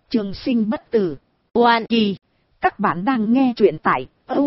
Trường sinh bất tử. Oan kỳ. Các bạn đang nghe truyện tại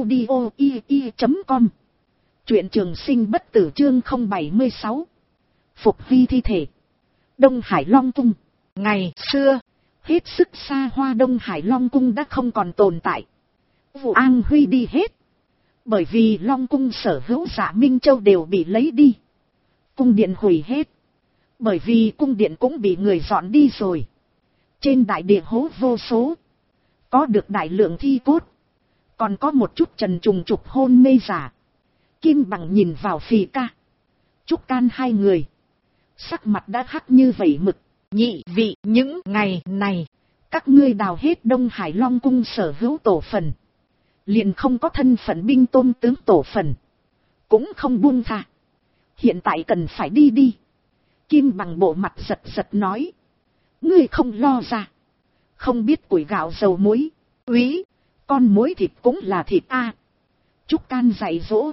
audio.com. Truyện trường sinh bất tử chương 076. Phục hy thi thể. Đông Hải Long Cung. Ngày xưa, hết sức xa hoa Đông Hải Long Cung đã không còn tồn tại. Vụ An Huy đi hết. Bởi vì Long Cung sở hữu Dạ Minh Châu đều bị lấy đi. Cung điện hủy hết. Bởi vì cung điện cũng bị người dọn đi rồi. Trên đại địa hố vô số. Có được đại lượng thi cốt. Còn có một chút trần trùng trục hôn mê giả. Kim Bằng nhìn vào Phì Ca, Trúc Can hai người. Sắc mặt đã hắc như vẩy mực. Nhị vị, những ngày này, các ngươi đào hết Đông Hải Long Cung sở hữu tổ phần. Liền không có thân phận binh tôn tướng tổ phần. Cũng không buông tha. Hiện tại cần phải đi đi. Kim Bằng bộ mặt giật giật nói. Ngươi không lo ra. Không biết củi gạo dầu muối. Úy, con muối thịt cũng là thịt a. Trúc Can dạy dỗ.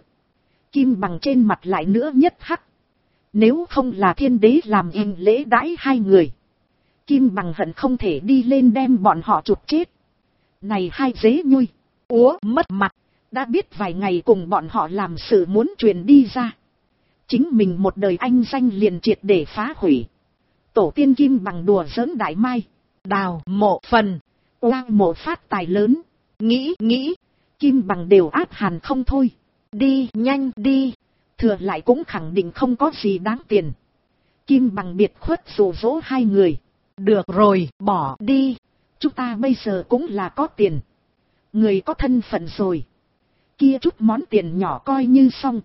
Kim Bằng trên mặt lại nữa nhất hắc. Nếu không là thiên đế làm hình lễ đãi hai người. Kim Bằng hận không thể đi lên đem bọn họ chụp chết. Này hai dế nhui. Úa mất mặt. Đã biết vài ngày cùng bọn họ làm sự muốn truyền đi ra. Chính mình một đời anh danh liền triệt để phá hủy. Tổ tiên Kim Bằng đùa giỡn đại mai. Đào mộ phần. Oa mộ phát tài lớn. Nghĩ. Kim Bằng đều át hàn không thôi. Đi nhanh đi. Thừa lại cũng khẳng định không có gì đáng tiền. Kim Bằng biệt khuất dụ dỗ hai người. Được rồi, bỏ đi. Chúng ta bây giờ cũng là có tiền. Người có thân phận rồi. Kia chút món tiền nhỏ coi như xong.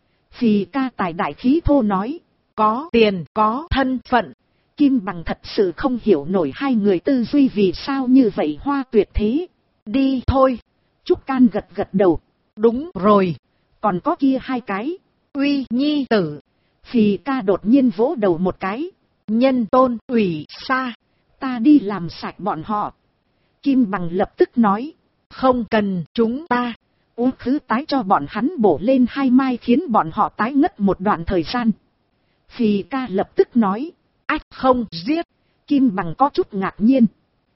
Phì Ca tài đại khí thô nói. Có tiền, có thân phận. Kim Bằng thật sự không hiểu nổi hai người tư duy vì sao như vậy hoa tuyệt thế. Đi thôi. Trúc Can gật đầu. Đúng rồi. Còn có kia hai cái. Uy nhi tử. Phì Ca đột nhiên vỗ đầu một cái. Nhân tôn ủy xa. Ta đi làm sạch bọn họ. Kim Bằng lập tức nói. Không cần chúng ta. Uống khứ tái cho bọn hắn bổ lên hai mai khiến bọn họ tái ngất một đoạn thời gian. Phì Ca lập tức nói. Ách không giết. Kim Bằng có chút ngạc nhiên.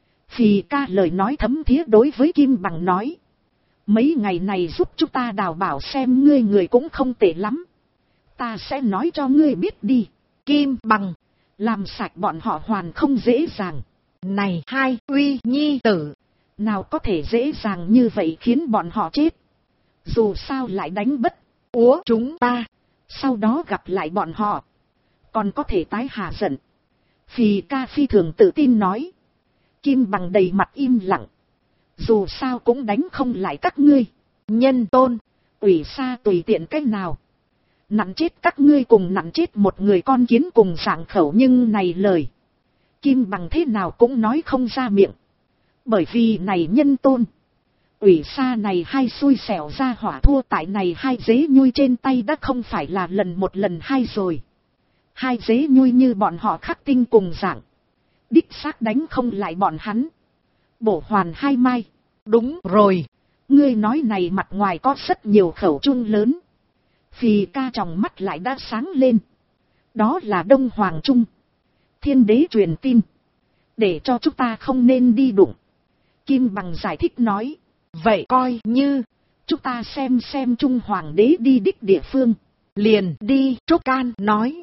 Phì Ca lời nói thấm thía đối với Kim Bằng nói. Mấy ngày này giúp chúng ta đào bảo xem ngươi người cũng không tệ lắm. Ta sẽ nói cho ngươi biết đi. Kim Bằng. Làm sạch bọn họ hoàn không dễ dàng. Này hai uy nhi tử. Nào có thể dễ dàng như vậy khiến bọn họ chết. Dù sao lại đánh bất. Úa chúng ta. Sau đó gặp lại bọn họ. Còn có thể tái hạ giận. Phì Ca phi thường tự tin nói. Kim Bằng đầy mặt im lặng. Dù sao cũng đánh không lại các ngươi. Nhân tôn. Ủy xa tùy tiện cách nào. Nặn chết các ngươi cùng nặn chết một người con kiến cùng dạng khẩu nhưng này lời. Kim Bằng thế nào cũng nói không ra miệng. Bởi vì này nhân tôn. Ủy xa này hai xui xẻo ra hỏa thua tại này hai dế nhui trên tay đã không phải là lần một lần hai rồi. Hai dế nhui như bọn họ khắc tinh cùng dạng. Đích xác đánh không lại bọn hắn. Bổ hoàn hai mai. Đúng rồi. Ngươi nói này mặt ngoài có rất nhiều khẩu trung lớn. Phì Ca tròng mắt lại đã sáng lên. Đó là Đông Hoàng Trung. Thiên đế truyền tin. Để cho chúng ta không nên đi đụng. Kim Bằng giải thích nói. Vậy coi như. Chúng ta xem Trung Hoàng đế đi đích địa phương. Liền đi. Trúc Can nói.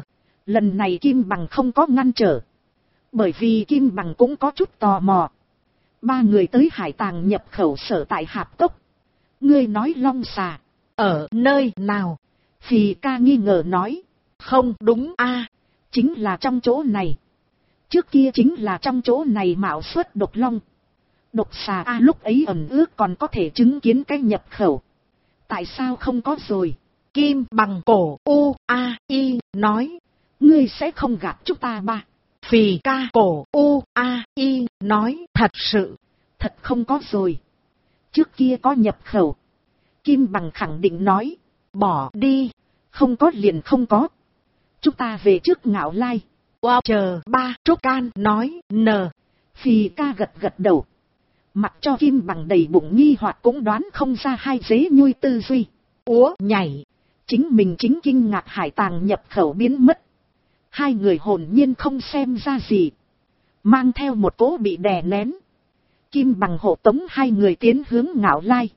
Lần này Kim Bằng không có ngăn trở. Bởi vì Kim Bằng cũng có chút tò mò. Ba người tới hải tàng nhập khẩu sở tại Hạp Cốc. Ngươi nói Long Xà. Ở nơi nào? Phì Ca nghi ngờ nói. Không đúng a, chính là trong chỗ này. Trước kia chính là trong chỗ này mạo xuất độc long. Độc xà a lúc ấy ẩn ước còn có thể chứng kiến cái nhập khẩu. Tại sao không có rồi? Kim Bằng cổ u a i nói. Ngươi sẽ không gạt chúng ta ba. Phì Ca cổ u a i nói. Thật sự. Thật không có rồi. Trước kia có nhập khẩu. Kim Bằng khẳng định nói. Bỏ đi. Không có liền không có. Chúng ta về trước Ngạo Lai. Wow, chờ ba. Trúc Can nói. Phì Ca gật đầu. Mặc cho Kim Bằng đầy bụng nghi hoặc cũng đoán không ra hai dế nhui tư duy. Úa nhảy. Chính mình chính kinh ngạc hải tàng nhập khẩu biến mất. Hai người hồn nhiên không xem ra gì. mang theo một cỗ bị đè nén. Kim Bằng hộ tống hai người tiến hướng Ngạo Lai.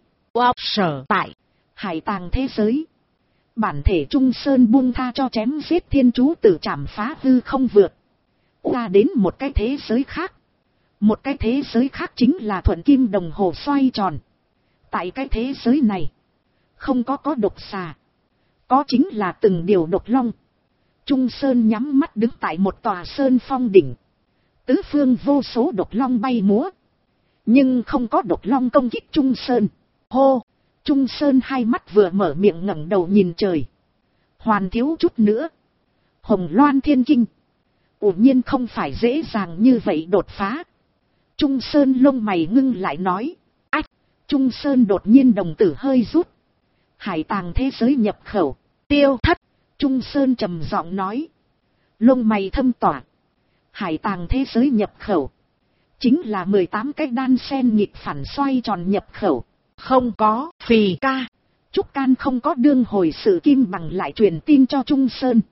Sở tại Hải Tàng thế giới, bản thể Trung Sơn buông tha cho chém giết thiên chú tử chảm phá hư không vượt qua đến một cái thế giới khác. Một cái thế giới khác chính là thuận kim đồng hồ xoay tròn. Tại cái thế giới này, không có độc xà, có chính là từng điều độc long. Trung Sơn nhắm mắt đứng tại một tòa sơn phong đỉnh. Tứ phương vô số độc long bay múa, nhưng không có độc long công kích Trung Sơn. Hô! Trung Sơn hai mắt vừa mở miệng ngẩng đầu nhìn trời. Hoàn thiếu chút nữa. Hồng Loan Thiên Kinh. Ủa nhiên không phải dễ dàng như vậy đột phá. Trung Sơn lông mày ngưng lại nói. Ách! Trung Sơn đột nhiên đồng tử hơi rút. Hải Tàng thế giới nhập khẩu. Tiêu Thất! Trung Sơn trầm giọng nói. Lông mày thâm tỏa. Hải Tàng thế giới nhập khẩu. Chính là 18 cái đan sen nhịp phản xoay tròn nhập khẩu. Không có, Phì Ca. Trúc Can không có đương hồi sự Kim Bằng lại truyền tin cho Trung Sơn.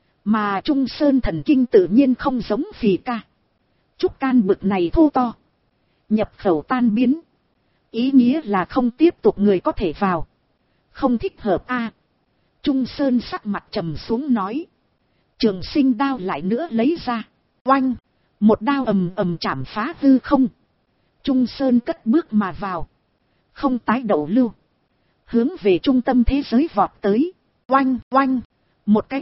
Mà Trung Sơn thần kinh tự nhiên không giống Phì Ca. Trúc Can bực này thô to. Nhập khẩu tan biến. Ý nghĩa là không tiếp tục người có thể vào. Không thích hợp a. Trung Sơn sắc mặt trầm xuống nói. Trường Sinh đao lại nữa lấy ra. Oanh! Một đao ầm ầm chảm phá hư không. Trung Sơn cất bước mà vào. Không tái đậu lưu. Hướng về trung tâm thế giới vọt tới. Oanh! Oanh! Một cái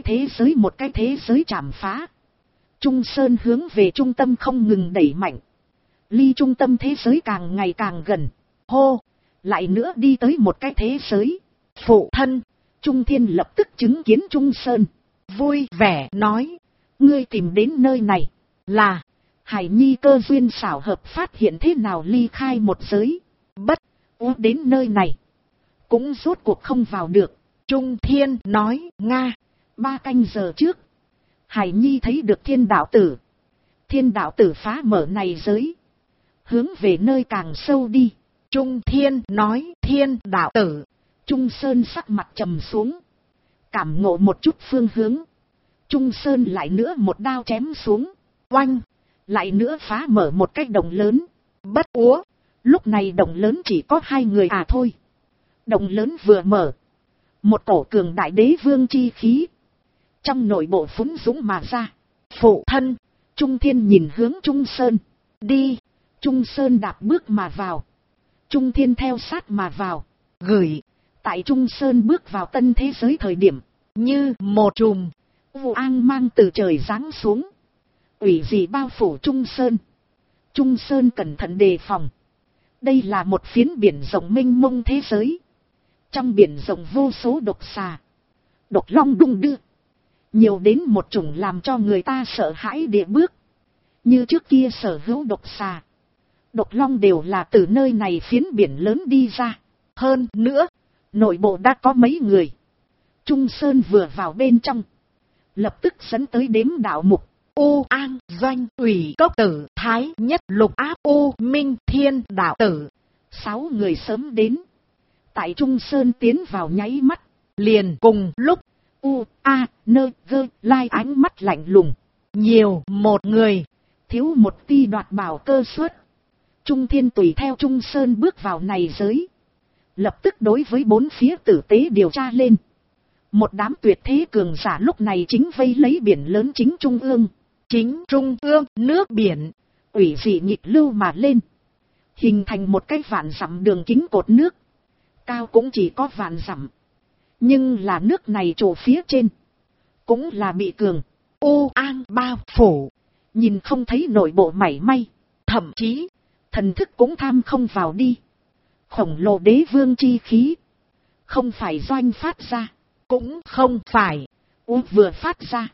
thế giới chảm phá. Trung Sơn hướng về trung tâm không ngừng đẩy mạnh. Ly trung tâm thế giới càng ngày càng gần. Hô! Lại nữa đi tới một cái thế giới. Phụ thân! Trung Thiên lập tức chứng kiến Trung Sơn. Vui vẻ nói. Ngươi tìm đến nơi này. Là. Hải Nhi cơ duyên xảo hợp phát hiện thế nào ly khai một giới. Bất. Đến nơi này. Cũng rốt cuộc không vào được. Trung Thiên nói. Nga. 3 canh giờ trước. Hải Nhi thấy được thiên đạo tử. Thiên đạo tử phá mở này giới. Hướng về nơi càng sâu đi. Trung Thiên nói. Thiên đạo tử. Trung Sơn sắc mặt trầm xuống. Cảm ngộ một chút phương hướng. Trung Sơn lại nữa một đao chém xuống. Oanh! Lại nữa phá mở một cái động lớn. Bất úa! Lúc này động lớn chỉ có 2 người thôi. Động lớn vừa mở. Một cổ cường đại đế vương chi khí. Trong nội bộ phúng dũng mà ra. Phụ thân! Trung Thiên nhìn hướng Trung Sơn. Đi! Trung Sơn đạp bước mà vào. Trung Thiên theo sát mà vào. Gửi! Tại Trung Sơn bước vào tân thế giới thời điểm. Như một chùm vụ ang mang từ trời giáng xuống. Ủy dị bao phủ Trung Sơn. Trung Sơn cẩn thận đề phòng. Đây là một phiến biển rộng mênh mông thế giới. Trong biển rộng vô số độc xà. Độc long đung đưa. Nhiều đến một chủng làm cho người ta sợ hãi địa bước. Như trước kia sở hữu độc xà. Độc long đều là từ nơi này phiến biển lớn đi ra. Hơn nữa, nội bộ đã có mấy người. Trung Sơn vừa vào bên trong. Lập tức dẫn tới đếm đạo mục. U An Doanh Ủy Cốc Tử Thái Nhất Lục Áp U Minh Thiên Đạo Tử. 6 người sớm đến. Tại Trung Sơn tiến vào nháy mắt. Liền cùng lúc U A Nơ Gơ Lai ánh mắt lạnh lùng. Nhiều một người. Thiếu một ti đoạt bảo cơ suất. Trung Thiên tùy theo Trung Sơn bước vào này giới. Lập tức đối với 4 phía tử tế điều tra lên. Một đám tuyệt thế cường giả lúc này chính vây lấy biển lớn chính trung ương. Chính trung ương nước biển. Ủy dị nhịp lưu mà lên. Hình thành một cái vạn dặm đường kính cột nước. Cao cũng chỉ có vạn dặm. Nhưng là nước này trổ phía trên. Cũng là bị cường. U An bao phủ. Nhìn không thấy nội bộ mảy may. Thậm chí. Thần thức cũng tham không vào đi. Khổng lồ đế vương chi khí. Không phải Doanh phát ra. Cũng không phải U vừa phát ra.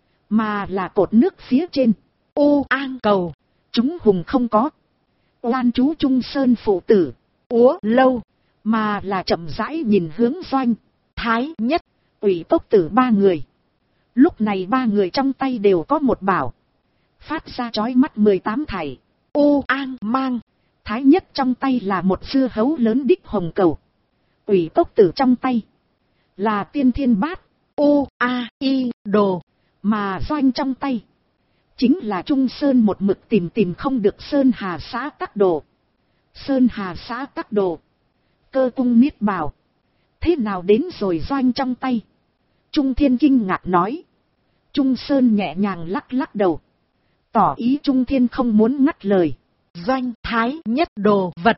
Mà là cột nước phía trên. U An cầu. Chúng hùng không có. Oan chú Trung Sơn phụ tử. Úa lâu. Mà là chậm rãi nhìn hướng Doanh. Thái Nhất. Ủy Cốc Tử 3 người. Lúc này 3 người trong tay đều có một bảo. Phát ra chói mắt 18 thảy. U An mang. Thái Nhất trong tay là một dưa hấu lớn đích hồng cầu. Ủy Cốc Tử trong tay là tiên thiên bát. U A I đồ. Mà Doanh trong tay Chính là Trung Sơn một mực tìm không được Sơn Hà xã Tắc Đồ. Sơn Hà xã Tắc Đồ. Cơ cung niết bào. Thế nào đến rồi Doanh trong tay? Trung Thiên kinh ngạc nói. Trung Sơn nhẹ nhàng lắc đầu. Tỏ ý Trung Thiên không muốn ngắt lời. Doanh thái nhất đồ vật.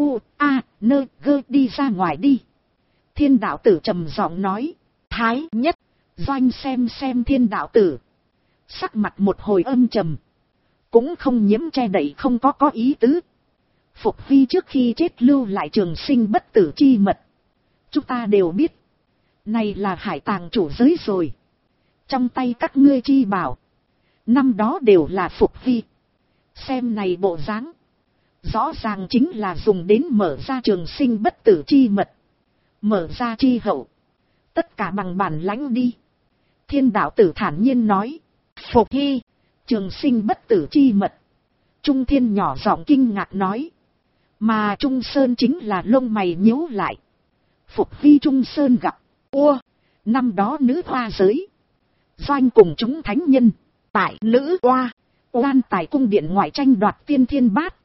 Đi ra ngoài đi. Thiên đạo tử trầm giọng nói. Thái nhất. Doanh xem thiên đạo tử. Sắc mặt một hồi âm trầm. Cũng không nhiễm che đậy không có ý tứ. Phục Hy trước khi chết lưu lại trường sinh bất tử chi mật. Chúng ta đều biết. Này là hải tàng chủ giới rồi. Trong tay các ngươi chi bảo. Năm đó đều là Phục Hy. Xem này bộ dáng. Rõ ràng chính là dùng đến mở ra trường sinh bất tử chi mật. Mở ra chi hậu. Tất cả bằng bản lãnh đi. Thiên đạo tử thản nhiên nói. Phục Hy. Trường sinh bất tử chi mật. Trung Thiên nhỏ giọng kinh ngạc nói. Mà Trung Sơn chính là lông mày nhíu lại. Phục Hy Trung Sơn gặp. Năm đó nữ hoa giới. Doanh cùng chúng thánh nhân. Tại nữ hoa. Oan tài cung điện ngoại tranh đoạt tiên thiên bát.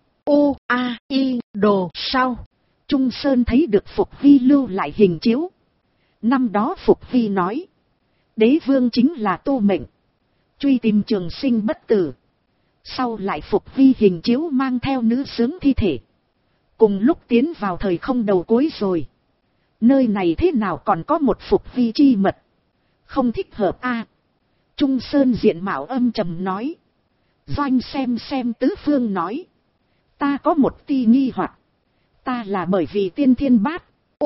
Đồ sau. Trung Sơn thấy được Phục Hy lưu lại hình chiếu. Năm đó Phục Hy nói. Đế vương chính là tu mệnh. Truy tìm trường sinh bất tử. Sau lại Phục Hy hình chiếu mang theo nữ sướng thi thể. Cùng lúc tiến vào thời không đầu cuối rồi. Nơi này thế nào còn có một Phục Hy chi mật. Không thích hợp Trung Sơn diện mạo âm trầm nói. Doanh xem tứ phương nói. Ta có một tia nghi hoặc. Ta là bởi vì tiên thiên bát.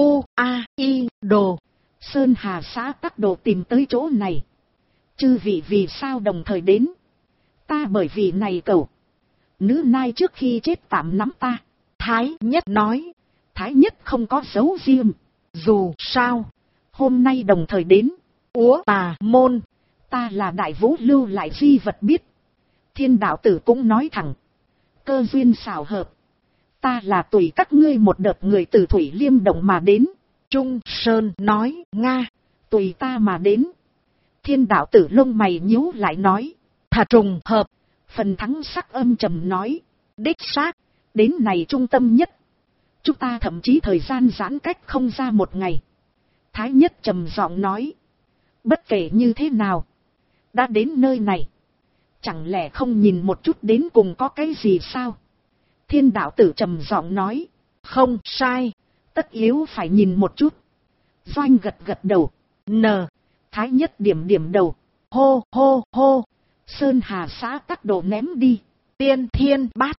Đồ. Sơn Hà xã Tắc Đồ tìm tới chỗ này. Chư vị vì sao đồng thời đến. Ta bởi vì này cầu. Nữ nai trước khi chết tạm nắm ta. Thái nhất nói. Thái nhất không có dấu riêng. Dù sao. Hôm nay đồng thời đến. Tà môn. Ta là đại vũ lưu lại di vật biết. Thiên đạo tử cũng nói thẳng. Cơ duyên xảo hợp. Ta là tùy các ngươi một đợt người từ Thủy Liêm Động mà đến. Trung Sơn nói. Nga. Tùy ta mà đến. Thiên đạo tử lông mày nhíu lại nói. Thà trùng hợp. Phần thắng sắc âm trầm nói. Đích xác. Đến này trung tâm nhất. Chúng ta thậm chí thời gian giãn cách không ra một ngày. Thái nhất trầm giọng nói. Bất kể như thế nào. Đã đến nơi này. Chẳng lẽ không nhìn một chút đến cùng có cái gì sao? Thiên đạo tử trầm giọng nói. Không sai. Tất yếu phải nhìn một chút. Doanh gật đầu. Thái nhất điểm đầu. Hô. Sơn Hà xã Tắc Đồ ném đi. Tiên thiên bát.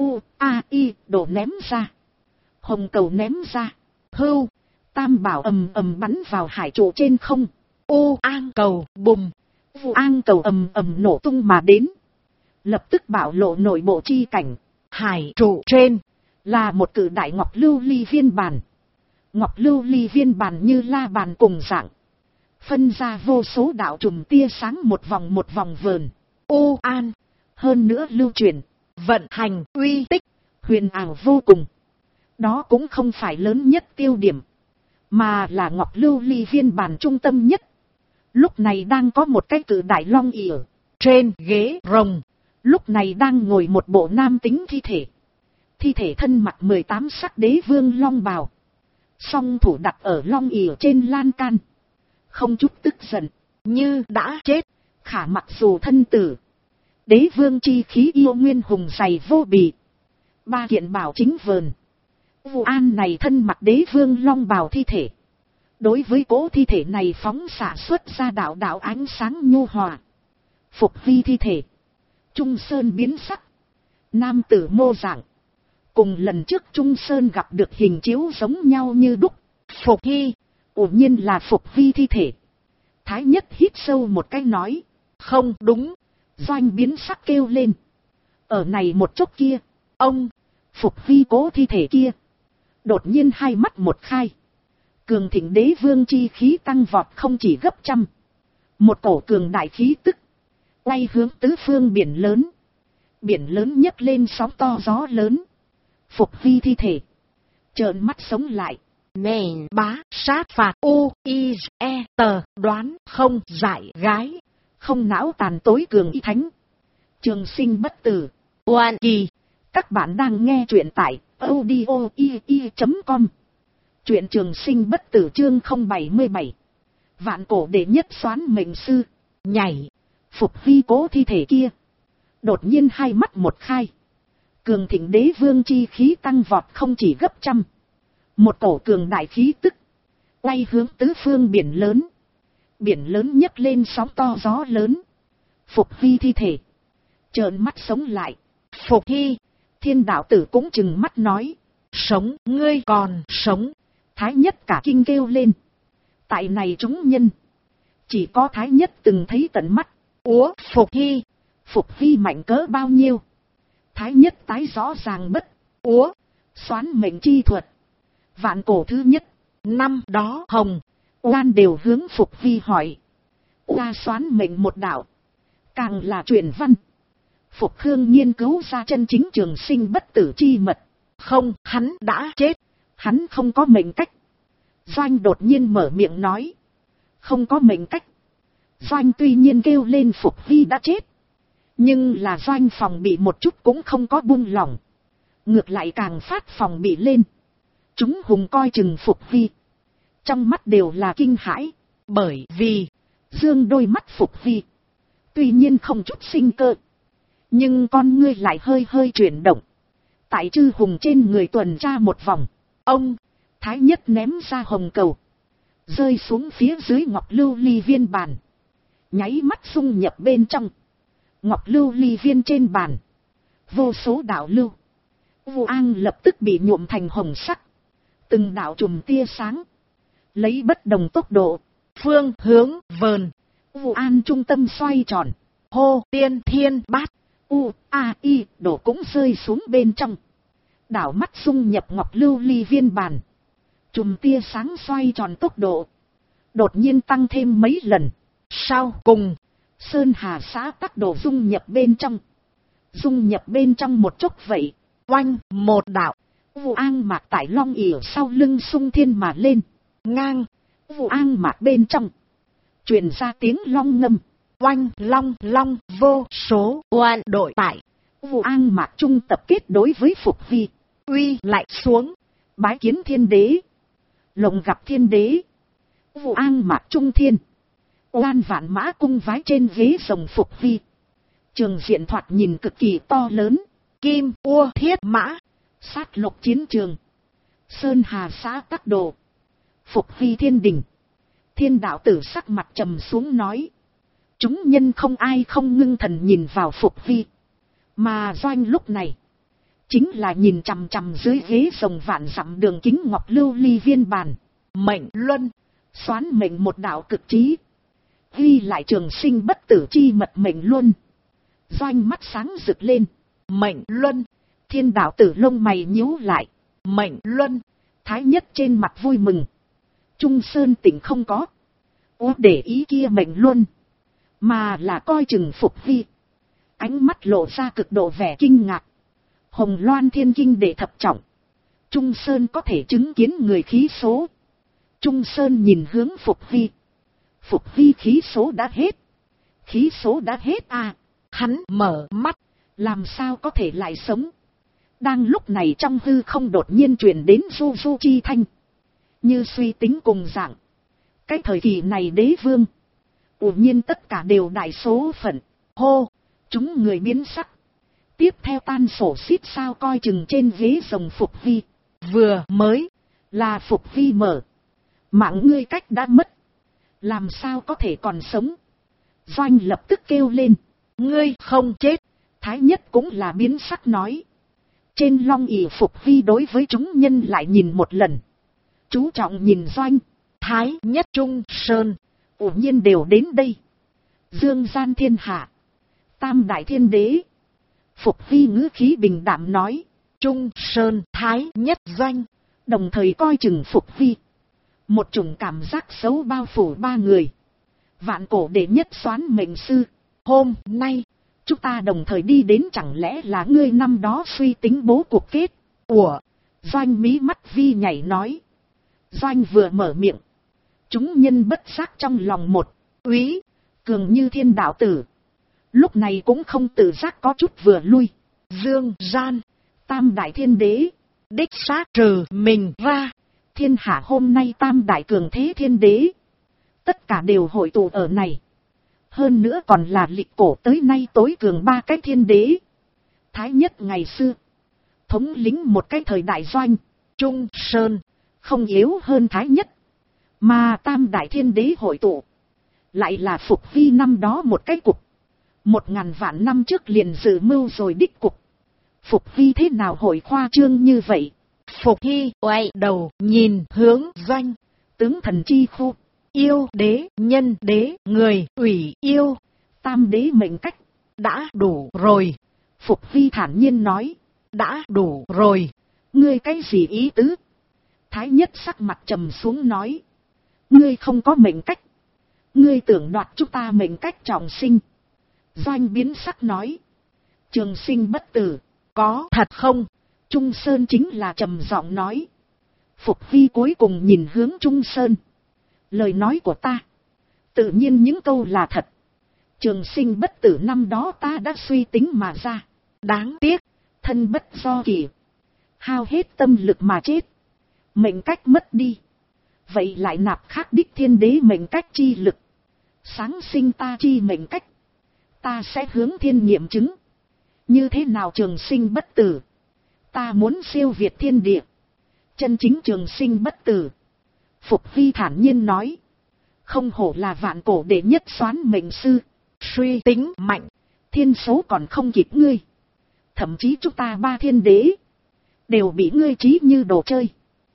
Đồ ném ra. Hồng cầu ném ra. Hưu. Tam bảo ầm bắn vào hải trụ trên không. An cầu bùng. An cầu ầm nổ tung mà đến. Lập tức bảo lộ nội bộ chi cảnh. Hải trụ trên. Là một cự đại ngọc lưu ly viên bàn. Ngọc lưu ly viên bàn như la bàn cùng dạng. Phân ra vô số đạo trùm tia sáng một vòng vờn. An. Hơn nữa lưu truyền. Vận hành uy tích. Huyền ảo vô cùng. Đó cũng không phải lớn nhất tiêu điểm. Mà là ngọc lưu ly viên bàn trung tâm nhất. Lúc này đang có một cái cự đại long ỉa. Trên ghế rồng. Lúc này đang ngồi một bộ nam tính thi thể. Thi thể thân mặc 18 sắc đế vương long bào. Song thủ đặt ở long ỉa trên lan can. Không chút tức giận. Như đã chết. Khả mặc dù thân tử. Đế vương chi khí yêu nguyên hùng dày vô bì. Ba kiện bảo chính vờn. Vụ an này thân mặc đế vương long bào thi thể. Đối với cỗ thi thể này phóng xạ xuất ra đạo ánh sáng nhu hòa. Phục Hy thi thể. Trung Sơn biến sắc. Nam tử mô dạng. Cùng lần trước Trung Sơn gặp được hình chiếu giống nhau như đúc. Phục Hy. Ủa nhiên là Phục Hy thi thể. Thái nhất hít sâu một cái nói. Không đúng. Doanh biến sắc kêu lên. Ở này một chốc kia. Ông. Phục Hy cố thi thể kia. Đột nhiên hai mắt một khai. Cường thịnh đế vương chi khí tăng vọt không chỉ gấp trăm. Một cổ cường đại khí tức. Quay hướng tứ phương biển lớn. Biển lớn nhấc lên sóng to gió lớn. Phục Hy thi thể. Trợn mắt sống lại. Nền bá sát phạt đoán không giải gái. Không não tàn tối cường y thánh. Trường sinh bất tử. Oan kỳ. Các bạn đang nghe truyện tại audio.com. Truyện trường sinh bất tử chương 077. Vạn cổ đệ nhất soán mệnh sư. Nhảy. Phục Hy cố thi thể kia. Đột nhiên hai mắt một khai. Cường thịnh đế vương chi khí tăng vọt không chỉ gấp trăm. Một cổ cường đại khí tức. Quay hướng tứ phương biển lớn. Biển lớn nhấc lên sóng to gió lớn. Phục Hy thi thể. Trợn mắt sống lại. Phục Hy. Thiên đạo tử cũng chừng mắt nói. Sống, ngươi còn sống. Thái nhất cả kinh kêu lên. Tại này chúng nhân. Chỉ có Thái nhất từng thấy tận mắt. Úa, Phục Hy. Phục Hy mạnh cỡ bao nhiêu? Thái nhất tái rõ ràng bất. Úa, xoán mệnh chi thuật. Vạn cổ thứ nhất. Năm đó Hồng, Oan đều hướng Phục Hy hỏi. Oa xoán mệnh một đạo. Càng là truyền văn. Phục Khương nghiên cứu ra chân chính trường sinh bất tử chi mật. Không, hắn đã chết. Hắn không có mệnh cách. Doanh đột nhiên mở miệng nói. Không có mệnh cách. Doanh tuy nhiên kêu lên Phục Hy đã chết. Nhưng là Doanh phòng bị một chút cũng không có buông lỏng. Ngược lại càng phát phòng bị lên. Chúng hùng coi chừng Phục Hy. Trong mắt đều là kinh hãi. Bởi vì dương đôi mắt Phục Hy. Tuy nhiên không chút sinh cơ. Nhưng con ngươi lại hơi hơi chuyển động. Tại chư hùng trên người tuần tra một vòng. Ông, Thái nhất ném ra hồng cầu. Rơi xuống phía dưới ngọc lưu ly viên bàn. Nháy mắt xung nhập bên trong. Ngọc lưu ly viên trên bàn. Vô số đạo lưu. Vu An lập tức bị nhuộm thành hồng sắc. Từng đạo chùm tia sáng. Lấy bất đồng tốc độ. Phương hướng vờn. Vu An trung tâm xoay tròn. Hô tiên thiên bát. U, A, I, đổ cũng rơi xuống bên trong. Đảo mắt xung nhập ngọc lưu ly viên bàn. Chùm tia sáng xoay tròn tốc độ. Đột nhiên tăng thêm mấy lần. Sau cùng, Sơn Hà xã tắc đồ dung nhập bên trong. Dung nhập bên trong một chút vậy. Oanh, một đạo. Vu An mạc tại long ỉa sau lưng sung thiên mà lên. Ngang, Vu An mạc bên trong. Truyền ra tiếng long ngâm. Oanh, long, long, vô số, oan đội tại. Vu An mạc trung tập kết đối với Phục Hy. Uy lại xuống. Bái kiến thiên đế. Lộng gặp thiên đế. Vu An mạc trung thiên. Oan vạn mã cung vái trên ghế rồng Phục Hy. Trường diện thoạt nhìn cực kỳ to lớn. Kim, ua, thiết, mã. Sát lục chiến trường. Sơn Hà xã tắc đồ. Phục Hy thiên đình. Thiên đạo tử sắc mặt trầm xuống nói. Chúng nhân không ai không ngưng thần nhìn vào Phục Hy. Mà Doanh lúc này. Chính là nhìn chằm chằm dưới ghế rồng vạn dặm đường kính ngọc lưu ly viên bàn. Mệnh luân. Xoán mệnh một đạo cực trí. Ghi lại trường sinh bất tử chi mật mệnh luân. Doanh mắt sáng rực lên. Mệnh luân. Thiên đạo tử lông mày nhíu lại. Mệnh luân. Thái nhất trên mặt vui mừng. Trung Sơn tỉnh không có. Ô để ý kia mệnh luân. Mà là coi chừng Phục Hy. Ánh mắt lộ ra cực độ vẻ kinh ngạc. Hồng Loan thiên kinh đệ thập trọng. Trung Sơn có thể chứng kiến người khí số. Trung Sơn nhìn hướng Phục Hy. Phục Hy khí số đã hết. Khí số đã hết à. Hắn mở mắt. Làm sao có thể lại sống. Đang lúc này trong hư không đột nhiên truyền đến du du chi thanh. Như suy tính cùng dạng. Cái thời kỳ này đế vương. Ủa nhiên tất cả đều đại số phận. Hô. Chúng người biến sắc. Tiếp theo tan sổ xít sao coi chừng trên ghế rồng Phục Hy. Vừa mới. Là Phục Hy mở. Mạng ngươi cách đã mất. Làm sao có thể còn sống. Doanh lập tức kêu lên. Ngươi không chết. Thái nhất cũng là biến sắc nói. Trên long ỷ Phục Hy đối với chúng nhân lại nhìn một lần. Chú trọng nhìn Doanh. Thái nhất Trung Sơn. Ủa nhiên đều đến đây. Dương gian thiên hạ. Tam đại thiên đế. Phục Hy ngữ khí bình đạm nói. Trung Sơn Thái nhất Doanh. Đồng thời coi chừng Phục Hy. Một chủng cảm giác xấu bao phủ ba người. Vạn cổ đệ nhất soán mệnh sư. Hôm nay. Chúng ta đồng thời đi đến chẳng lẽ là ngươi năm đó suy tính bố cuộc kết. Ủa. Doanh mí mắt vi nhảy nói. Doanh vừa mở miệng. Chúng nhân bất giác trong lòng một. Úy. Cường như thiên đạo tử. lúc này cũng không tự giác có chút vừa lui. Dương gian, tam đại thiên đế, đích xác trừ mình ra, thiên hạ hôm nay tam đại cường thế thiên đế, tất cả đều hội tụ ở này. Hơn nữa còn là lịch cổ tới nay tối cường ba cái thiên đế. Thái nhất ngày xưa, thống lĩnh một cái thời đại doanh, Trung Sơn, không yếu hơn Thái nhất. Mà tam đại thiên đế hội tụ, lại là Phục Hy năm đó một cái cục. 1000 vạn năm trước liền dự mưu rồi đích cục. Phục Hy thế nào hội khoa trương như vậy? Phục Hy quay đầu nhìn hướng doanh, tướng thần chi khu, yêu đế, nhân đế, người, ủy yêu, tam đế mệnh cách, đã đủ rồi. Phục Hy thản nhiên nói, đã đủ rồi. Ngươi cái gì ý tứ? Thái nhất sắc mặt trầm xuống nói, ngươi không có mệnh cách. Ngươi tưởng đoạt chúng ta mệnh cách trọng sinh. Doanh biến sắc nói, trường sinh bất tử, có thật không? Trung Sơn chính là trầm giọng nói. Phục Hy cuối cùng nhìn hướng Trung Sơn. Lời nói của ta, tự nhiên những câu là thật. Trường sinh bất tử năm đó ta đã suy tính mà ra. Đáng tiếc, thân bất do kỳ, hao hết tâm lực mà chết. Mệnh cách mất đi, vậy lại nạp khác đích thiên đế mệnh cách chi lực, sáng sinh ta chi mệnh cách. Ta sẽ hướng thiên nghiệm chứng, như thế nào trường sinh bất tử. Ta muốn siêu việt thiên địa, chân chính trường sinh bất tử. Phục Hy thản nhiên nói, không hổ là vạn cổ đệ nhất soán mệnh sư, suy tính mạnh, thiên số còn không kịp ngươi. Thậm chí chúng ta ba thiên đế, đều bị ngươi trí như đồ chơi.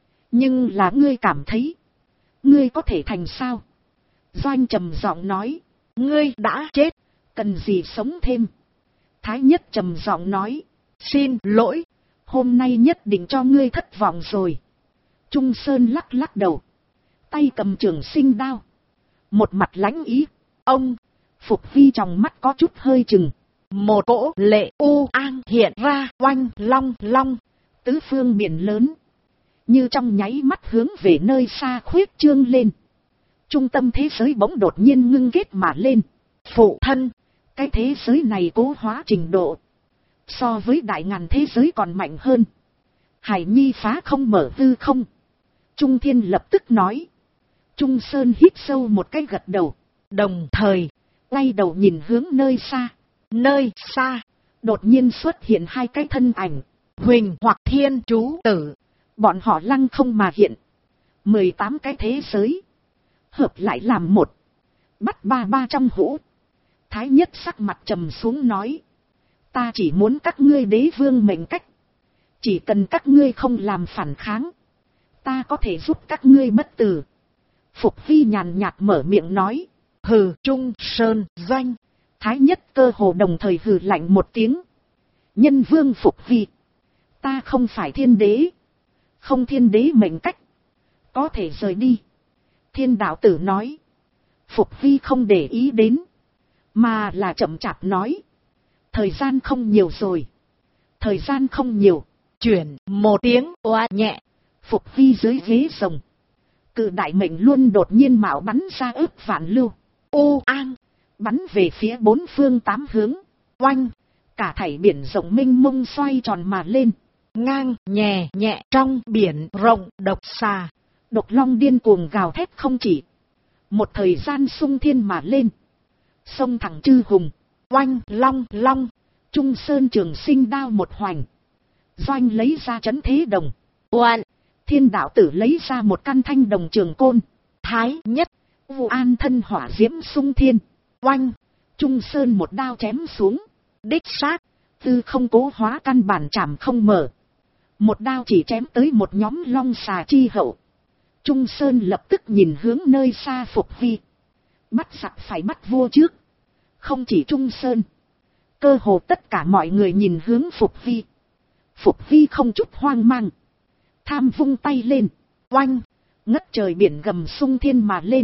Nhưng là ngươi cảm thấy, ngươi có thể thành sao? Doanh trầm giọng nói, ngươi đã chết, cần gì sống thêm? Thái nhất trầm giọng nói, xin lỗi, hôm nay nhất định cho ngươi thất vọng rồi. Trung Sơn lắc lắc đầu, tay cầm trường sinh đao, một mặt lãnh ý. Ông, Phục Hy trong mắt có chút hơi chừng. Một cỗ lệ u an hiện ra, oanh long long, tứ phương biển lớn, như trong nháy mắt hướng về nơi xa khuyết trương lên. Trung tâm thế giới bỗng đột nhiên ngưng kết mà lên. Phụ thân, cái thế giới này cố hóa trình độ, so với đại ngàn thế giới còn mạnh hơn. Hải nhi phá không mở hư không. Trung Thiên lập tức nói. Trung Sơn hít sâu một cái gật đầu, đồng thời quay đầu nhìn hướng nơi xa. Nơi xa, đột nhiên xuất hiện hai cái thân ảnh, Huỳnh hoặc Thiên Chú Tử. Bọn họ lăng không mà hiện. 18 cái thế giới, hợp lại làm một, bắt ba ba trong hũ. Thái nhất sắc mặt trầm xuống nói, ta chỉ muốn các ngươi đế vương mệnh cách. Chỉ cần các ngươi không làm phản kháng, ta có thể giúp các ngươi bất tử. Phục Hy nhàn nhạt mở miệng nói, hừ. Trung Sơn, Doanh, Thái nhất cơ hồ đồng thời hừ lạnh một tiếng. Nhân vương Phục Hy, ta không phải thiên đế, không thiên đế mệnh cách, có thể rời đi. Thiên đạo tử nói. Phục Hy không để ý đến, mà là chậm chạp nói, thời gian không nhiều rồi. Thời gian không nhiều. Chuyển một tiếng oa nhẹ, Phục Hy dưới ghế rồng, cự đại mệnh luôn đột nhiên mạo bắn ra ước vạn lưu u an, bắn về phía bốn phương tám hướng. Oanh, cả thảy biển rộng mênh mông xoay tròn mà lên. Ngang nhẹ nhẹ trong biển rộng, độc xà, độc long điên cuồng gào thét không chỉ. Một thời gian sung thiên mà lên, sông thẳng chư hùng. Oanh long long, Trung Sơn trường sinh đao một hoành. Doanh lấy ra trấn thế đồng. Oan, Thiên đạo tử lấy ra một căn thanh đồng trường côn. Thái nhất, Vu An thân hỏa diễm sung thiên. Oanh, Trung Sơn một đao chém xuống. Đích xác, tư không cố hóa căn bản chảm không mở. Một đao chỉ chém tới một nhóm long xà chi hậu. Trung Sơn lập tức nhìn hướng nơi xa Phục Hy. Bắt giặc phải bắt vua trước. Không chỉ Trung Sơn, cơ hồ tất cả mọi người nhìn hướng Phục Hy. Phục Hy không chút hoang mang, tham vung tay lên. Oanh, ngất trời biển gầm sung thiên mà lên.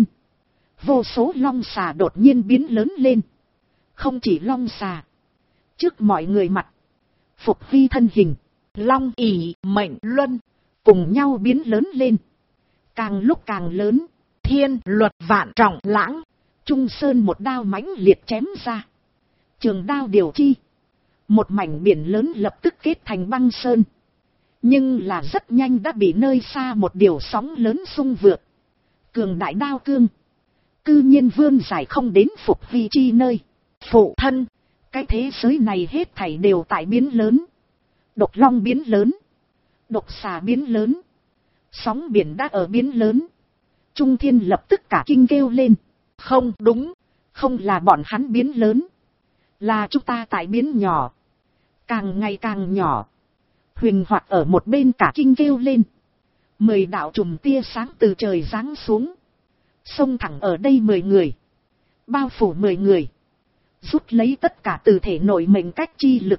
Vô số long xà đột nhiên biến lớn lên. Không chỉ long xà, trước mọi người mặt, Phục Hy thân hình, long ỷ mệnh luân, cùng nhau biến lớn lên. Càng lúc càng lớn, thiên luật vạn trọng lãng. Trung Sơn một đao mãnh liệt chém ra, Trường Đao Điều Chi. Một mảnh biển lớn lập tức kết thành băng sơn. Nhưng là rất nhanh đã bị nơi xa một điều sóng lớn xung vượt. Cường đại đao cương. Cư nhiên vươn dài không đến Phục Hy chi nơi. Phụ thân. Cái thế giới này hết thảy đều tại biến lớn. Độc long biến lớn. Độc xà biến lớn. Sóng biển đã ở biến lớn. Trung Thiên lập tức cả kinh kêu lên. Không đúng. Không là bọn hắn biến lớn. Là chúng ta tại biến nhỏ. Càng ngày càng nhỏ. Huỳnh Hoạt ở một bên cả kinh kêu lên. 10 đạo chùm tia sáng từ trời giáng xuống. Xông thẳng ở đây 10 người. Bao phủ 10 người. Rút lấy tất cả từ thể nội mệnh cách chi lực.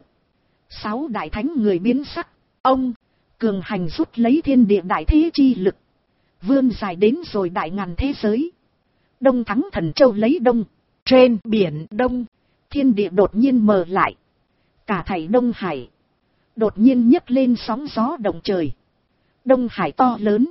6 đại thánh người biến sắc. Ông, cường hành rút lấy thiên địa đại thế chi lực. Vươn dài đến rồi đại ngàn thế giới. Đông Thắng Thần Châu lấy đông. Trên biển đông, thiên địa đột nhiên mờ lại. Cả thảy Đông Hải đột nhiên nhấc lên sóng gió động trời. Đông Hải to lớn.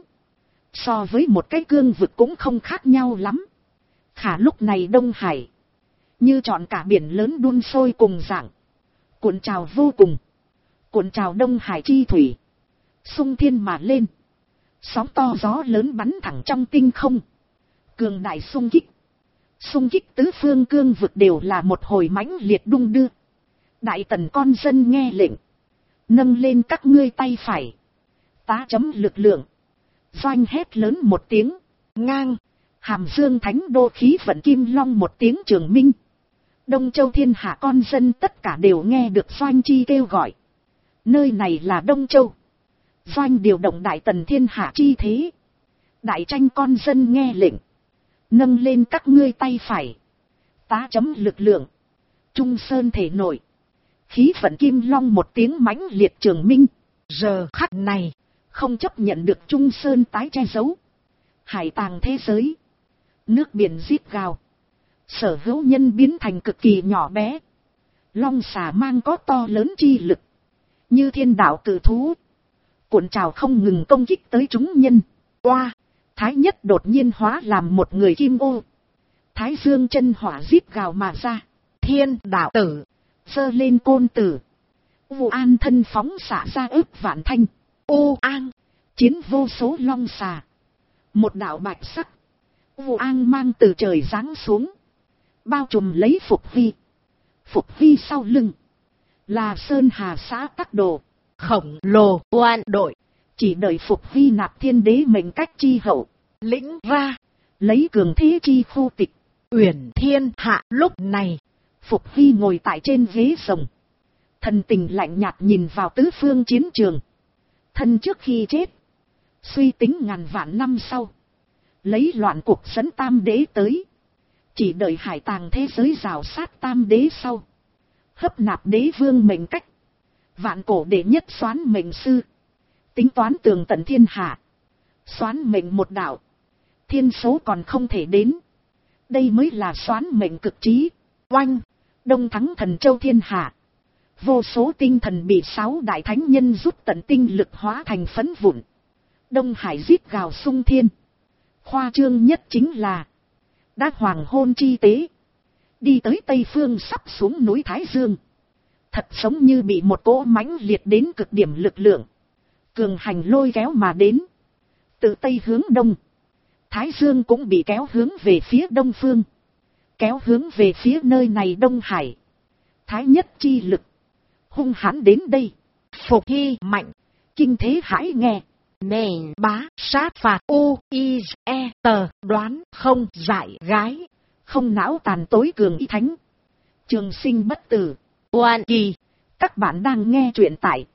So với một cái cương vực cũng không khác nhau lắm. Khả lúc này Đông Hải như trọn cả biển lớn đun sôi cùng dạng. Cuộn trào vô cùng. Cuộn trào Đông Hải chi thủy. Xung thiên mà lên. Sóng to gió lớn bắn thẳng trong tinh không. Cường đại xung kích. Xung kích tứ phương cương vực đều là một hồi mãnh liệt đung đưa. Đại Tần con dân nghe lệnh. Nâng lên các ngươi tay phải. Tá chấm lực lượng. Doanh hét lớn một tiếng. Ngang. Hàm Dương Thánh Đô khí vận kim long một tiếng trường minh. Đông Châu thiên hạ con dân tất cả đều nghe được Doanh chi kêu gọi. Nơi này là Đông Châu. Doanh điều động Đại Tần thiên hạ chi thế. Đại tranh con dân nghe lệnh. Nâng lên các ngươi tay phải. Tá chấm lực lượng. Trung Sơn thể nội. Khí vận kim long một tiếng mãnh liệt trường minh. Giờ khắc này. Không chấp nhận được Trung Sơn tái che giấu. Hải tàng thế giới. Nước biển rít gào. Sở hữu nhân biến thành cực kỳ nhỏ bé. Long xà mang có to lớn chi lực. Như thiên đạo cử thú. Cuộn trào không ngừng công kích tới chúng nhân. Oa. Thái Nhất đột nhiên hóa làm một người kim ô. Thái Dương chân hỏa rít gào mà ra. Thiên đạo tử. Giơ lên côn tử. U An thân phóng xả ra ức vạn thanh. U An. Chiến vô số long xà. Một đạo bạch sắc. U An mang từ trời giáng xuống. Bao trùm lấy Phục Hy. Phục Hy sau lưng. Là Sơn Hà xã Tắc Đồ. Khổng lồ oan đội. Chỉ đợi Phục Hy nạp thiên đế mệnh cách chi hậu. Lĩnh ra. Lấy cường thế chi khu tịch. Uyển thiên hạ lúc này. Phục Hy ngồi tại trên ghế rồng. Thần tình lạnh nhạt nhìn vào tứ phương chiến trường. Thân trước khi chết. Suy tính ngàn vạn năm sau. Lấy loạn cuộc dẫn tam đế tới. Chỉ đợi hải tàng thế giới rào sát tam đế sau. Hấp nạp đế vương mệnh cách. Vạn cổ đệ nhất soán mệnh sư. Tính toán tường tận thiên hạ. Soán mệnh một đạo. Thiên số còn không thể đến. Đây mới là soán mệnh cực trí. Oanh. Đông Thắng Thần Châu thiên hạ. Vô số tinh thần bị 6 đại thánh nhân rút tận tinh lực hóa thành phấn vụn. Đông Hải rít gào sung thiên. Khoa trương nhất chính là. Đã hoàng hôn chi tế. Đi tới Tây Phương sắp xuống núi Thái Dương. Thật giống như bị một cỗ mãnh liệt đến cực điểm lực lượng. Cường hành lôi kéo mà đến. Từ Tây hướng Đông. Thái Dương cũng bị kéo hướng về phía Đông Phương. Kéo hướng về phía nơi này Đông Hải. Thái Nhất chi lực. Hung hãn đến đây. Phục Hy mạnh. Kinh thế hãi nghe. Nền bá sát phạt u i e tờ đoán không dại gái. Không não tàn tối cường y thánh. Trường sinh bất tử. Oan kỳ. Các bạn đang nghe truyện tại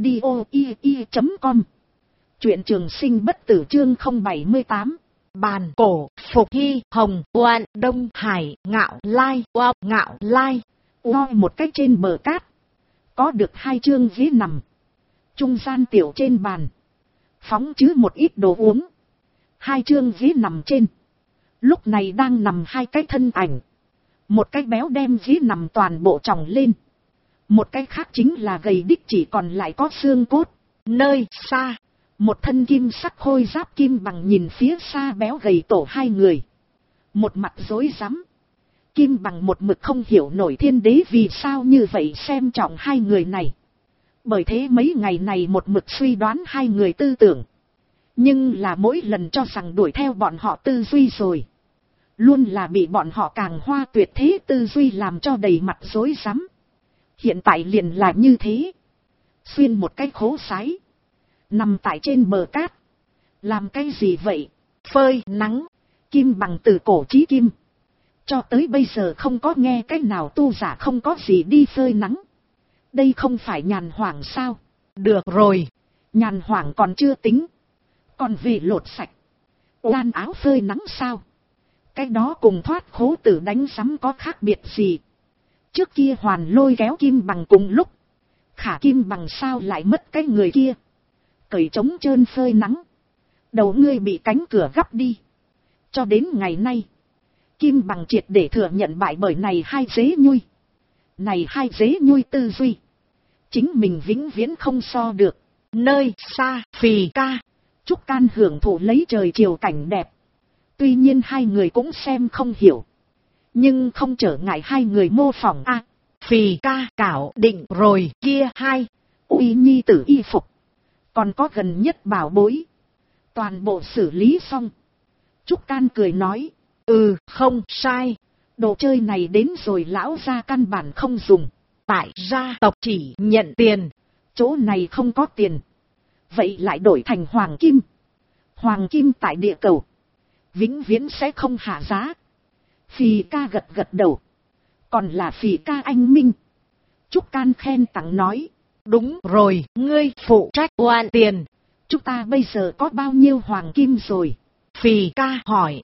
audio.com. Truyện Trường Sinh Bất Tử chương 078. Bàn cổ, Phục Hy, Hồng, Oan, Đông Hải, Ngạo Lai, Oa, Ngạo Lai. Oa một cách trên bờ cát. Có được 2 chương ghế nằm. Trung gian tiểu trên bàn. Phóng chứ một ít đồ uống. 2 chương ghế nằm trên. Lúc này đang nằm 2 cái thân ảnh. Một cái béo đem ghế nằm toàn bộ tròng lên. Một cái khác chính là gầy đích chỉ còn lại có xương cốt. Nơi xa. Một thân kim sắc khôi giáp kim bằng nhìn phía xa béo gầy tổ 2 người. Một mặt rối rắm. Kim Bằng một mực không hiểu nổi Thiên Đế vì sao như vậy xem trọng hai người này. Bởi thế mấy ngày này một mực suy đoán hai người tư tưởng. Nhưng là mỗi lần cho rằng đuổi theo bọn họ tư duy rồi. Luôn là bị bọn họ càng hoa tuyệt thế tư duy làm cho đầy mặt rối rắm. Hiện tại liền là như thế. Xuyên một cái khố sái. Nằm tại trên bờ cát. Làm cái gì vậy? Phơi nắng. Kim Bằng từ cổ chí kim. Cho tới bây giờ không có nghe cái nào tu giả không có gì đi phơi nắng. Đây không phải nhàn hoảng sao? Được rồi. Nhàn hoảng còn chưa tính. Còn về lột sạch. Đan áo phơi nắng sao? Cái đó cùng thoát khố tử đánh sắm có khác biệt gì? Trước kia Hoàn lôi kéo Kim Bằng cùng lúc. Khả Kim Bằng sao lại mất cái người kia? Cởi trống trơn phơi nắng. Đầu ngươi bị cánh cửa gắp đi. Cho đến ngày nay. Kim Bằng triệt để thừa nhận bại bởi này hai dế nhui. Này hai dế nhui tư duy. Chính mình vĩnh viễn không so được. Nơi xa Phì Ca. Trúc Can hưởng thụ lấy trời chiều cảnh đẹp. Tuy nhiên hai người cũng xem không hiểu. Nhưng không trở ngại hai người mô phỏng a. Phì Ca cảo định rồi kia hai. Uy nhi tử y phục. Còn có gần nhất bảo bối. Toàn bộ xử lý xong. Trúc Can cười nói. Không sai. Đồ chơi này đến rồi lão gia căn bản không dùng. Tại gia tộc chỉ nhận tiền. Chỗ này không có tiền. Vậy lại đổi thành hoàng kim. Hoàng kim tại địa cầu. Vĩnh viễn sẽ không hạ giá. Phì Ca gật gật đầu. Còn là Phì Ca anh minh. Trúc Can khen tặng nói. Đúng rồi, ngươi phụ trách oan tiền. Chúng ta bây giờ có bao nhiêu hoàng kim rồi? Phì Ca hỏi.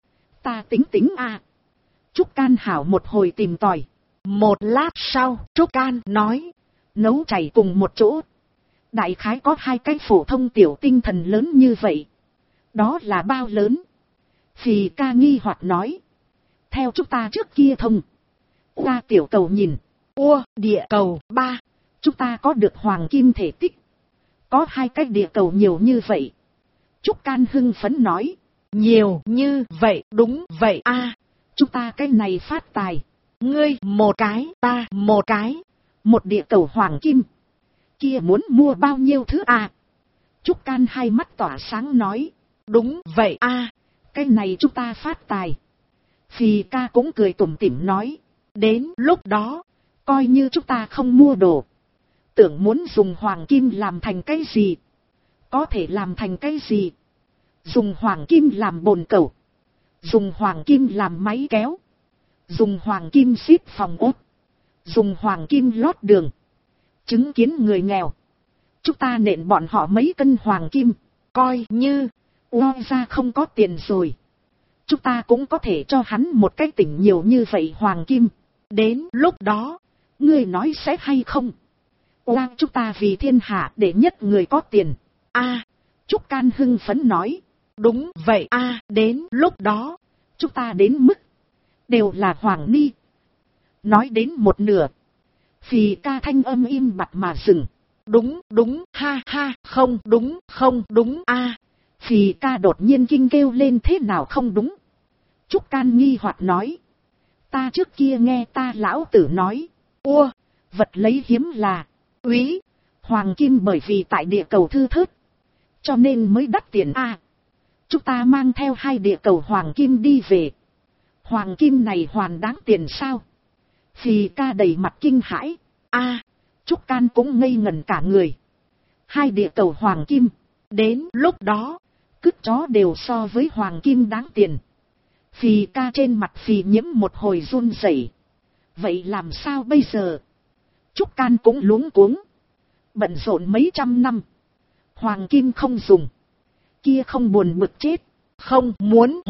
Ta tính tính à. Trúc Can hảo một hồi tìm tòi. Một lát sau, Trúc Can nói. Nấu chảy cùng một chỗ. Đại khái có hai cái phổ thông tiểu tinh thần lớn như vậy. Đó là bao lớn? Phì Ca nghi hoặc nói. Theo chúng ta trước kia thông. Qua tiểu cầu nhìn. Địa cầu 3. Chúng ta có được hoàng kim thể tích. Có hai cái địa cầu nhiều như vậy. Trúc Can hưng phấn nói. Nhiều như vậy, đúng vậy a. Chúng ta cái này phát tài. Ngươi một cái, ta một cái. Một địa cầu hoàng kim. Kia muốn mua bao nhiêu thứ à? Trúc Can hai mắt tỏa sáng nói. Đúng vậy a. Cái này chúng ta phát tài. Phì Ca cũng cười tủm tỉm nói. Đến lúc đó, coi như chúng ta không mua đồ. Tưởng muốn dùng hoàng kim làm thành cái gì? Có thể làm thành cái gì? Dùng hoàng kim làm bồn cầu. Dùng hoàng kim làm máy kéo. Dùng hoàng kim xếp phòng ốt. Dùng hoàng kim lót đường. Chứng kiến người nghèo. Chúng ta nện bọn họ mấy cân hoàng kim. Coi như ra không có tiền rồi. Chúng ta cũng có thể cho hắn một cái tỉnh nhiều như vậy hoàng kim. Đến lúc đó, ngươi nói sẽ hay không? Chúng ta vì thiên hạ để nhất người có tiền. Trúc Can hưng phấn nói. Đúng vậy đến lúc đó, chúng ta đến mức đều là hoàng ni. Nói đến một nửa, Phì Ca thanh âm im bặt mà dừng. Đúng, ha ha, không đúng Phì Ca đột nhiên kinh kêu lên thế nào không đúng. Trúc Can nghi hoặc nói. Ta trước kia nghe ta lão tử nói. Vật lấy hiếm là úy. Hoàng kim bởi vì tại địa cầu thư thớt. Cho nên mới đắt tiền Chúng ta mang theo hai địa cầu hoàng kim đi về. Hoàng kim này hoàn đáng tiền sao? Phì Ca đầy mặt kinh hãi. Trúc Can cũng ngây ngẩn cả người. Hai địa cầu hoàng kim. Đến lúc đó, cứt chó đều so với hoàng kim đáng tiền. Phì Ca trên mặt phì nhiễm một hồi run rẩy. Vậy làm sao bây giờ? Trúc Can cũng luống cuống. Bận rộn mấy trăm năm. Hoàng kim không dùng. Kia không buồn bực chết. Không muốn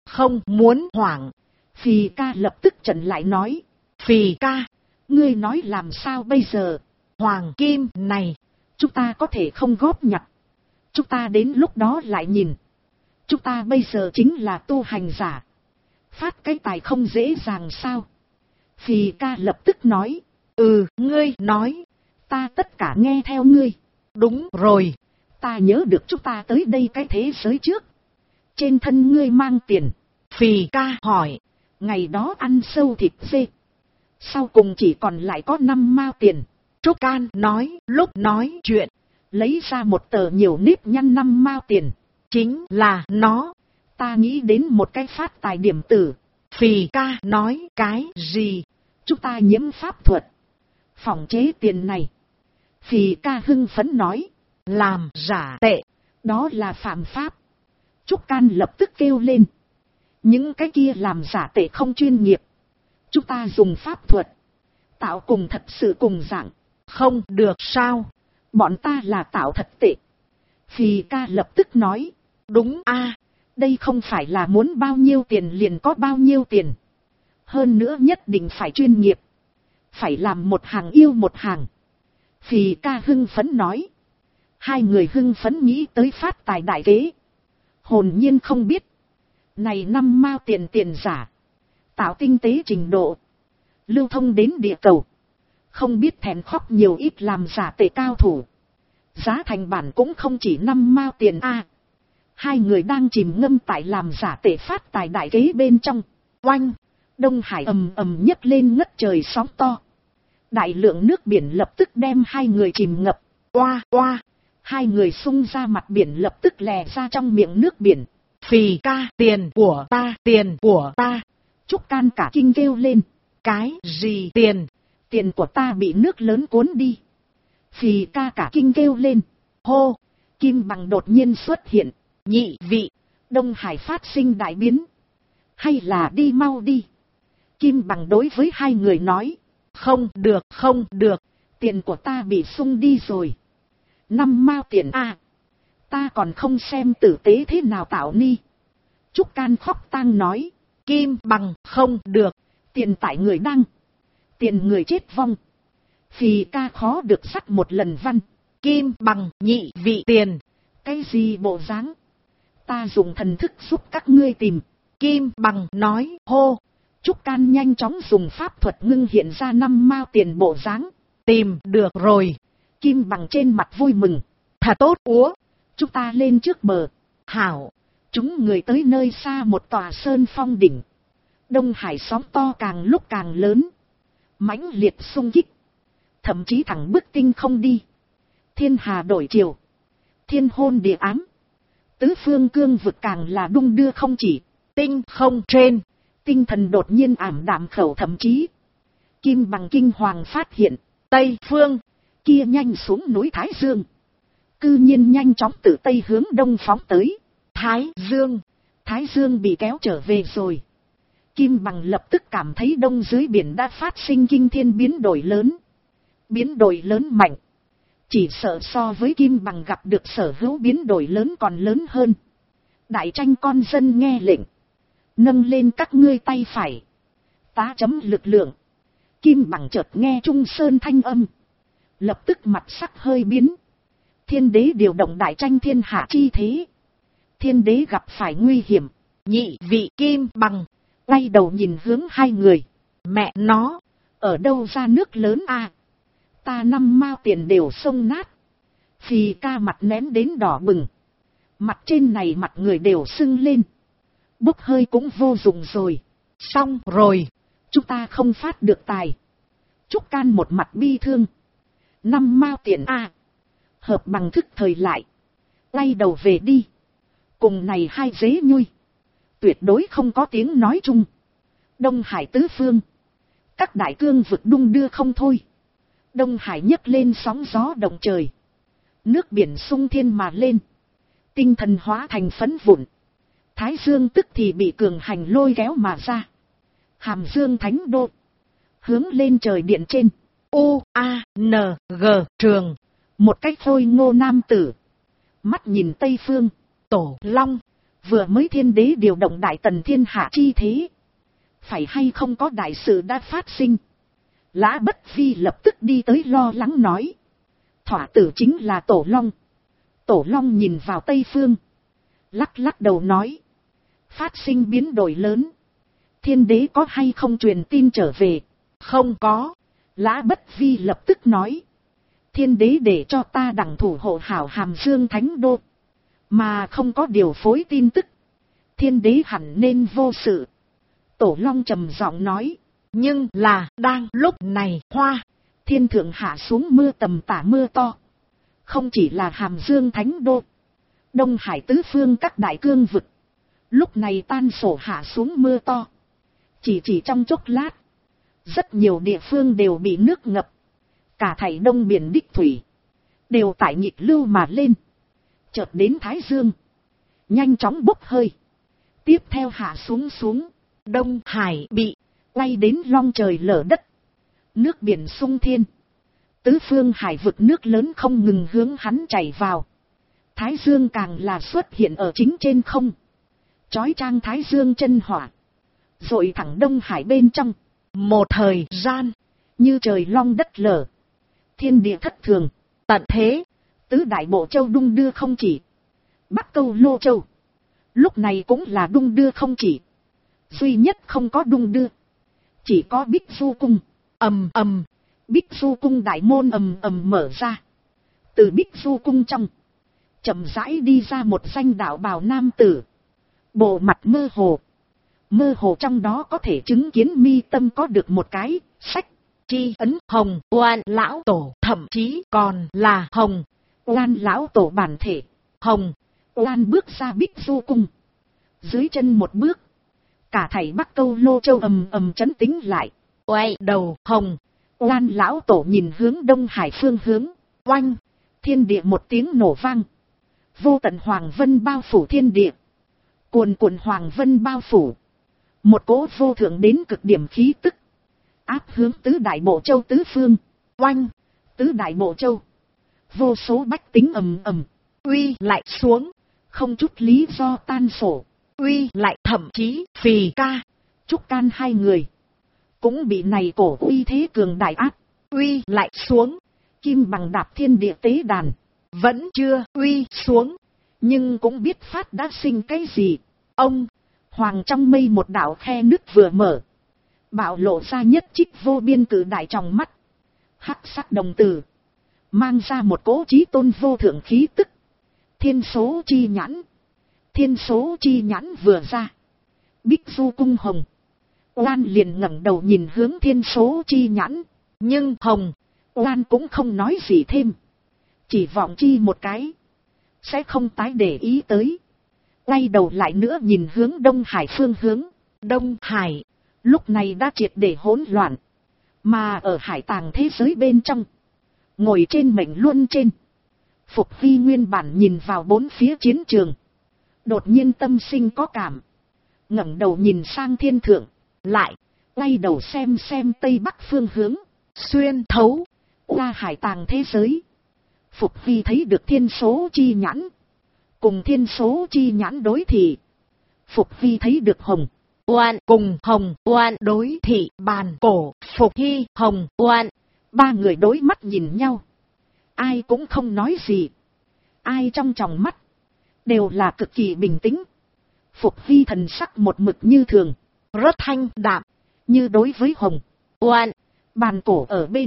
hoảng. Phì Ca lập tức chặn lại nói. Phì Ca, ngươi nói làm sao bây giờ? Hoàng kim này, chúng ta có thể không góp nhặt. Chúng ta đến lúc đó lại nhìn. Chúng ta bây giờ chính là tu hành giả. Phát cái tài không dễ dàng sao? Phì Ca lập tức nói. Ngươi nói. Ta tất cả nghe theo ngươi. Đúng rồi. Ta nhớ được chúng ta tới đây cái thế giới trước. Trên thân ngươi mang tiền. Phì Ca hỏi. Ngày đó ăn sâu thịt dê. Sau cùng chỉ còn lại có 5 mao tiền. Trúc Can nói, lúc nói chuyện, lấy ra một tờ nhiều nếp nhăn 5 mao tiền. Chính là nó. Ta nghĩ đến một cái phát tài điểm tử. Phì Ca nói, cái gì? Chúng ta nhiễm pháp thuật. Phòng chế tiền này. Phì Ca hưng phấn nói, làm giả tệ. Đó là phạm pháp. Trúc Can lập tức kêu lên. Những cái kia làm giả tệ không chuyên nghiệp. Chúng ta dùng pháp thuật. Tạo cùng thật sự cùng dạng. Không được sao? Bọn ta là tạo thật tệ. Phì Ca lập tức nói. Đúng a, đây không phải là muốn bao nhiêu tiền liền có bao nhiêu tiền. Hơn nữa nhất định phải chuyên nghiệp. Phải làm một hàng yêu một hàng. Phì Ca hưng phấn nói. Hai người hưng phấn nghĩ tới phát tài đại kế. Hồn nhiên không biết. Này 5 mao tiền tiền giả. Tạo tinh tế trình độ. Lưu thông đến địa cầu. Không biết thèm khóc nhiều ít làm giả tệ cao thủ. Giá thành bản cũng không chỉ 5 mao tiền a. Hai người đang chìm ngâm tại làm giả tệ phát tài đại kế bên trong. Oanh! Đông Hải ầm ầm nhấc lên ngất trời sóng to. Đại lượng nước biển lập tức đem hai người chìm ngập. Oa oa! Hai người xung ra mặt biển lập tức lè ra trong miệng nước biển. Phì Ca, tiền của ta, tiền của ta. Trúc Can cả kinh kêu lên. Cái gì tiền? Tiền của ta bị nước lớn cuốn đi. Phì Ca cả kinh kêu lên. Hô! Kim Bằng đột nhiên xuất hiện. Nhị vị, Đông Hải phát sinh đại biến. Hay là đi mau đi. Kim Bằng đối với hai người nói. Không được, không được. Tiền của ta bị sung đi rồi. 5 mao tiền a. Ta còn không xem tử tế thế nào tạo ni. Trúc Can khóc tang nói. Kim Bằng không được. Tiền tại người đăng. Tiền người chết vong. Phì Ca khó được sắt một lần văn. Kim Bằng nhị vị tiền. Cái gì bộ dáng? Ta dùng thần thức giúp các ngươi tìm. Kim Bằng nói hô. Trúc Can nhanh chóng dùng pháp thuật ngưng hiện ra 5 mao tiền bộ dáng. Tìm được rồi. Kim Bằng trên mặt vui mừng. Thà tốt úa. Chúng ta lên trước bờ. Hảo. Chúng người tới nơi xa một tòa sơn phong đỉnh. Đông Hải sóng to càng lúc càng lớn. Mãnh liệt xung kích. Thậm chí thẳng bức tinh không đi. Thiên hà đổi chiều. Thiên hôn địa ám. Tứ phương cương vực càng là đung đưa không chỉ. Tinh không trên. Tinh thần đột nhiên ảm đạm khẩu thậm chí. Kim Bằng kinh hoàng phát hiện. Tây phương. Kia nhanh xuống núi Thái Dương. Cư nhiên nhanh chóng từ Tây hướng Đông phóng tới. Thái Dương. Thái Dương bị kéo trở về rồi. Kim Bằng lập tức cảm thấy đông dưới biển đã phát sinh kinh thiên biến đổi lớn. Biến đổi lớn mạnh. Chỉ sợ so với Kim Bằng gặp được sở hữu biến đổi lớn còn lớn hơn. Đại tranh con dân nghe lệnh. Nâng lên các ngươi tay phải. Tá chấm lực lượng. Kim Bằng chợt nghe Trung Sơn thanh âm. Lập tức mặt sắc hơi biến. Thiên đế điều động đại tranh thiên hạ chi thế. Thiên đế gặp phải nguy hiểm. Nhị vị Kim Bằng. Quay đầu nhìn hướng hai người. Mẹ nó. Ở đâu ra nước lớn à? Ta 5 mao tiền đều xông nát. Phì Ca mặt nén đến đỏ bừng. Mặt trên này mặt người đều sưng lên. Bốc hơi cũng vô dụng rồi. Xong rồi. Chúng ta không phát được tài. Trúc Can một mặt bi thương. 5 mao tiền a. Hợp bằng thức thời lại. Quay đầu về đi. Cùng này hai dế nhui. Tuyệt đối không có tiếng nói chung. Đông Hải tứ phương. Các đại cương vực đung đưa không thôi. Đông Hải nhấc lên sóng gió động trời. Nước biển sung thiên mà lên. Tinh thần hóa thành phấn vụn. Thái Dương tức thì bị cường hành lôi kéo mà ra. Hàm Dương Thánh Đô. Hướng lên trời điện trên. U-A-N-G trường. Một cách khôi ngô nam tử. Mắt nhìn Tây Phương. Tổ Long. Vừa mới thiên đế điều động đại tần thiên hạ chi thế. Phải hay không có đại sự đã phát sinh. Lã Bất Vi lập tức đi tới lo lắng nói. Thỏa tử chính là Tổ Long. Tổ Long nhìn vào Tây Phương. Lắc lắc đầu nói. Phát sinh biến đổi lớn. Thiên đế có hay không truyền tin trở về? Không có. Lã Bất Vi lập tức nói. Thiên đế để cho ta đặng thủ hộ hảo Hàm Dương Thánh Đô. Mà không có điều phối tin tức. Thiên đế hẳn nên vô sự. Tổ Long trầm giọng nói. Nhưng là đang lúc này Hoa Thiên thượng hạ xuống mưa tầm tả mưa to. Không chỉ là Hàm Dương Thánh Đô, Đông Hải tứ phương các đại cương vực, lúc này tan sổ hạ xuống mưa to. Chỉ trong chốc lát, rất nhiều địa phương đều bị nước ngập. Cả thảy đông biển đích thủy đều tại nhịp lưu mà lên. Chợt đến Thái Dương, nhanh chóng bốc hơi. Tiếp theo hạ xuống, Đông Hải bị quay đến long trời lở đất. Nước biển sung thiên, tứ phương hải vực nước lớn không ngừng hướng hắn chảy vào. Thái Dương càng là xuất hiện ở chính trên không. Chói chang Thái Dương chân hỏa, dội thẳng Đông Hải bên trong. Một thời gian, như trời long đất lở, thiên địa thất thường. Tận thế, tứ đại bộ châu đung đưa không chỉ. Bắc Câu Lô Châu, lúc này cũng là đung đưa không chỉ. Duy nhất không có đung đưa, chỉ có Bích Du Cung. Ầm ầm, Bích Du Cung đại môn ầm ầm mở ra. Từ Bích Du Cung trong, chậm rãi đi ra một danh đạo bào nam tử. Bộ mặt mơ hồ trong đó có thể chứng kiến mi tâm có được một cái sách chi ấn Hồng Oan lão tổ, thậm chí còn là Hồng Oan lão tổ bản thể. Hồng Oan bước ra Bích Du Cung, dưới chân một bước, cả thảy Bắc Câu Lô Châu ầm ầm chấn tĩnh lại. Quay đầu, Hồng Oan lão tổ nhìn hướng Đông Hải phương hướng. Oanh, thiên địa một tiếng nổ vang, vô tận hoàng vân bao phủ thiên địa. Cuồn cuộn hoàng vân bao phủ, một cỗ vô thượng đến cực điểm khí tức áp hướng tứ đại bộ châu tứ phương. Oanh, tứ đại bộ châu, vô số bách tính ầm ầm uy lại xuống, không chút lý do tan sổ. Uy lại thậm chí Phì Ca, Trúc Can hai người cũng bị này cổ uy thế cường đại áp uy lại xuống. Kim Bằng đạp thiên địa tế đàn vẫn chưa uy xuống, nhưng cũng biết phát đã sinh cái gì. Ông hoàng trong mây một đạo khe nứt vừa mở, bạo lộ ra nhất trích vô biên cử đại trong mắt. Hắc sắc đồng tử mang ra một cỗ chí tôn vô thượng khí tức. Thiên số chi nhãn, thiên số chi nhãn vừa ra, Bích Du Cung Hồng Oan liền ngẩng đầu nhìn hướng thiên số chi nhãn. Nhưng Hồng Oan cũng không nói gì thêm, chỉ vọng chi một cái, sẽ không tái để ý tới. Quay đầu lại nữa nhìn hướng Đông Hải phương hướng. Đông Hải lúc này đã triệt để hỗn loạn, mà ở hải tàng thế giới bên trong, ngồi trên mệnh luân trên, Phục Hy nguyên bản nhìn vào bốn phía chiến trường, đột nhiên tâm sinh có cảm, ngẩng đầu nhìn sang thiên thượng, lại quay đầu xem tây bắc phương hướng. Xuyên thấu qua hải tàng thế giới, Phục Hy thấy được thiên số chi nhãn, cùng thiên số chi nhãn đối thị. Phục Hy thấy được Hồng Oan cùng Hồng Oan đối thị bàn cổ. Phục Hy, Hồng Oan, ba người đối mắt nhìn nhau, ai cũng không nói gì, ai trong tròng mắt đều là cực kỳ bình tĩnh. Phục Hy thần sắc một mực như thường, rất thanh đạm, như đối với Hồng Oan, bàn cổ ở bên,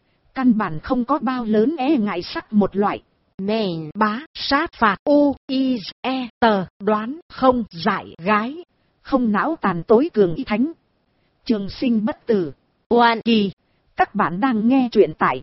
căn bản không có bao lớn e ngại sắc một loại. Nền bá sát phạt u i e tờ đoán không giải gái, không não tàn tối cường y thánh, trường sinh bất tử. Oan kỳ, các bạn đang nghe truyện tại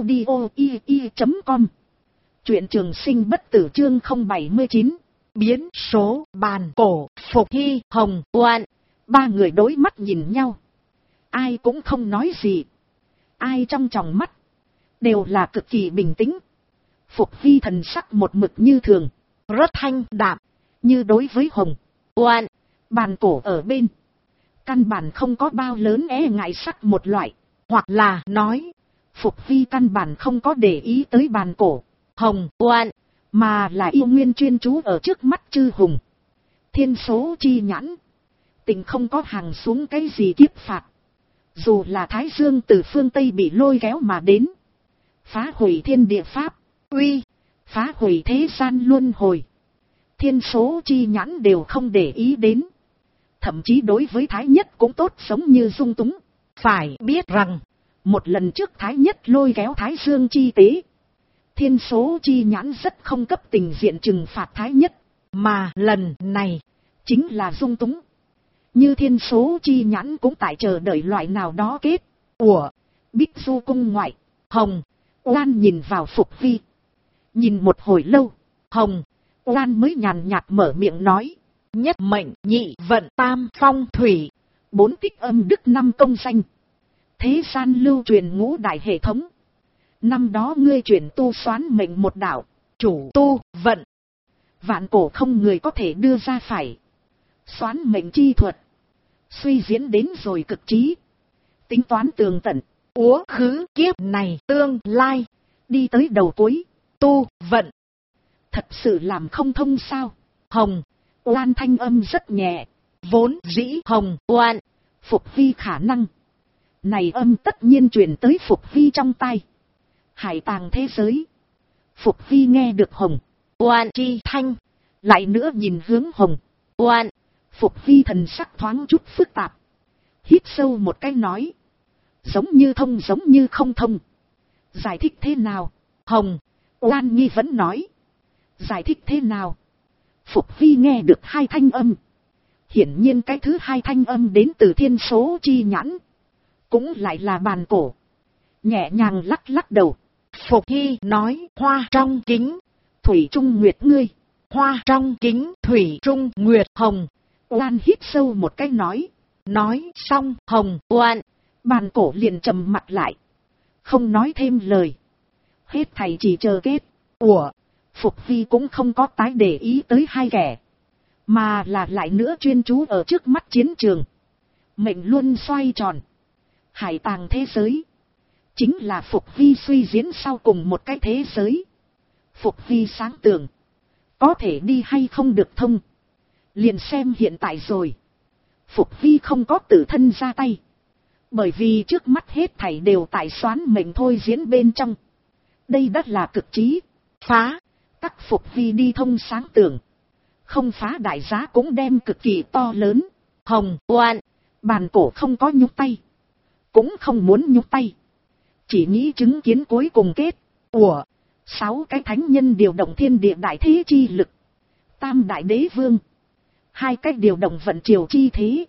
audio.com. Truyện trường sinh bất tử chương 079, biến số bàn cổ. Phục Hy, Hồng Oan, ba người đối mắt nhìn nhau, ai cũng không nói gì, ai trong tròng mắt đều là cực kỳ bình tĩnh. Phục Hy thần sắc một mực như thường, rất thanh đạm, như đối với Hồng Oan, bàn cổ ở bên, căn bản không có bao lớn e ngại sắc một loại. Hoặc là nói, Phục Hy căn bản không có để ý tới bàn cổ, Hồng Oan, mà là yêu nguyên chuyên chú ở trước mắt chư hùng. Thiên số chi nhãn, tình không có hàng xuống cái gì kiếp phạt. Dù là Thái Dương từ phương Tây bị lôi kéo mà đến, phá hủy thiên địa pháp uy, phá hủy thế gian luân hồi, thiên số chi nhãn đều không để ý đến. Thậm chí đối với Thái Nhất cũng tốt sống như dung túng. Phải biết rằng, một lần trước Thái Nhất lôi kéo Thái Dương chi tế, thiên số chi nhãn rất không cấp tình diện trừng phạt Thái Nhất, mà lần này chính là dung túng. Như thiên số chi nhãn cũng tại chờ đợi loại nào đó kết. Ủa, Bích Du cung ngoại, Hồng Oan nhìn vào Phục Vi. Nhìn một hồi lâu, Hồng Oan mới nhàn nhạt mở miệng nói. Nhất mệnh, nhị vận, tam phong thủy, 4 tích âm đức 5 công danh. Thế gian lưu truyền ngũ đại hệ thống. Năm đó ngươi chuyển tu xoán mệnh một đạo, chủ tu vận. Vạn cổ không người có thể đưa ra phải. Xoán mệnh chi thuật, suy diễn đến rồi cực trí. Tính toán tường tận, úa khứ kiếp này tương lai, đi tới đầu cuối, tu vận. Thật sự làm không thông sao? Hồng Oan thanh âm rất nhẹ. Vốn dĩ Hồng Oan Phục Vi khả năng này âm tất nhiên truyền tới Phục Vi trong tai. Hải tàng thế giới. Phục Vi nghe được Hồng Oan chi thanh, lại nữa nhìn hướng Hồng Oan. Phục Vi thần sắc thoáng chút phức tạp. Hít sâu một cái nói. Giống như thông giống như không thông. Giải thích thế nào? Hồng Oan nghi vẫn nói. Giải thích thế nào? Phục Vi nghe được 2 thanh âm. Hiển nhiên cái thứ 2 thanh âm đến từ thiên số chi nhãn. Cũng lại là bàn cổ. Nhẹ nhàng lắc lắc đầu. Phục Vi nói. Hoa trong kính, thủy trung nguyệt ngươi. Hoa trong kính, thủy trung nguyệt. Hồng Oan hít sâu một cái nói. Nói xong Hồng Oan, bàn cổ liền trầm mặt lại. Không nói thêm lời. Hết thầy chỉ chờ kết. Ủa, Phục Vi cũng không có tái để ý tới 2 kẻ. Mà là lại nữa chuyên chú ở trước mắt chiến trường. Mệnh luôn xoay tròn. Hải tàng thế giới chính là Phục Vi suy diễn sau cùng một cái thế giới. Phục Vi sáng tường. Có thể đi hay không được thông, liền xem hiện tại rồi. Phục Vi không có tự thân ra tay. Bởi vì trước mắt hết thảy đều tại xoán mệnh thôi diễn bên trong. Đây đất là cực trí. Phá. Các Phục Vi đi thông sáng tường. Không phá đại giá cũng đem cực kỳ to lớn. Hồng Oan, bàn cổ không có nhúc tay. Cũng không muốn nhúc tay. Chỉ nghĩ chứng kiến cuối cùng kết. Ủa, 6 cái thánh nhân điều động thiên địa đại thế chi lực. Tam đại đế vương. 2 cách điều động vận triều chi thế.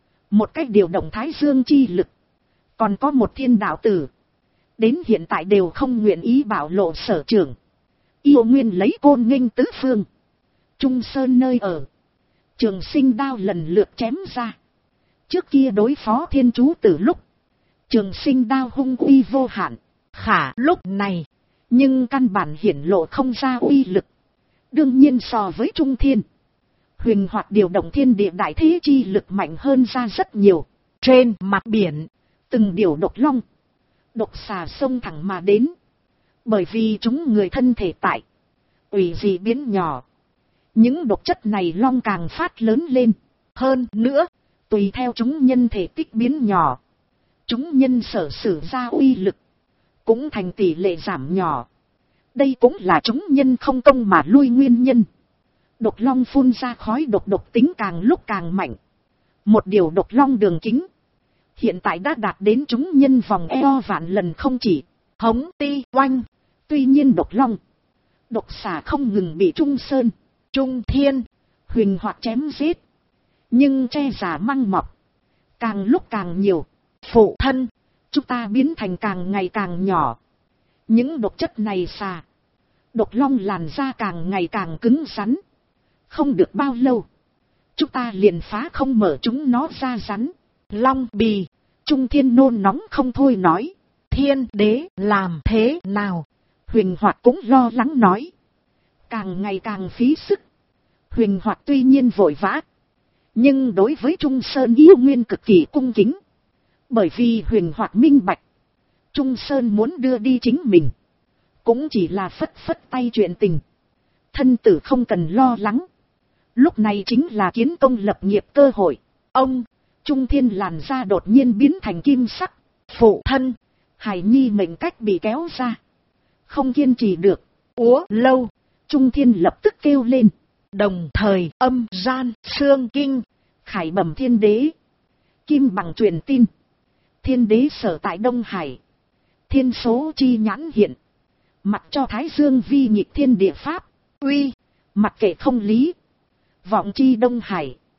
1 cách điều động thái dương chi lực. Còn có 1 thiên đạo tử. Đến hiện tại đều không nguyện ý bảo lộ sở trường. Yêu nguyên lấy côn nghênh tứ phương. Trung sơn nơi ở. Trường sinh đao lần lượt chém ra. Trước kia đối phó thiên chú tử lúc, trường sinh đao hung uy vô hạn. Khả lúc này, nhưng căn bản hiển lộ không ra uy lực. Đương nhiên so với trung thiên, huyền hoạt điều động thiên địa đại thế chi lực mạnh hơn ra rất nhiều. Trên mặt biển, từng điều độc long, độc xà sông thẳng mà đến. Bởi vì chúng người thân thể tại ủy dị biến nhỏ, những độc chất này long càng phát lớn lên. Hơn nữa, tùy theo chúng nhân thể tích biến nhỏ, chúng nhân sở sử ra uy lực cũng thành tỷ lệ giảm nhỏ. Đây cũng là chúng nhân không công mà lui nguyên nhân. Độc long phun ra khói độc, độc tính càng lúc càng mạnh. Một điều độc long đường kính hiện tại đã đạt đến chúng nhân vòng eo vạn lần không chỉ. Hống ti oanh. Tuy nhiên độc long, độc xà không ngừng bị Trung Sơn, Trung Thiên, huyền hoạt chém giết. Nhưng che giả măng mọc, càng lúc càng nhiều. Phụ thân, chúng ta biến thành càng ngày càng nhỏ. Những độc chất này xà, độc long làn da càng ngày càng cứng rắn. Không được bao lâu, chúng ta liền phá không mở chúng nó ra rắn. Long bì. Trung Thiên nôn nóng không thôi nói. Thiên đế làm thế nào? Huyền Hoạt cũng lo lắng nói. Càng ngày càng phí sức. Huyền Hoạt tuy nhiên vội vã, nhưng đối với Trung Sơn yêu nguyên cực kỳ cung kính. Bởi vì Huyền Hoạt minh bạch, Trung Sơn muốn đưa đi chính mình, cũng chỉ là phất phất tay chuyện tình. Thân tử không cần lo lắng. Lúc này chính là kiến công lập nghiệp cơ hội. Ông, Trung Thiên làn da đột nhiên biến thành kim sắc. Phụ thân, Hải Nhi mệnh cách bị kéo ra. Không kiên trì được. Úa lâu, Trung Thiên lập tức kêu lên. Đồng thời âm gian, xương kinh, khải bẩm thiên đế. Kim bằng truyền tin. Thiên đế sở tại Đông Hải. Thiên số chi nhãn hiện. Mặc cho Thái Dương vi nhịp thiên địa pháp. Uy, mặc kệ không lý. Vọng chi Đông Hải.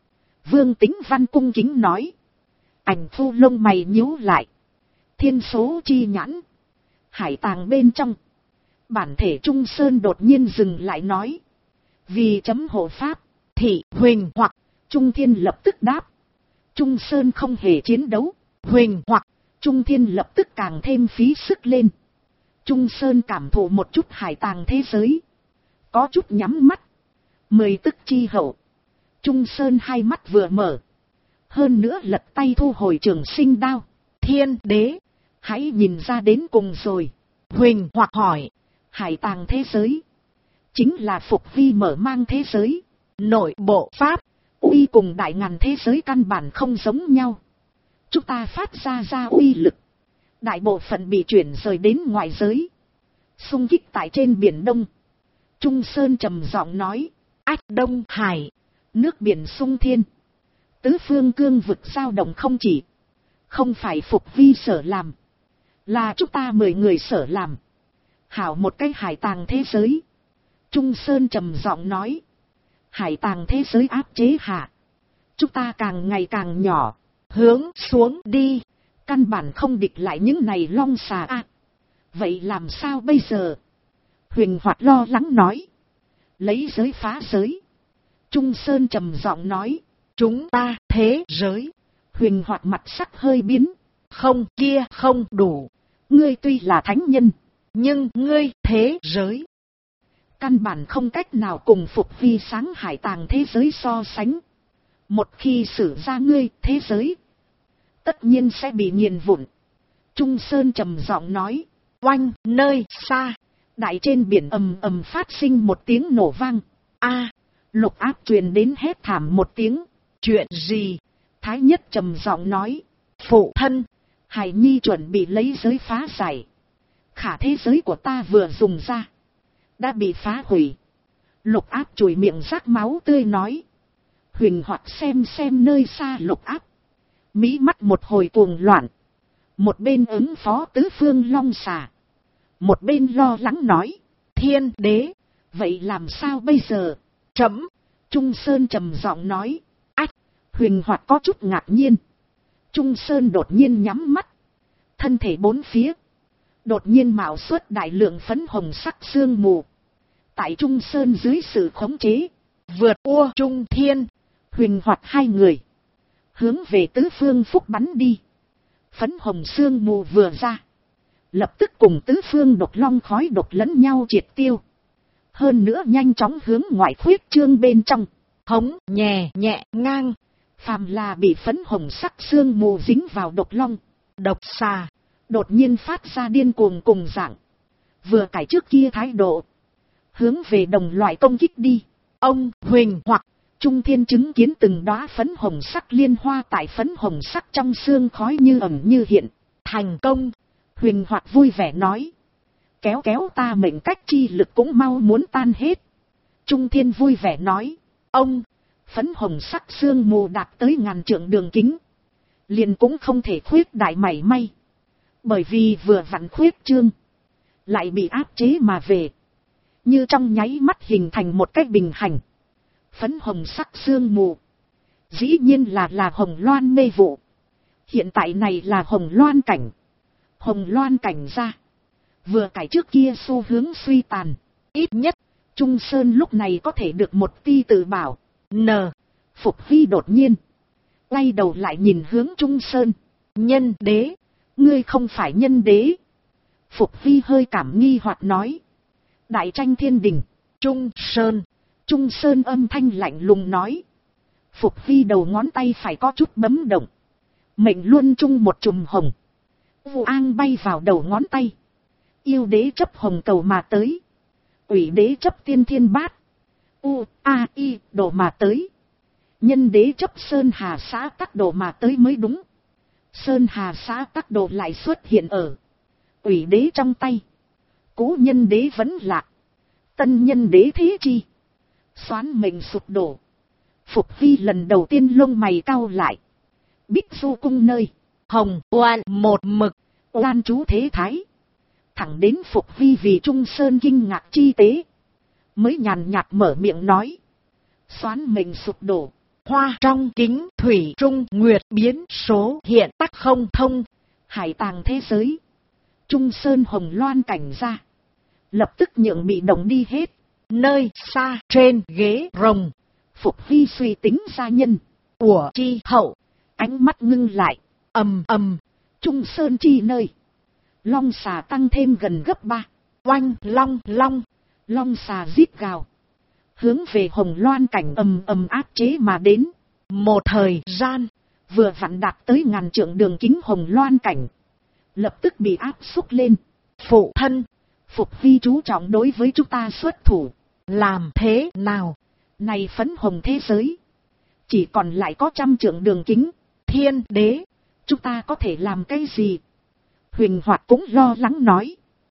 Vương Tĩnh Văn cung kính nói. Ảnh Phu lông mày nhíu lại. Thiên số chi nhãn. Hải tàng bên trong. Bản thể Trung Sơn đột nhiên dừng lại nói. Vì chấm hộ pháp. Thị Huỳnh hoặc. Trung Thiên lập tức đáp. Trung Sơn không hề chiến đấu. Huỳnh hoặc. Trung Thiên lập tức càng thêm phí sức lên. Trung Sơn cảm thụ một chút hải tàng thế giới. Có chút nhắm mắt. 10 tức chi hậu. Trung Sơn hai mắt vừa mở. Hơn nữa lật tay thu hồi Trường Sinh đao. Thiên đế. Hãy nhìn ra đến cùng rồi. Huỳnh hoặc hỏi. Hải tàng thế giới. Chính là Phục Vi mở mang thế giới. Nội bộ pháp. Uy cùng đại ngàn thế giới căn bản không giống nhau. Chúng ta phát ra uy lực. Đại bộ phận bị chuyển rời đến ngoại giới. Xung kích tại trên biển Đông. Trung Sơn trầm giọng nói. Ách Đông Hải. Nước biển sung thiên. Tứ phương cương vực dao động không chỉ. Không phải Phục Vi sở làm. Là chúng ta 10 người sở làm. Hảo một cái hải tàng thế giới. Trung Sơn trầm giọng nói. Hải tàng thế giới áp chế hạ. Chúng ta càng ngày càng nhỏ. Hướng xuống đi. Căn bản không địch lại những này long xà a. Vậy làm sao bây giờ? Huỳnh Hoạt lo lắng nói. Lấy giới phá giới. Trung Sơn trầm giọng nói. Chúng ta thế giới. Huỳnh Hoạt mặt sắc hơi biến. Không, kia không đủ. Ngươi tuy là thánh nhân. Nhưng ngươi thế giới. Căn bản không cách nào cùng Phục Vi sáng hải tàng thế giới so sánh. Một khi sử ra ngươi thế giới. Tất nhiên sẽ bị nghiền vụn. Trung Sơn trầm giọng nói. Oanh, nơi xa. Đại trên biển ầm ầm phát sinh một tiếng nổ vang. A, Lục Áp truyền đến hét thảm một tiếng. Chuyện gì? Thái Nhất trầm giọng nói. Phụ thân, Hải Nhi chuẩn bị lấy giới phá giải. Khả thế giới của ta vừa dùng ra. Đã bị phá hủy. Lục Áp chùi miệng rác máu tươi nói. Huỳnh Hoạt xem nơi xa Lục Áp. Mí mắt một hồi cuồng loạn. Một bên ứng phó tứ phương long xà. Một bên lo lắng nói. Thiên đế. Vậy làm sao bây giờ? Chấm. Trung Sơn trầm giọng nói. Ách. Huỳnh Hoạt có chút ngạc nhiên. Trung Sơn đột nhiên nhắm mắt. Thân thể bốn phía. Đột nhiên mạo xuất đại lượng phấn hồng sắc sương mù. Tại Trung Sơn dưới sự khống chế. Vượt ua Trung Thiên. Huỳnh Hoạt hai người. Hướng về tứ phương phúc bắn đi. Phấn hồng sương mù vừa ra. Lập tức cùng tứ phương độc long khói độc lẫn nhau triệt tiêu. Hơn nữa nhanh chóng hướng ngoại khuyết trương bên trong. Hống nhẹ ngang. Phàm là bị phấn hồng sắc sương mù dính vào độc long. Độc xà. Đột nhiên phát ra điên cuồng cùng dạng. Vừa cải trước kia thái độ. Hướng về đồng loại công kích đi. Ông Huỳnh hoặc Trung Thiên chứng kiến từng đóa phấn hồng sắc liên hoa tại phấn hồng sắc trong sương khói như ẩn như hiện. Thành công. Huỳnh Hoạt vui vẻ nói. Kéo ta mệnh cách chi lực cũng mau muốn tan hết. Trung Thiên vui vẻ nói. Ông, phấn hồng sắc sương mù đạt tới ngàn trượng đường kính. Liền cũng không thể khuyết đại mảy may. Bởi vì vừa vặn khuyết trương. Lại bị áp chế mà về. Như trong nháy mắt hình thành một cái bình hành. Phấn hồng sắc sương mù. Dĩ nhiên là hồng loan mê vụ. Hiện tại này là hồng loan cảnh. Hồng loan cảnh ra. Vừa cải trước kia xu hướng suy tàn. Ít nhất, Trung Sơn lúc này có thể được một ti tự bảo. Phục Vi đột nhiên. Quay đầu lại nhìn hướng Trung Sơn. Nhân đế. Ngươi không phải nhân đế. Phục Vi hơi cảm nghi hoặc nói. Đại tranh thiên đình. Trung Sơn âm thanh lạnh lùng nói. Phục Vi đầu ngón tay phải có chút bấm động. Mệnh luân trung một chùm hồng. Vụ an bay vào đầu ngón tay. Yêu đế chấp hồng cầu mà tới. Ủy đế chấp tiên thiên bát. U-A-I đổ mà tới. Nhân đế chấp sơn hà xã tắc đồ mà tới mới đúng. Sơn hà xã tắc đồ lại xuất hiện ở ủy đế trong tay. Cũ nhân đế vẫn lạc. Tân nhân đế thế chi. Xoán mệnh sụp đổ. Phục Vi lần đầu tiên lông mày cau lại. Bích Du cung nơi. Hồng oan một mực. Oan chú thế thái. Thẳng đến Phục Vi vì Trung Sơn kinh ngạc chi tế. Mới nhàn nhạt mở miệng nói. Xoán mệnh sụp đổ. hoa trong kính thủy trung nguyệt biến số hiện tắc không thông. Hải tàng thế giới. Trung Sơn Hồng Loan cảnh ra. Lập tức nhượng bị động đi hết. Nơi xa trên ghế rồng. Phục Hy suy tính gia nhân. Của chi hậu. Ánh mắt ngưng lại. Ầm ầm. Trung Sơn chi nơi. Long xà tăng thêm gần gấp 3. Oanh long long. Long xà rít gào. Hướng về Hồng Loan cảnh ầm ầm áp chế mà đến. Một thời gian. Vừa vặn đạt tới ngàn trượng đường kính Hồng Loan cảnh. Lập tức bị áp xúc lên. Phụ thân. Phục Hy chú trọng đối với chúng ta xuất thủ. Làm thế nào? Này phấn hồng thế giới. Chỉ còn lại có 100 trượng đường kính. Thiên đế. Chúng ta có thể làm cái gì? Huỳnh Hoạt cũng lo lắng nói.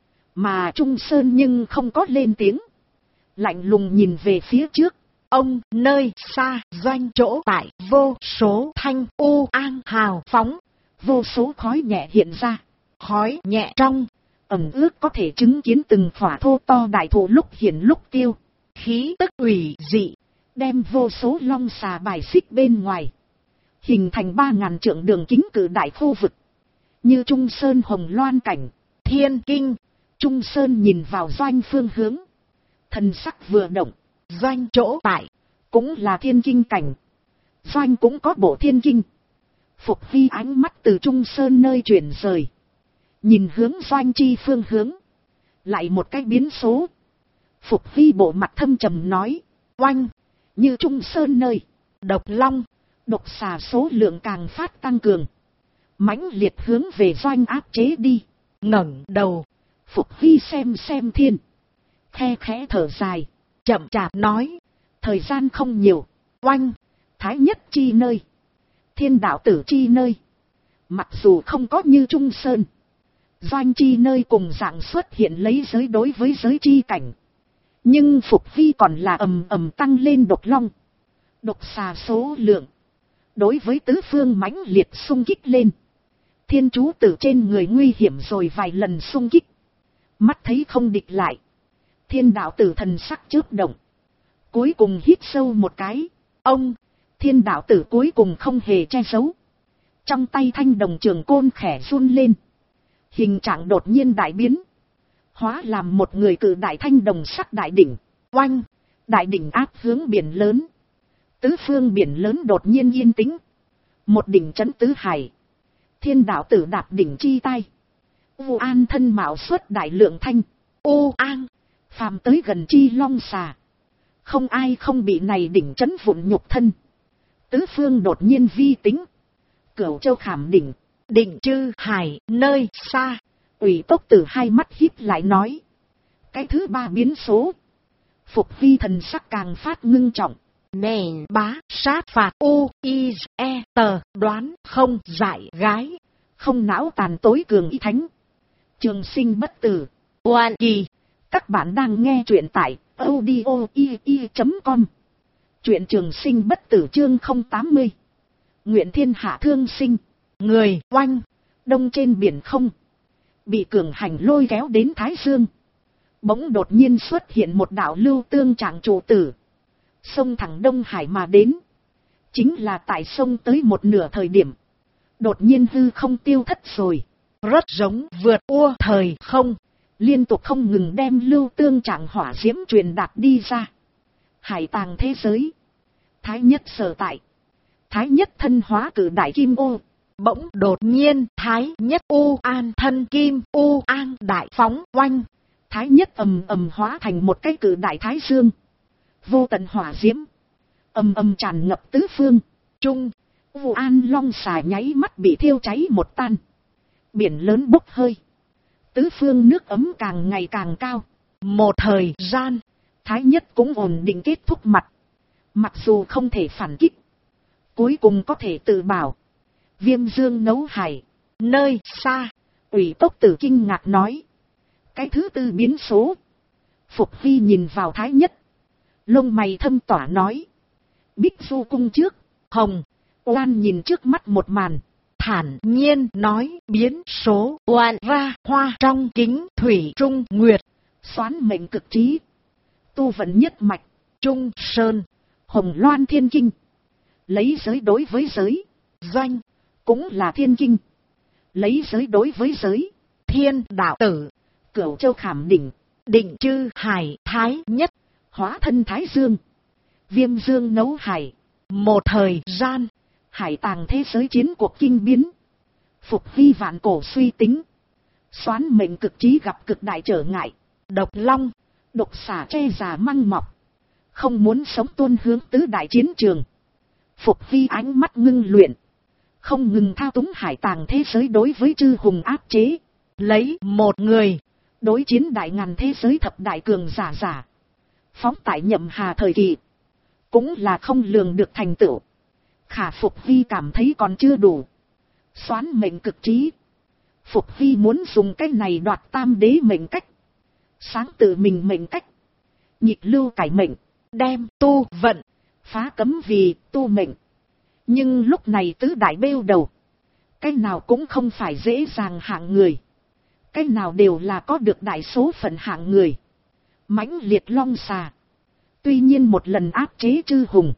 Mà Trung Sơn nhưng không có lên tiếng. Lạnh lùng nhìn về phía trước. Ông nơi xa doanh chỗ tại vô số thanh u an hào phóng. Vô số khói nhẹ hiện ra. Khói nhẹ trong. Ẩm ước có thể chứng kiến từng phỏa thô to đại thụ lúc hiển lúc tiêu. Khí tức ủy dị. Đem vô số long xà bài xích bên ngoài. Hình thành 3000 trượng đường kính cử đại khu vực. Như Trung Sơn Hồng Loan cảnh. Thiên kinh. Trung Sơn nhìn vào doanh phương hướng. Thần sắc vừa động. Doanh chỗ tại. Cũng là thiên kinh cảnh. Doanh cũng có bộ thiên kinh. Phục Hy ánh mắt từ Trung Sơn nơi chuyển rời. Nhìn hướng doanh chi phương hướng. Lại một cái biến số. Phục Hy bộ mặt thâm trầm nói. Oanh. Như Trung Sơn nơi. Độc long. Độc xà số lượng càng phát tăng cường. Mãnh liệt hướng về doanh áp chế đi. Ngẩng đầu. Phục Hy xem thiên. Khe khẽ thở dài. Chậm chạp nói. Thời gian không nhiều. Oanh. Thái nhất chi nơi. Thiên đạo tử chi nơi. Mặc dù không có như Trung Sơn. Doanh chi nơi cùng dạng xuất hiện lấy giới đối với giới chi cảnh. Nhưng Phục Hy còn là ầm ầm tăng lên độc long. Độc xà số lượng. Đối với tứ phương mãnh liệt xung kích lên. Thiên chú tử trên người nguy hiểm rồi vài lần xung kích. Mắt thấy không địch lại. Thiên đạo tử thần sắc chớp động. Cuối cùng hít sâu một cái. Ông, thiên đạo tử cuối cùng không hề che giấu. Trong tay thanh đồng trường côn khẽ run lên. Hình trạng đột nhiên đại biến. Hóa làm một người cử đại thanh đồng sắc đại đỉnh. Oanh, đại đỉnh áp hướng biển lớn. Tứ phương biển lớn đột nhiên yên tĩnh. Một đỉnh chấn tứ hải. Thiên đạo tử đạp đỉnh chi tay. U an thân mạo xuất đại lượng thanh. U an, phàm tới gần chi long xà. Không ai không bị này đỉnh chấn vụn nhục thân. Tứ phương đột nhiên vi tính. Cửu châu khảm đỉnh. Đỉnh chư hải nơi xa. Ủy Tốc Tử hai mắt híp lại nói. Cái thứ ba biến số. Phục Hy thần sắc càng phát ngưng trọng. Nền bá sát phạt u i e tờ đoán không giải gái. Không não tàn tối cường y thánh. Trường sinh bất tử. Oan kỳ. Các bạn đang nghe truyện tại audio.com. Truyện trường sinh bất tử chương 080. Nguyện thiên hạ thương sinh. Người oanh. Đông trên biển không. Bị cường hành lôi kéo đến Thái Dương. Bỗng đột nhiên xuất hiện một đạo lưu tương trạng trụ tử. Sông thẳng Đông Hải mà đến. Chính là tại sông tới một nửa thời điểm. Đột nhiên hư không tiêu thất rồi. Rất giống vượt ua thời không. Liên tục không ngừng đem lưu tương trạng hỏa diễm truyền đạt đi ra. Hải tàng thế giới. Thái nhất sở tại. Thái nhất thân hóa cử đại kim ô. Bỗng đột nhiên thái nhất u an thân kim u an đại phóng oanh. Thái nhất ầm ầm hóa thành một cái cử đại thái dương. Vô tận hỏa diễm. Ầm ầm tràn ngập tứ phương. Trung. U an long xà nháy mắt bị thiêu cháy một tan. Biển lớn bốc hơi. Tứ phương nước ấm càng ngày càng cao. Một thời gian. Thái nhất cũng ổn định kết thúc mặt. Mặc dù không thể phản kích. Cuối cùng có thể tự bảo. Viêm dương nấu hải. Nơi xa. Ủy Tốc Tử kinh ngạc nói. Cái thứ tư biến số. Phục Hy nhìn vào Thái nhất. Lông mày thâm tỏa nói. Bích Du cung trước. Hồng. Oan nhìn trước mắt một màn. Thản nhiên nói biến số oan ra hoa trong kính thủy trung nguyệt. Xoán mệnh cực trí. Tu vận nhất mạch. Trung Sơn. Hồng Loan thiên kinh. Lấy giới đối với giới, doanh, cũng là thiên kinh. Lấy giới đối với giới, thiên đạo tử. Cửu châu khảm đỉnh, định chư hải thái nhất. hóa thân thái dương, viêm dương nấu hải. Một thời gian, hải tàng thế giới chiến cuộc kinh biến. Phục hy vạn cổ suy tính, xoán mệnh cực trí gặp cực đại trở ngại. độc long, Độc xà che già măng mọc, không muốn sống tuôn hướng tứ đại chiến trường. Phục hy ánh mắt ngưng luyện, không ngừng thao túng hải tàng thế giới đối với chư hùng áp chế. lấy một người, Đối chiến đại ngàn thế giới thập đại cường giả. Phóng tại Nhậm Hà thời kỳ, cũng là không lường được thành tựu. Khả Phục hy cảm thấy còn chưa đủ. Xoán mệnh cực trí, Phục hy muốn dùng cái này đoạt tam đế mệnh cách, sáng tự mình mệnh cách, nhịp lưu cải mệnh, đem tu vận, phá cấm vì tu mệnh. Nhưng lúc này tứ đại bêu đầu, cái nào cũng không phải dễ dàng hạng người, cái nào đều là có được đại số phận hạng người. Mãnh liệt long xà, tuy nhiên một lần áp chế chư hùng,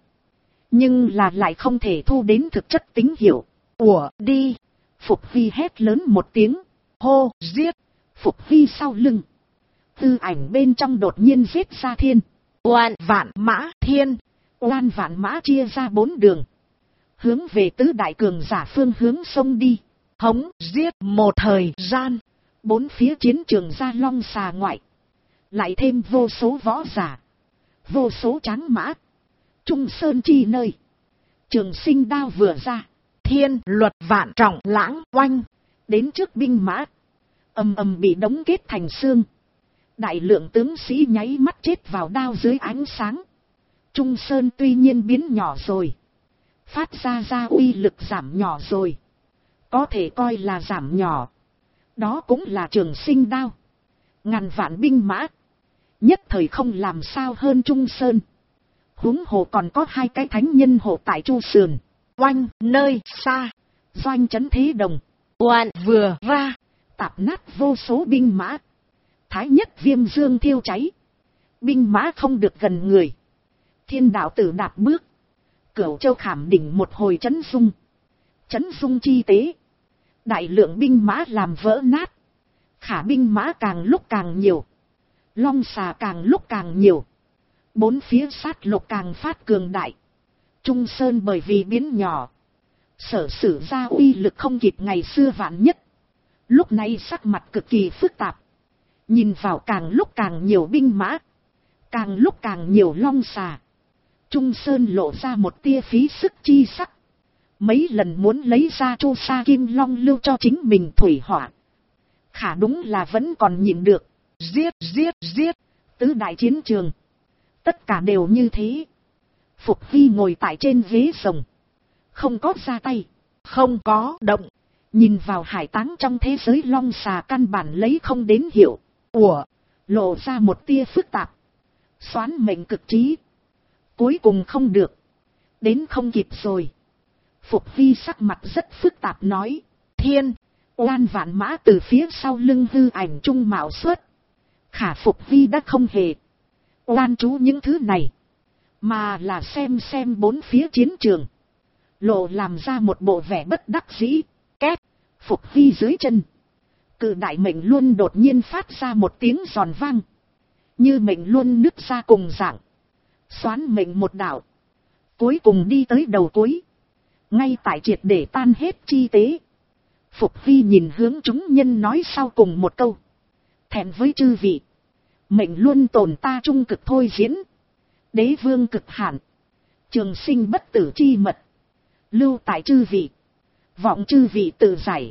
nhưng là lại không thể thu đến thực chất tín hiệu. ủa đi, Phục hy hét lớn một tiếng, hô giết. Phục hy sau lưng, tư ảnh bên trong đột nhiên giết ra thiên, oan vạn mã thiên. oan vạn mã chia ra 4 đường, hướng về tứ đại cường giả phương hướng sông đi. Hống giết. Một thời gian, 4 phía chiến trường ra long xà ngoại, lại thêm vô số võ giả, vô số tráng mã. Trung sơn chi nơi, Trường Sinh đao vừa ra, thiên luật vạn trọng lãng oanh. đến trước binh mã, ầm ầm bị đóng kết thành xương. Đại lượng tướng sĩ nháy mắt chết vào đao dưới ánh sáng. Trung sơn tuy nhiên biến nhỏ rồi, phát ra uy lực giảm nhỏ rồi, có thể coi là giảm nhỏ. Đó cũng là Trường Sinh đao, ngàn vạn binh mã, nhất thời không làm sao hơn Trung sơn. Huống hồ còn có 2 cái thánh nhân hộ tại Chu sườn. Oanh nơi xa, Doanh chấn thế đồng, oan vừa ra, tạp nát vô số binh mã. Thái nhất viêm dương thiêu cháy, binh mã không được gần người. Thiên đạo tử đạp bước, Cửu châu khảm đỉnh một hồi chấn dung chi tế. Đại lượng binh mã làm vỡ nát, khả binh mã càng lúc càng nhiều, long xà càng lúc càng nhiều, 4 phía sát lục càng phát cường đại. Trung sơn bởi vì biến nhỏ, sở sử ra uy lực không kịp ngày xưa vạn nhất. Lúc này sắc mặt cực kỳ phức tạp, nhìn vào càng lúc càng nhiều binh mã, càng lúc càng nhiều long xà. Trung sơn lộ ra một tia phí sức chi sắc, mấy lần muốn lấy ra Chu sa kim long lưu cho chính mình thủy hỏa, khả đúng là vẫn còn nhịn được. Giết giết giết. Tứ đại chiến trường, tất cả đều như thế. Phục hy ngồi tại trên ghế rồng, không có ra tay, không có động, nhìn vào hải táng trong thế giới long xà căn bản lấy không đến hiệu. ủa, lộ ra một tia phức tạp. Xoán mệnh cực trí, cuối cùng không được, đến không kịp rồi. Phục hy sắc mặt rất phức tạp nói, thiên, oan vạn mã từ phía sau lưng hư ảnh trung mạo xuất. Khả Phục hy đã không hề oan chú những thứ này, mà là xem 4 phía chiến trường, lộ làm ra một bộ vẻ bất đắc dĩ. Két, Phục hy dưới chân, cự đại mệnh luân đột nhiên phát ra một tiếng giòn vang, như mệnh luân nứt ra cùng dạng. Xoán mệnh một đạo, cuối cùng đi tới đầu cuối, ngay tại triệt để tan hết chi tế. Phục hy nhìn hướng chúng nhân nói sau cùng một câu, thẹn với chư vị, mệnh luân tồn ta trung cực thôi diễn, đế vương cực hạn, Trường Sinh bất tử chi mật, lưu tại chư vị, vọng chư vị tự giải.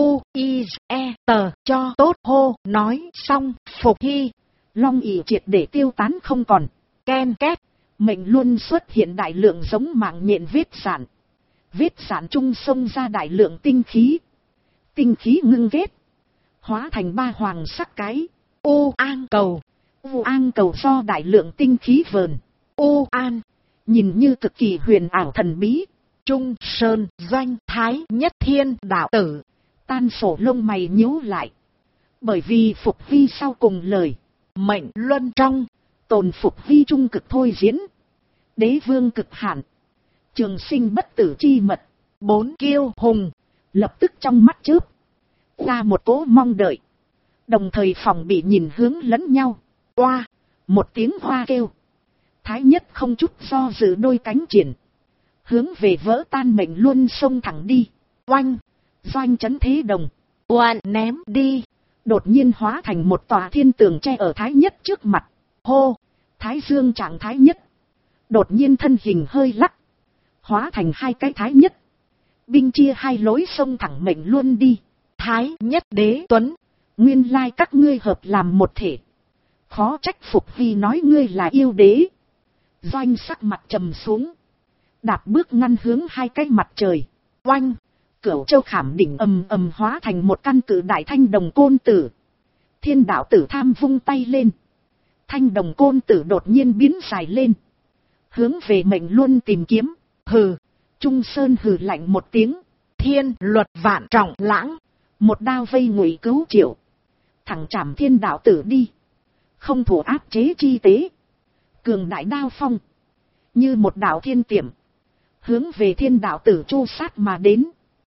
U-I-E-T cho tốt hô. Nói xong, Phục hy long ỷ triệt để tiêu tán không còn. Ken két, mệnh luân xuất hiện đại lượng giống mạng nhện vết sản. Vết sản trung xông ra đại lượng tinh khí. Tinh khí ngưng kết, hóa thành 3 hoàng sắc cái. U-An cầu. U-An cầu do đại lượng tinh khí vờn. U-An, nhìn như cực kỳ huyền ảo thần bí. Trung sơn doanh thái nhất thiên đạo tử. Tan sổ lông mày nhíu lại, bởi vì Phục hy sau cùng lời, mệnh luân trong tồn Phục hy trung cực thôi diễn, đế vương cực hạn, Trường sinh bất tử chi mật. 4 kiêu hùng. Lập tức trong mắt chớp ra một cỗ mong đợi, đồng thời phòng bị nhìn hướng lẫn nhau. Oa, một tiếng hoa kêu, Thái Nhất không chút do dự đôi cánh triển, hướng về vỡ tan mệnh luôn xông thẳng đi. Oanh, doanh chấn thế đồng, oan ném đi, đột nhiên hóa thành một tòa thiên tường che ở Thái Nhất trước mặt. Hô, Thái Dương trạng Thái Nhất, đột nhiên thân hình hơi lắc, hóa thành hai cái Thái Nhất, binh chia hai lối xông thẳng mệnh luôn đi. Thái Nhất đế tuấn, nguyên lai các ngươi hợp làm một thể, khó trách Phục Hy nói ngươi là yêu đế. Doanh sắc mặt trầm xuống, đạp bước ngăn hướng hai cái mặt trời. Oanh, Cửu Châu Khảm Đỉnh ầm ầm hóa thành một căn cự đại thanh đồng côn tử. Thiên đạo tử tham vung tay lên, thanh đồng côn tử đột nhiên biến dài lên, hướng về mệnh luôn tìm kiếm. Hừ, Trung Sơn hừ lạnh một tiếng, thiên luật vạn trọng lãng, một đao vây Ngụy Cứu Triệu, thẳng chạm thiên đạo tử đi. Không thủ áp chế chi tế, cường đại đao phong, như một đạo thiên tiệm, hướng về thiên đạo tử chu sát mà đến.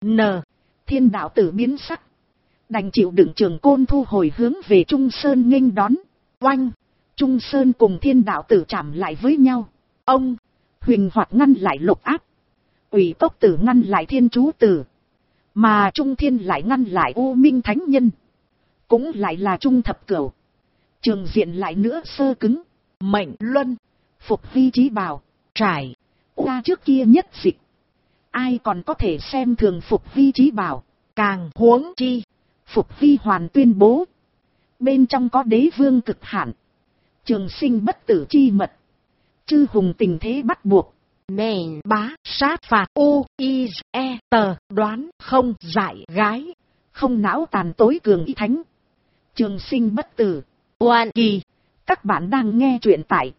Thiên đạo tử biến sắc, đành chịu đựng trường côn thu hồi hướng về Trung Sơn nghênh đón. Oanh, Trung Sơn cùng thiên đạo tử chạm lại với nhau. ông, Huỳnh Hoạt ngăn lại Lục Áp, Ủy Tốc Tử ngăn lại Thiên Chú Tử, mà Trung Thiên lại ngăn lại U Minh Thánh Nhân, cũng lại là Trung Thập Cửu. Trường diện lại nữa sơ cứng. mệnh luân, Phục Hy chí bào, trải qua trước kia nhất dịch, ai còn có thể xem thường Phục Hy chí bào. càng huống chi, Phục Hy hoàn tuyên bố, bên trong có đế vương cực hạn, trường sinh bất tử chi mật, chư hùng tình thế bắt buộc. nền bá sát phạt u i e tờ đoán không dại gái, Không não tàn tối cường y thánh, trường sinh bất tử. oan kỳ. Các bạn đang nghe truyện tại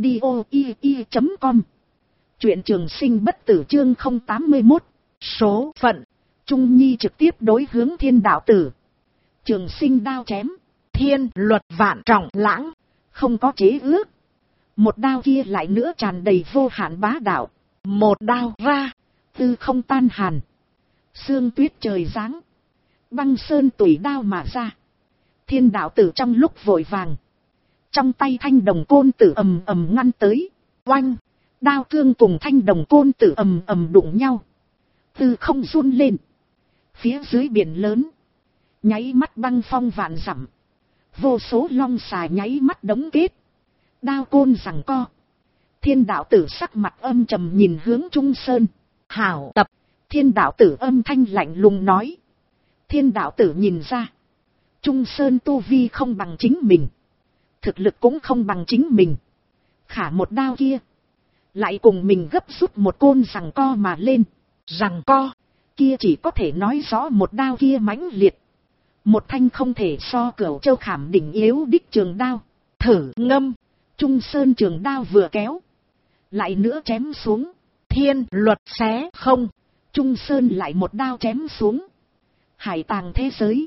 audio.com. Truyện trường sinh bất tử chương 081. Số phận, Trung Nhi trực tiếp đối hướng thiên đạo tử. Trường sinh đao chém, thiên luật vạn trọng lãng, không có chế ước. Một đao kia lại nữa tràn đầy vô hạn bá đạo. một đao ra, Tư không tan hàn, sương tuyết trời giáng, băng sơn tùy đao mà ra. Thiên đạo tử trong lúc vội vàng, trong tay thanh đồng côn tử ầm ầm ngăn tới. oanh, Đao cương cùng thanh đồng côn tử ầm ầm đụng nhau, tư không run lên. Phía dưới biển lớn, nháy mắt băng phong vạn dặm, vô số long xà nháy mắt đống kết, đao côn giằng co. Thiên đạo tử sắc mặt âm trầm nhìn hướng Trung Sơn. hảo tập, Thiên đạo tử âm thanh lạnh lùng nói. Thiên đạo tử nhìn ra, Trung Sơn tu vi không bằng chính mình, thực lực cũng không bằng chính mình, khả một đao kia lại cùng mình gấp rút một côn giằng co mà lên. rằng co, Kia chỉ có thể nói rõ một đao kia mãnh liệt, một thanh không thể so Cửu Châu Khảm Đỉnh yếu đích trường đao. thử ngâm, Trung Sơn trường đao vừa kéo, lại nữa chém xuống. thiên luật xé không, Trung Sơn lại một đao chém xuống. Hải tàng thế giới,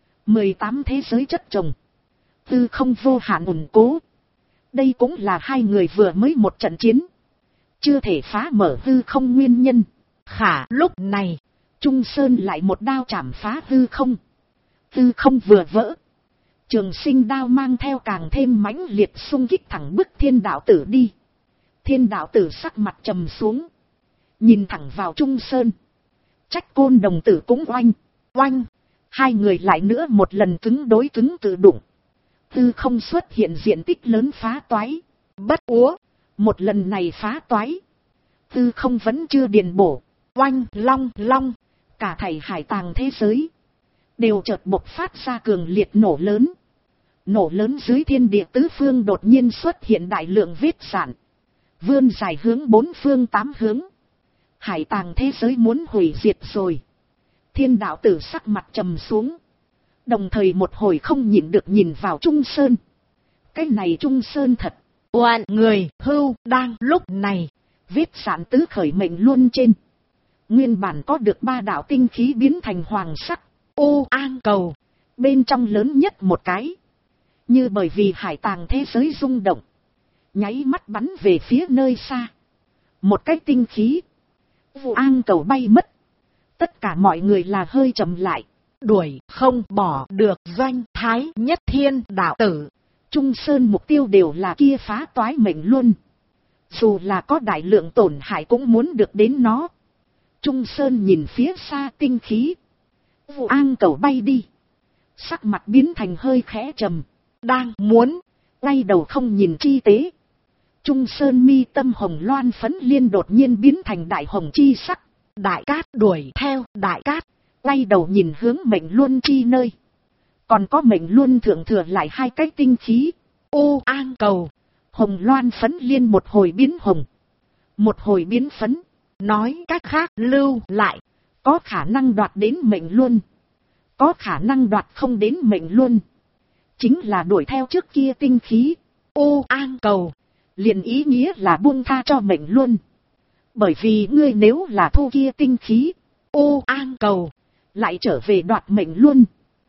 18 thế giới chất chồng, tư không vô hạn ủng cố. Đây cũng là hai người vừa mới một trận chiến, chưa thể phá mở hư không nguyên nhân. khả lúc này, Trung Sơn lại một đao chảm phá hư không. Hư không vừa vỡ, trường sinh đao mang theo càng thêm mãnh liệt xung kích thẳng bức thiên đạo tử đi. Thiên đạo tử sắc mặt trầm xuống, nhìn thẳng vào Trung Sơn. Trách Côn đồng tử cũng oanh, oanh. Hai người lại nữa một lần cứng đối cứng tự đụng. Hư không xuất hiện diện tích lớn phá toái. bất úa, Một lần này phá toái, hư không vẫn chưa điền bổ. oanh long long, Cả thảy hải tàng thế giới đều chợt bộc phát ra cường liệt nổ lớn. Nổ lớn dưới thiên địa tứ phương đột nhiên xuất hiện đại lượng vết rạn, vươn dài hướng bốn phương tám hướng. Hải tàng thế giới muốn hủy diệt rồi. Thiên đạo tử sắc mặt trầm xuống, đồng thời một hồi không nhịn được nhìn vào Trung Sơn. Cái này Trung Sơn thật oan người hưu đang lúc này, vết rạn tứ khởi mệnh luôn trên. Nguyên bản có được 3 đạo tinh khí biến thành hoàng sắc, u an cầu, bên trong lớn nhất một cái, như bởi vì hải tàng thế giới rung động, nháy mắt bắn về phía nơi xa. Một cái tinh khí, Vụ an cầu bay mất. Tất cả mọi người là hơi chậm lại. Đuổi không bỏ được Doanh Thái Nhất Thiên đạo tử. Trung Sơn mục tiêu đều là kia phá toái mệnh luân. Dù là có đại lượng tổn hại cũng muốn được đến nó. Trung Sơn nhìn phía xa tinh khí. Vụ an cầu bay đi. Sắc mặt biến thành hơi khẽ trầm. Đang muốn quay đầu không nhìn chi tế. Trung Sơn mi tâm hồng loan phấn liên đột nhiên biến thành đại hồng chi sắc. Đại cát đuổi theo đại cát. Quay đầu nhìn hướng mệnh luân chi nơi. Còn có mệnh luân thượng thừa lại hai cái tinh khí. Ô an cầu. Hồng loan phấn liên một hồi biến hồng. Một hồi biến phấn. Nói cách khác lưu lại. Có khả năng đoạt đến mệnh luân. Có khả năng đoạt không đến mệnh luân. Chính là đuổi theo trước kia tinh khí. Ô an cầu. Liền ý nghĩa là buông tha cho mệnh luân. Bởi vì ngươi nếu là thu kia tinh khí. Ô an cầu. Lại trở về đoạt mệnh luân.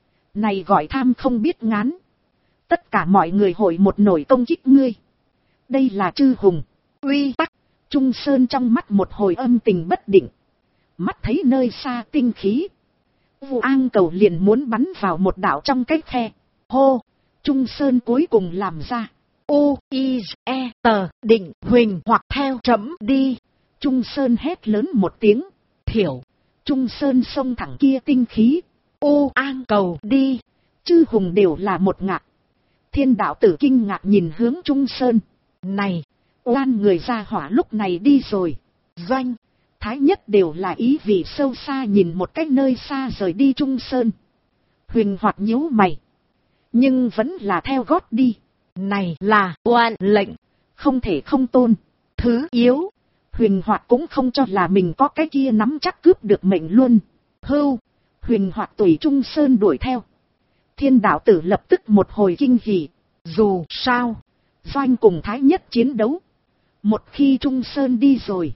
Này gọi tham không biết ngán. Tất cả mọi người hội một nổi công kích ngươi. Đây là chư hùng. Uy tắc. Trung Sơn trong mắt một hồi âm tình bất định. Mắt thấy nơi xa tinh khí. Vụ an cầu liền muốn bắn vào một đảo trong cái khe. Hô. Trung Sơn cuối cùng làm ra. U, I, E, tờ, định, huỳnh hoặc theo chấm đi. Trung Sơn hét lớn một tiếng. Thiểu. Trung Sơn xông thẳng kia tinh khí. Ô an cầu đi. Chư hùng đều là một ngạc. Thiên đạo tử kinh ngạc nhìn hướng Trung Sơn. Này. Oan người ra hỏa lúc này đi rồi. Doanh. Thái Nhất đều là ý vì sâu xa nhìn một cách nơi xa rời đi Trung Sơn. Huỳnh Hoạt nhíu mày. Nhưng vẫn là theo gót đi. Này là oan lệnh. Không thể không tôn. Thứ yếu. Huỳnh Hoạt cũng không cho là mình có cái kia nắm chắc cướp được mệnh luôn. Hưu. Huỳnh Hoạt tùy Trung Sơn đuổi theo. Thiên đạo tử lập tức một hồi kinh hỉ. Dù sao. Doanh cùng Thái Nhất chiến đấu. Một khi Trung Sơn đi rồi.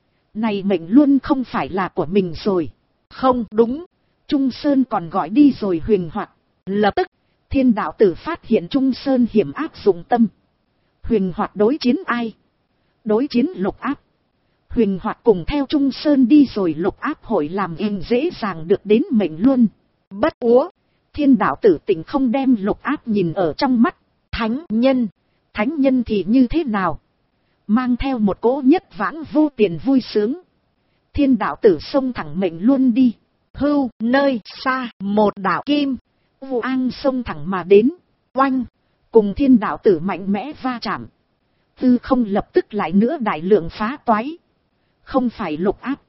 Này mệnh luôn không phải là của mình rồi. Không đúng. Trung Sơn còn gọi đi rồi Huỳnh Hoạt. Lập tức. Thiên đạo tử phát hiện Trung Sơn hiểm áp dụng tâm. Huỳnh Hoạt đối chiến ai? Đối chiến Lục Áp. Huỳnh Hoạt cùng theo Trung Sơn đi rồi Lục Áp hội làm em dễ dàng được đến mệnh luôn. Bất úa. Thiên đạo tử tỉnh không đem Lục Áp nhìn ở trong mắt. Thánh nhân. Thánh nhân thì như thế nào? Mang theo một cỗ nhất vãng vô tiền vui sướng. Thiên đạo tử xông thẳng mệnh luôn đi. Hưu nơi xa một đạo kim. Vụ an xông thẳng mà đến. Oanh. Cùng thiên đạo tử mạnh mẽ va chạm. Tư không lập tức lại nữa đại lượng phá toái. Không phải Lục Áp.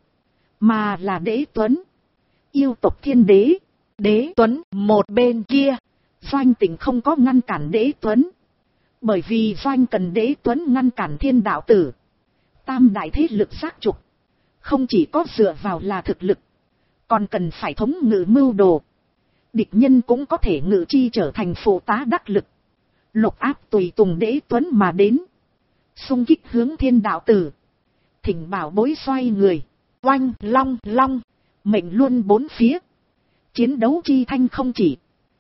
Mà là Đế Tuấn. Yêu tộc thiên đế. Đế Tuấn một bên kia. Doanh tỉnh không có ngăn cản Đế Tuấn. Bởi vì Doanh cần Đế Tuấn ngăn cản thiên đạo tử. Tam đại thế lực xác trục. Không chỉ có dựa vào là thực lực. Còn cần phải thống ngự mưu đồ. Địch nhân cũng có thể ngự chi trở thành phụ tá đắc lực. Lục Áp tùy tùng Đế Tuấn mà đến. Xung kích hướng thiên đạo tử. Thỉnh bảo bối xoay người. Oanh long long. Mệnh luôn bốn phía. Chiến đấu chi thanh không chỉ.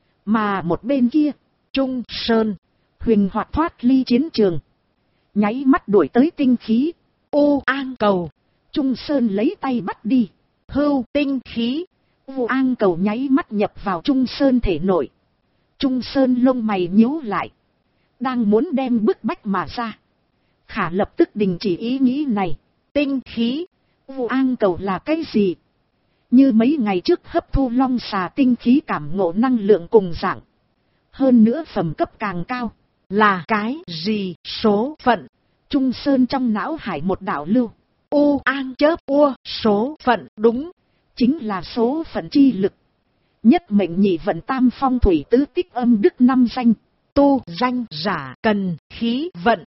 Mà một bên kia. Trung Sơn. Huỳnh Hoạt thoát ly chiến trường. Nháy mắt đuổi tới tinh khí. Ô an cầu. Trung Sơn lấy tay bắt đi. Hưu tinh khí. Vụ an cầu nháy mắt nhập vào Trung Sơn thể nội. Trung Sơn lông mày nhíu lại. Đang muốn đem bức bách mà ra. Khả lập tức đình chỉ ý nghĩ này. Tinh khí. Vụ an cầu là cái gì? Như mấy ngày trước hấp thu long xà tinh khí cảm ngộ năng lượng cùng dạng. Hơn nữa phẩm cấp càng cao. Là cái gì số phận? Trung Sơn trong não hải một đạo lưu. U an chớp ua số phận đúng. Chính là số phận chi lực. Nhất mệnh nhị vận tam phong thủy tứ tích âm đức năm danh. Tu danh giả cần khí vận.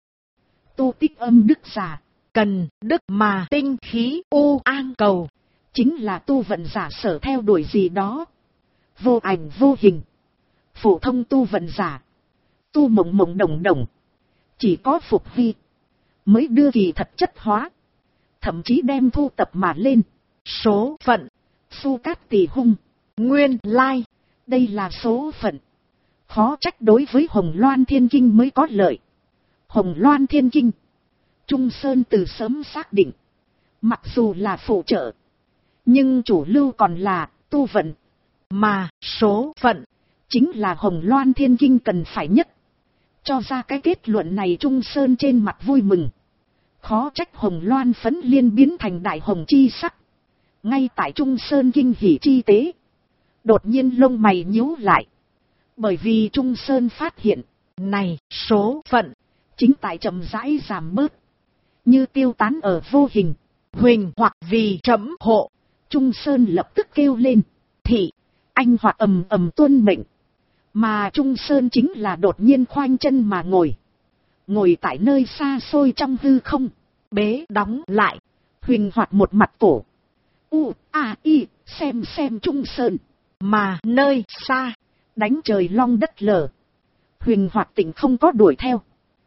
Tu tích âm đức giả cần đức mà tinh khí u an cầu. Chính là tu vận giả sở theo đuổi gì đó. Vô ảnh vô hình. Phổ thông tu vận giả. Tu mộng mộng đồng đồng. Chỉ có Phục Hy. Mới đưa kỳ thật chất hóa. Thậm chí đem thu tập mà lên. Số phận. Su cát tỳ hung. Nguyên lai. Đây là số phận. Khó trách đối với Hồng Loan Thiên Kinh mới có lợi. Hồng Loan Thiên Kinh. Trung Sơn từ sớm xác định. Mặc dù là phụ trợ, nhưng chủ lưu còn là tu vận, mà số phận chính là Hồng Loan Thiên Kinh cần phải nhất. Cho ra cái kết luận này Trung Sơn trên mặt vui mừng. Khó trách Hồng Loan phấn liên biến thành đại hồng chi sắc. Ngay tại Trung Sơn kinh hỉ chi tế, đột nhiên lông mày nhíu lại. Bởi vì Trung Sơn phát hiện, này số phận chính tại chậm rãi giảm bớt, như tiêu tán ở vô hình. Huỳnh hoặc vì trẫm hộ. Trung Sơn lập tức kêu lên, thị, anh hoặc ầm ầm tuân mệnh. Mà Trung Sơn chính là đột nhiên khoanh chân mà ngồi. Ngồi tại nơi xa xôi trong hư không, bế đóng lại. Huỳnh hoặc một mặt cổ. I, xem Trung Sơn. Mà nơi xa, đánh trời long đất lở. Huỳnh hoặc tỉnh không có đuổi theo,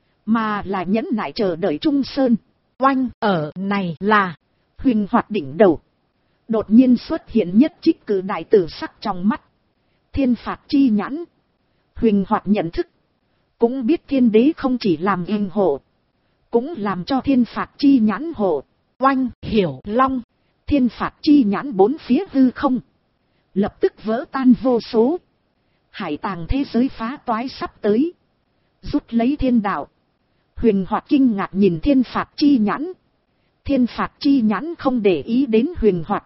mà là nhẫn nại chờ đợi Trung Sơn. Oanh ở này là, Huỳnh hoặc đỉnh đầu đột nhiên xuất hiện nhất trích cử đại tử sắc trong mắt. Thiên phạt chi nhãn. Huỳnh hoặc nhận thức, cũng biết thiên đế không chỉ làm hình hộ, cũng làm cho thiên phạt chi nhãn hộ. Oanh hiểu long. Thiên phạt chi nhãn bốn phía hư không lập tức vỡ tan vô số. Hải tàng thế giới phá toái sắp tới, rút lấy thiên đạo. Huyền Hoạt kinh ngạc nhìn thiên phạt chi nhãn. Thiên phạt chi nhãn không để ý đến Huyền Hoạt,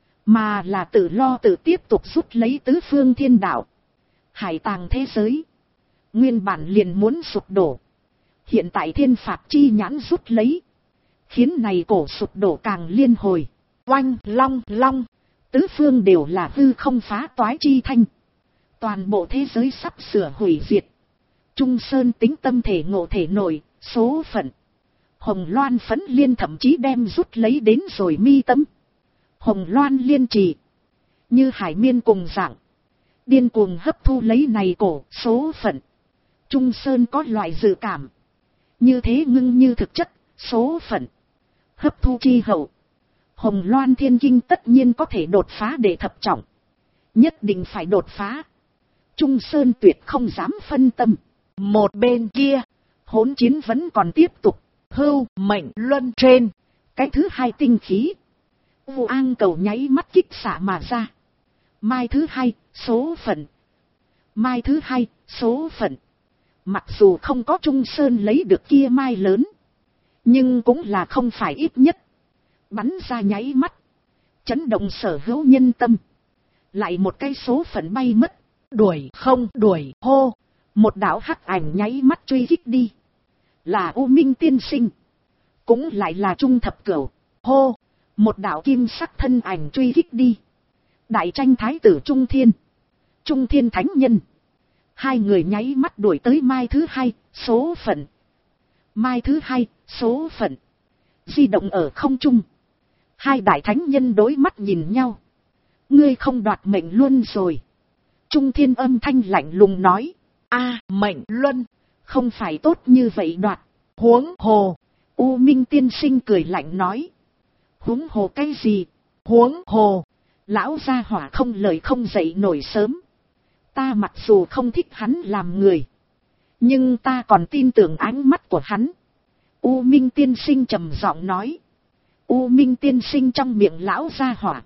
mà là tự lo tự tiếp tục rút lấy tứ phương thiên đạo. Hải tàng thế giới nguyên bản liền muốn sụp đổ, hiện tại thiên phạt chi nhãn rút lấy, khiến này cổ sụp đổ càng liên hồi. Oanh long long, tứ phương đều là hư không phá toái chi thanh. Toàn bộ thế giới sắp sửa hủy diệt. Trung Sơn tính tâm thể ngộ thể nổi, số phận. Hồng Loan phấn liên thậm chí đem rút lấy đến rồi mi tâm. Hồng Loan liên trì, như hải miên cùng dạng, điên cuồng hấp thu lấy này cổ số phận. Trung Sơn có loại dự cảm, như thế ngưng như thực chất, số phận. Hấp thu chi hậu, Hồng Loan Thiên Kinh tất nhiên có thể đột phá để thập trọng. Nhất định phải đột phá. Trung Sơn tuyệt không dám phân tâm. Một bên kia, hỗn chiến vẫn còn tiếp tục. Hưu mệnh luân trên, cái thứ hai tinh khí, Vu An cầu nháy mắt kích xạ mà ra. Mai thứ hai, số phận. Mai thứ hai, số phận. Mặc dù không có Trung Sơn lấy được kia mai lớn, nhưng cũng là không phải ít nhất. Bắn ra nháy mắt, chấn động sở hữu nhân tâm. Lại một cái số phận bay mất. Đuổi không đuổi hô. Một đạo hắc ảnh nháy mắt truy kích đi. Là U Minh tiên sinh, cũng lại là Trung Thập Cửu. Hô, một đạo kim sắc thân ảnh truy kích đi. Đại tranh thái tử Trung Thiên, Trung Thiên thánh nhân. Hai người nháy mắt đuổi tới mai thứ hai, số phận. Mai thứ hai, số phận. Di động ở không trung. Hai đại thánh nhân đối mắt nhìn nhau. Ngươi không đoạt mệnh luân rồi. Trung Thiên âm thanh lạnh lùng nói. Mệnh luân, không phải tốt như vậy đoạt. Huống hồ. U Minh tiên sinh cười lạnh nói. Huống hồ cái gì? Huống hồ. Lão gia hỏa không lời không dậy nổi sớm. Ta mặc dù không thích hắn làm người, nhưng ta còn tin tưởng ánh mắt của hắn. U Minh tiên sinh trầm giọng nói. U Minh tiên sinh trong miệng lão gia hỏa,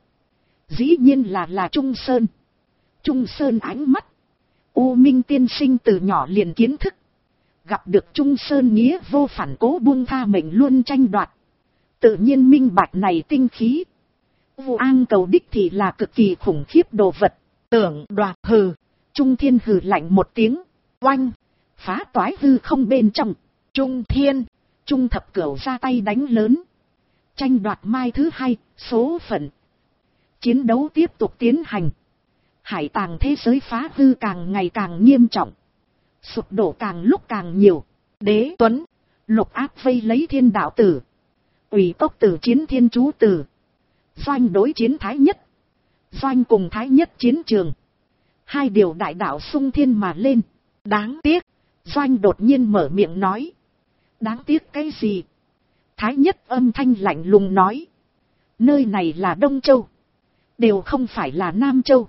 dĩ nhiên là Trung Sơn. Trung Sơn ánh mắt, U Minh tiên sinh từ nhỏ liền kiến thức. Gặp được Trung Sơn nghĩa vô phản cố buông tha mệnh luôn tranh đoạt, tự nhiên minh bạch này tinh khí. Vu An cầu đích thì là cực kỳ khủng khiếp đồ vật. Tưởng đoạt hừ. Trung Thiên hừ lạnh một tiếng. Oanh, phá toái hư không bên trong. Trung Thiên, Trung Thập Cửu ra tay đánh lớn. Tranh đoạt mai thứ hai, số phận. Chiến đấu tiếp tục tiến hành. Hải tàng thế giới phá hư càng ngày càng nghiêm trọng, sụp đổ càng lúc càng nhiều. Đế Tuấn, Lục Áp vây lấy Thiên Đạo Tử, Ủy Tốc Tử chiến Thiên Chú Tử, Doanh đối chiến Thái Nhất, Doanh cùng Thái Nhất chiến trường. Hai điều đại đạo xung thiên mà lên. Đáng tiếc, Doanh đột nhiên mở miệng nói. Đáng tiếc cái gì? Thái Nhất âm thanh lạnh lùng nói. Nơi này là Đông Châu, đều không phải là Nam Châu.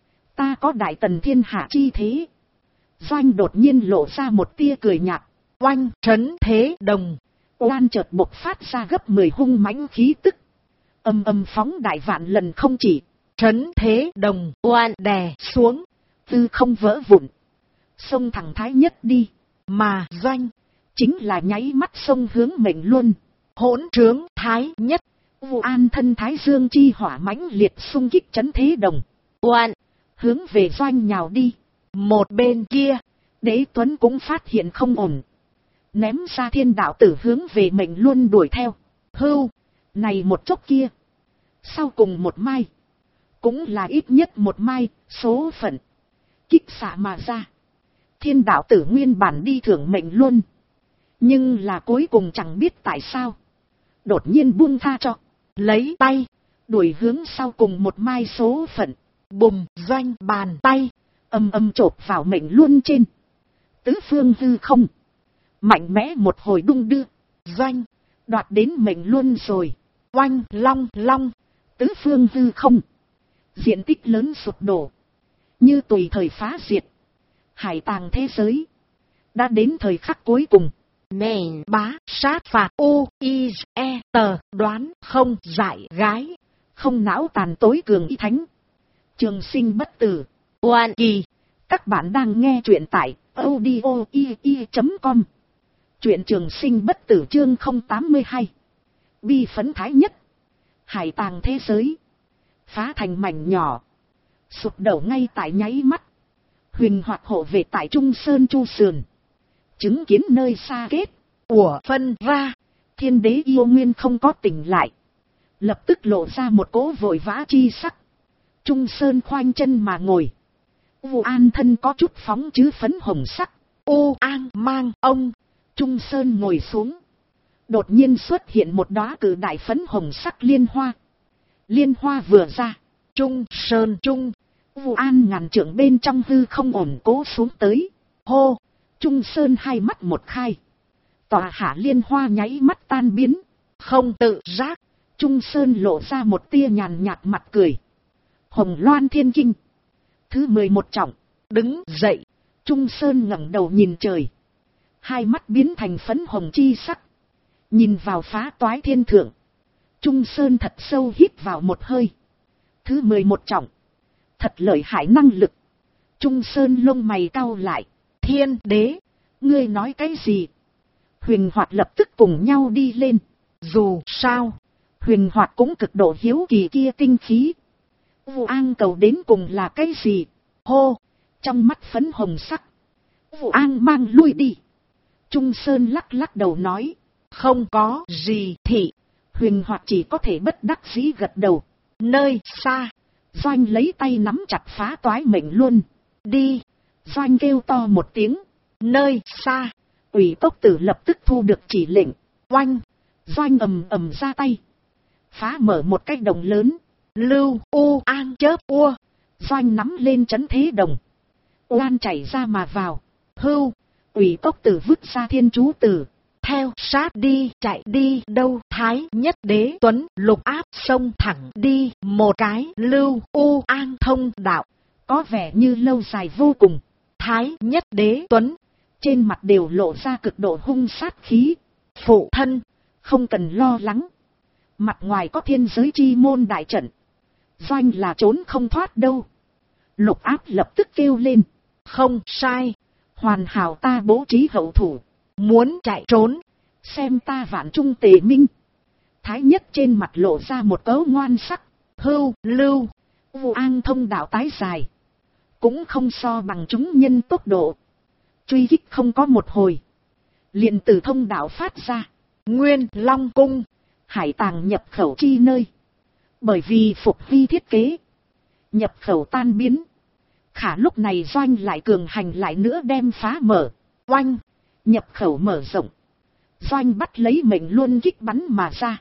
Ta có đại tần thiên hạ chi thế. Doanh đột nhiên lộ ra một tia cười nhạt. Oanh trấn thế đồng. Oan chợt bộc phát ra gấp 10 hung mãnh khí tức. Âm âm phóng đại vạn lần không chỉ. Trấn thế đồng oan đè xuống. Tư không vỡ vụn. Xông thẳng Thái Nhất đi. Mà Doanh chính là nháy mắt xông hướng mệnh luôn. Hỗn trướng Thái Nhất. Vu An thân Thái Dương chi hỏa mãnh liệt xung kích trấn thế đồng oan, hướng về Doanh nhào đi. Một bên kia, Đế Tuấn cũng phát hiện không ổn, ném ra thiên đạo tử hướng về mệnh luôn đuổi theo. Hưu, này một chốc kia, sau cùng một mai, cũng là ít nhất một mai, số phận kích xạ mà ra. Thiên đạo tử nguyên bản đi thưởng mệnh luôn, nhưng là cuối cùng chẳng biết tại sao, đột nhiên buông tha cho, lấy tay đuổi hướng sau cùng một mai số phận. Bùm, Doanh bàn tay âm âm chộp vào mệnh luôn trên. Tứ phương hư không mạnh mẽ một hồi đung đưa. Doanh đoạt đến mệnh luôn rồi. Oanh long long. Tứ phương hư không diện tích lớn sụp đổ, như tùy thời phá diệt. Hải tàng thế giới đã đến thời khắc cuối cùng. Mệnh bá sát phạt u i e tờ đoán không giải gái. Không não tàn tối cường y thánh. Trường sinh bất tử. Oan kỳ. Các bạn đang nghe truyện tại audio.com. Truyện trường sinh bất tử chương 082. Bi phấn Thái Nhất. Hải tàng thế giới phá thành mảnh nhỏ, sụp đổ ngay tại nháy mắt. Huỳnh Hoạt hộ về tại Trung Sơn Chu Sườn, chứng kiến nơi xa kết của phân ra. Thiên đế yêu nguyên không có tỉnh lại, lập tức lộ ra một cỗ vội vã chi sắc. Trung Sơn khoanh chân mà ngồi. U An thân có chút phóng chứ phấn hồng sắc. U An mang ông. Trung Sơn ngồi xuống. Đột nhiên xuất hiện một đóa cử đại phấn hồng sắc liên hoa. Liên hoa vừa ra, Trung Sơn Trung. U An ngàn trượng bên trong hư không ổn cố xuống tới. Hô, Trung Sơn hai mắt một khai. Tòa hạ liên hoa nháy mắt tan biến. Không tự giác, Trung Sơn lộ ra một tia nhàn nhạt mặt cười. Hồng Loan Thiên Kinh. Thứ 11 trọng. Đứng dậy. Trung Sơn ngẩng đầu nhìn trời. Hai mắt biến thành phấn hồng chi sắc. Nhìn vào phá toái thiên thượng. Trung Sơn thật sâu hít vào một hơi. Thứ 11 trọng. Thật lợi hại năng lực. Trung Sơn lông mày cau lại. Thiên đế, ngươi nói cái gì? Huỳnh Hoạt lập tức cùng nhau đi lên. Dù sao, Huỳnh Hoạt cũng cực độ hiếu kỳ kia tinh khí. Vu An cầu đến cùng là cái gì? Hô, trong mắt phấn hồng sắc. Vu An mang lui đi. Trung Sơn lắc lắc đầu nói. Không có gì thị. Huỳnh Hoạt chỉ có thể bất đắc dĩ gật đầu. Nơi xa, Doanh lấy tay nắm chặt phá toái mệnh luôn. Đi. Doanh kêu to một tiếng. Nơi xa, Ủy Cốc Tử lập tức thu được chỉ lệnh. Oanh. Doanh ầm ầm ra tay. Phá mở một cái đồng lớn. Lưu U An chớp ua. Doanh nắm lên trấn thế đồng. Oan chảy ra mà vào. Hưu. Ủy Cốc Tử vứt ra thiên chú tử. Theo sát đi, chạy đi đâu. Thái Nhất đế Tuấn lục áp sông thẳng đi. Một cái Lưu U An thông đạo. Có vẻ như lâu dài vô cùng. Thái Nhất đế Tuấn trên mặt đều lộ ra cực độ hung sát khí. Phụ thân, không cần lo lắng. Mặt ngoài có thiên giới chi môn đại trận. Doanh là trốn không thoát đâu. Lục áp lập tức kêu lên. Không sai. Hoàn hảo, ta bố trí hậu thủ. Muốn chạy trốn, xem ta vạn trung tề minh. Thái Nhất trên mặt lộ ra một cấu ngoan sắc. Hưu, Lưu, Vu An thông đạo tái dài. Cũng không so bằng chúng nhân tốc độ. Truy kích không có một hồi. Liền từ thông đạo phát ra. Nguyên Long Cung. Hải tàng nhập khẩu chi nơi. Bởi vì Phục Hy thiết kế. Nhập khẩu tan biến. Khả lúc này Doanh lại cường hành lại nữa đem phá mở. Oanh. Nhập khẩu mở rộng. Doanh bắt lấy mệnh luôn kích bắn mà ra.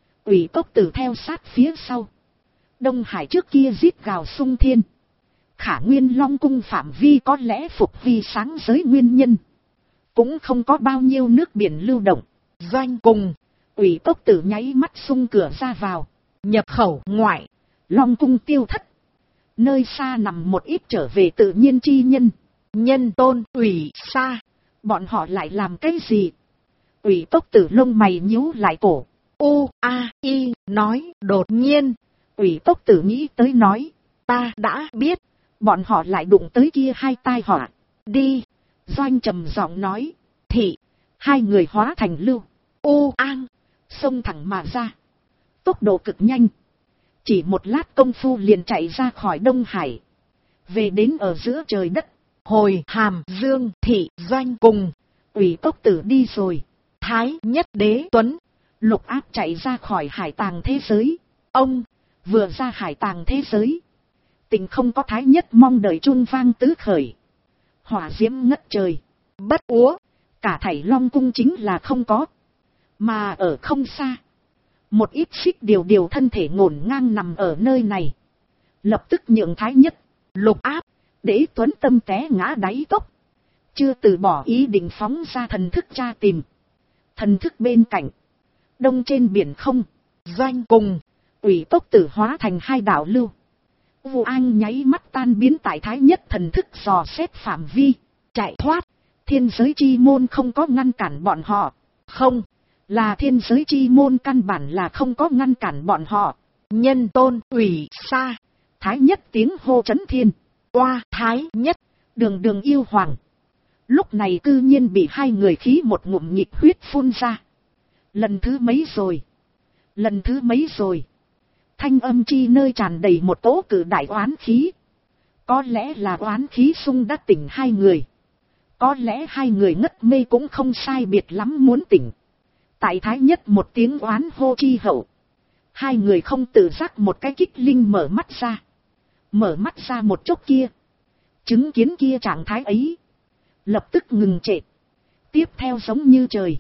Ủy Cốc Tử theo sát phía sau. Đông Hải trước kia giết gào sung thiên. Khả Nguyên Long Cung phạm vi có lẽ Phục Hy sáng giới nguyên nhân. Cũng không có bao nhiêu nước biển lưu động. Doanh cùng Ủy Cốc Tử nháy mắt xung cửa ra vào. Nhập khẩu ngoại. Long Cung tiêu thất. Nơi xa nằm một ít trở về tự nhiên chi nhân. Nhân tôn Ủy xa. Bọn họ lại làm cái gì? Ủy Cốc Tử lông mày nhíu lại cổ. nói đột nhiên. Ủy Tốc Tử nghĩ tới nói. Ta đã biết. Bọn họ lại đụng tới kia hai tai họa. Đi. Doanh trầm giọng nói. Thị. Hai người hóa thành lưu. Xông thẳng mà ra. Tốc độ cực nhanh. Chỉ một lát công phu liền chạy ra khỏi Đông Hải. Về đến ở giữa trời đất. Hồi Hàm Dương thị Doanh cùng. Ủy Tốc Tử đi rồi. Thái Nhất Đế Tuấn. Lục Áp chạy ra khỏi hải tàng thế giới. Ông vừa ra hải tàng thế giới. Tình không có Thái Nhất mong đợi chuông vang tứ khởi. Hỏa diễm ngất trời. Bất úa. Cả thảy Long cung chính là không có. Mà ở không xa. Một ít xích điều thân thể ngổn ngang nằm ở nơi này. Lập tức nhượng Thái Nhất, Lục Áp, Đế Tuấn tâm té ngã đáy cốc. Chưa từ bỏ ý định phóng ra thần thức tra tìm. Thần thức bên cạnh. Đông trên biển không. Doanh cùng. Ủy Tốc Tử hóa thành hai đạo lưu. Vu An nháy mắt tan biến tại Thái Nhất thần thức dò xét phạm vi. Chạy thoát. Thiên giới chi môn không có ngăn cản bọn họ. Không. Là thiên giới chi môn căn bản là không có ngăn cản bọn họ. Nhân tôn ủy xa. Thái Nhất tiếng hô chấn thiên. Oa Thái Nhất. Đường yêu hoàng. Lúc này cư nhiên bị hai người khí một ngụm nhịp huyết phun ra. Lần thứ mấy rồi. Thanh âm chi nơi tràn đầy một tố cử đại oán khí. Có lẽ là oán khí xung đã tỉnh hai người. Có lẽ hai người ngất mê cũng không sai biệt lắm muốn tỉnh. Tại Thái Nhất một tiếng oán hô chi hậu. Hai người không tự giác một cái kích linh mở mắt ra. Mở mắt ra một chốc kia. Chứng kiến kia trạng thái ấy. Lập tức ngừng trệ. Tiếp theo giống như trời.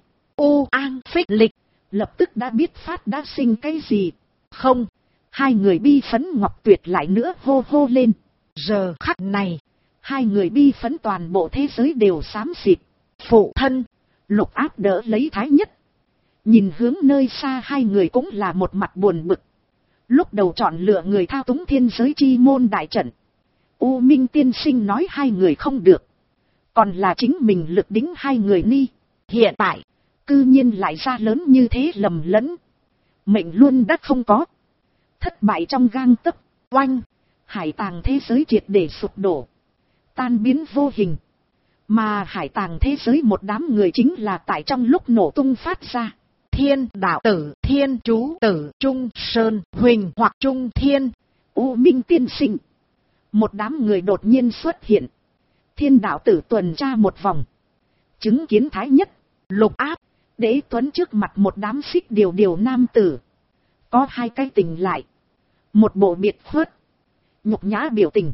An phích lịch. Lập tức đã biết phát đã sinh cái gì. Không. Hai người bi phấn Ngọc Tuyệt lại nữa hô hô lên. Giờ khắc này. Hai người bi phấn toàn bộ thế giới đều xám xịt. Phụ thân. Lục Áp đỡ lấy Thái Nhất. Nhìn hướng nơi xa hai người cũng là một mặt buồn bực. Lúc đầu chọn lựa người thao túng thiên giới chi môn đại trận. U Minh tiên sinh nói hai người không được. Còn là chính mình lực đính hai người ni. Hiện tại, cư nhiên lại ra lớn như thế lầm lẫn. Mệnh luôn đã không có. Thất bại trong gang tấc. Oanh, hải tàng thế giới triệt để sụp đổ. Tan biến vô hình. Mà hải tàng thế giới một đám người chính là tại trong lúc nổ tung phát ra. Thiên đạo tử, thiên chú tử, Trung Sơn, Huỳnh hoặc Trung Thiên, U Minh tiên sinh. Một đám người đột nhiên xuất hiện. Thiên đạo tử tuần tra một vòng. Chứng kiến Thái Nhất, Lục Áp, Đế Tuấn trước mặt một đám xích điều nam tử. Có hai cái tình lại. Một bộ biệt khuất. Nhục nhã biểu tình.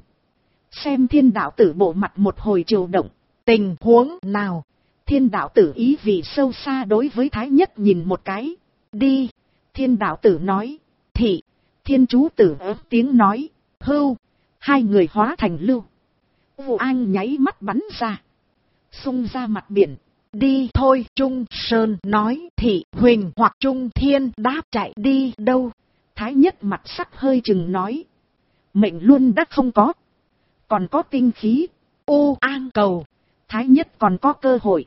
Xem thiên đạo tử bộ mặt một hồi triều động. Tình huống nào? Thiên đạo tử ý vị sâu xa đối với Thái Nhất nhìn một cái. Đi. Thiên đạo tử nói. Thị. Thiên chú tử ớt tiếng nói. Hưu. Hai người hóa thành lưu. Vu An nháy mắt bắn ra. Xung ra mặt biển. Đi thôi. Trung Sơn nói. Thị Huỳnh hoặc Trung Thiên đáp chạy đi đâu. Thái Nhất mặt sắc hơi chừng nói. Mệnh luôn đã không có. Còn có tinh khí. An cầu. Thái Nhất còn có cơ hội.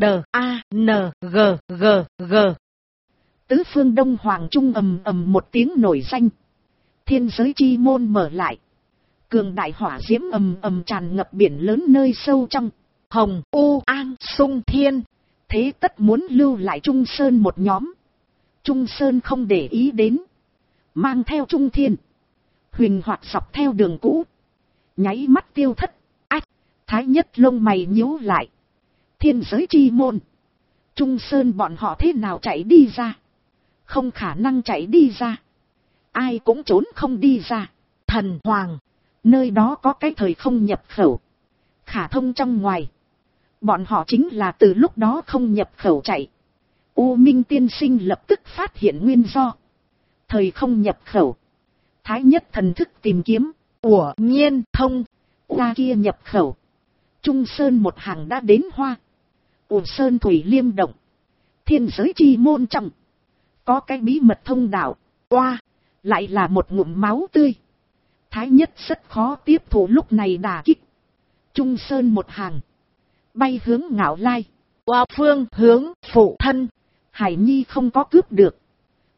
D-A-N-G-G-G. Tứ phương Đông Hoàng Trung ầm ầm một tiếng nổi danh. Thiên giới chi môn mở lại. Cường đại hỏa diễm ầm ầm tràn ngập biển lớn nơi sâu trong. Hồng An Sung Thiên. Thế tất muốn lưu lại Trung Sơn một nhóm. Trung Sơn không để ý đến. Mang theo Trung Thiên. Huỳnh hoạt dọc theo đường cũ. Nháy mắt tiêu thất. Thái Nhất lông mày nhíu lại. Thiên giới chi môn. Trung Sơn bọn họ thế nào chạy đi ra? Không khả năng chạy đi ra. Ai cũng trốn không đi ra. Thần Hoàng. Nơi đó có cái thời không nhập khẩu. Khả thông trong ngoài. Bọn họ chính là từ lúc đó không nhập khẩu chạy. U Minh tiên sinh lập tức phát hiện nguyên do. Thời không nhập khẩu. Thái Nhất thần thức tìm kiếm. Ủa nhiên thông. Ra kia nhập khẩu. Trung Sơn một hàng đã đến hoa. Sơn thủy liêm động. Thiên giới chi môn trong. Có cái bí mật thông đạo. Lại là một ngụm máu tươi. Thái Nhất rất khó tiếp thu lúc này đả kích. Trung Sơn một hàng. Bay hướng Ngạo Lai. Phương hướng phụ thân. Hải Nhi không có cướp được.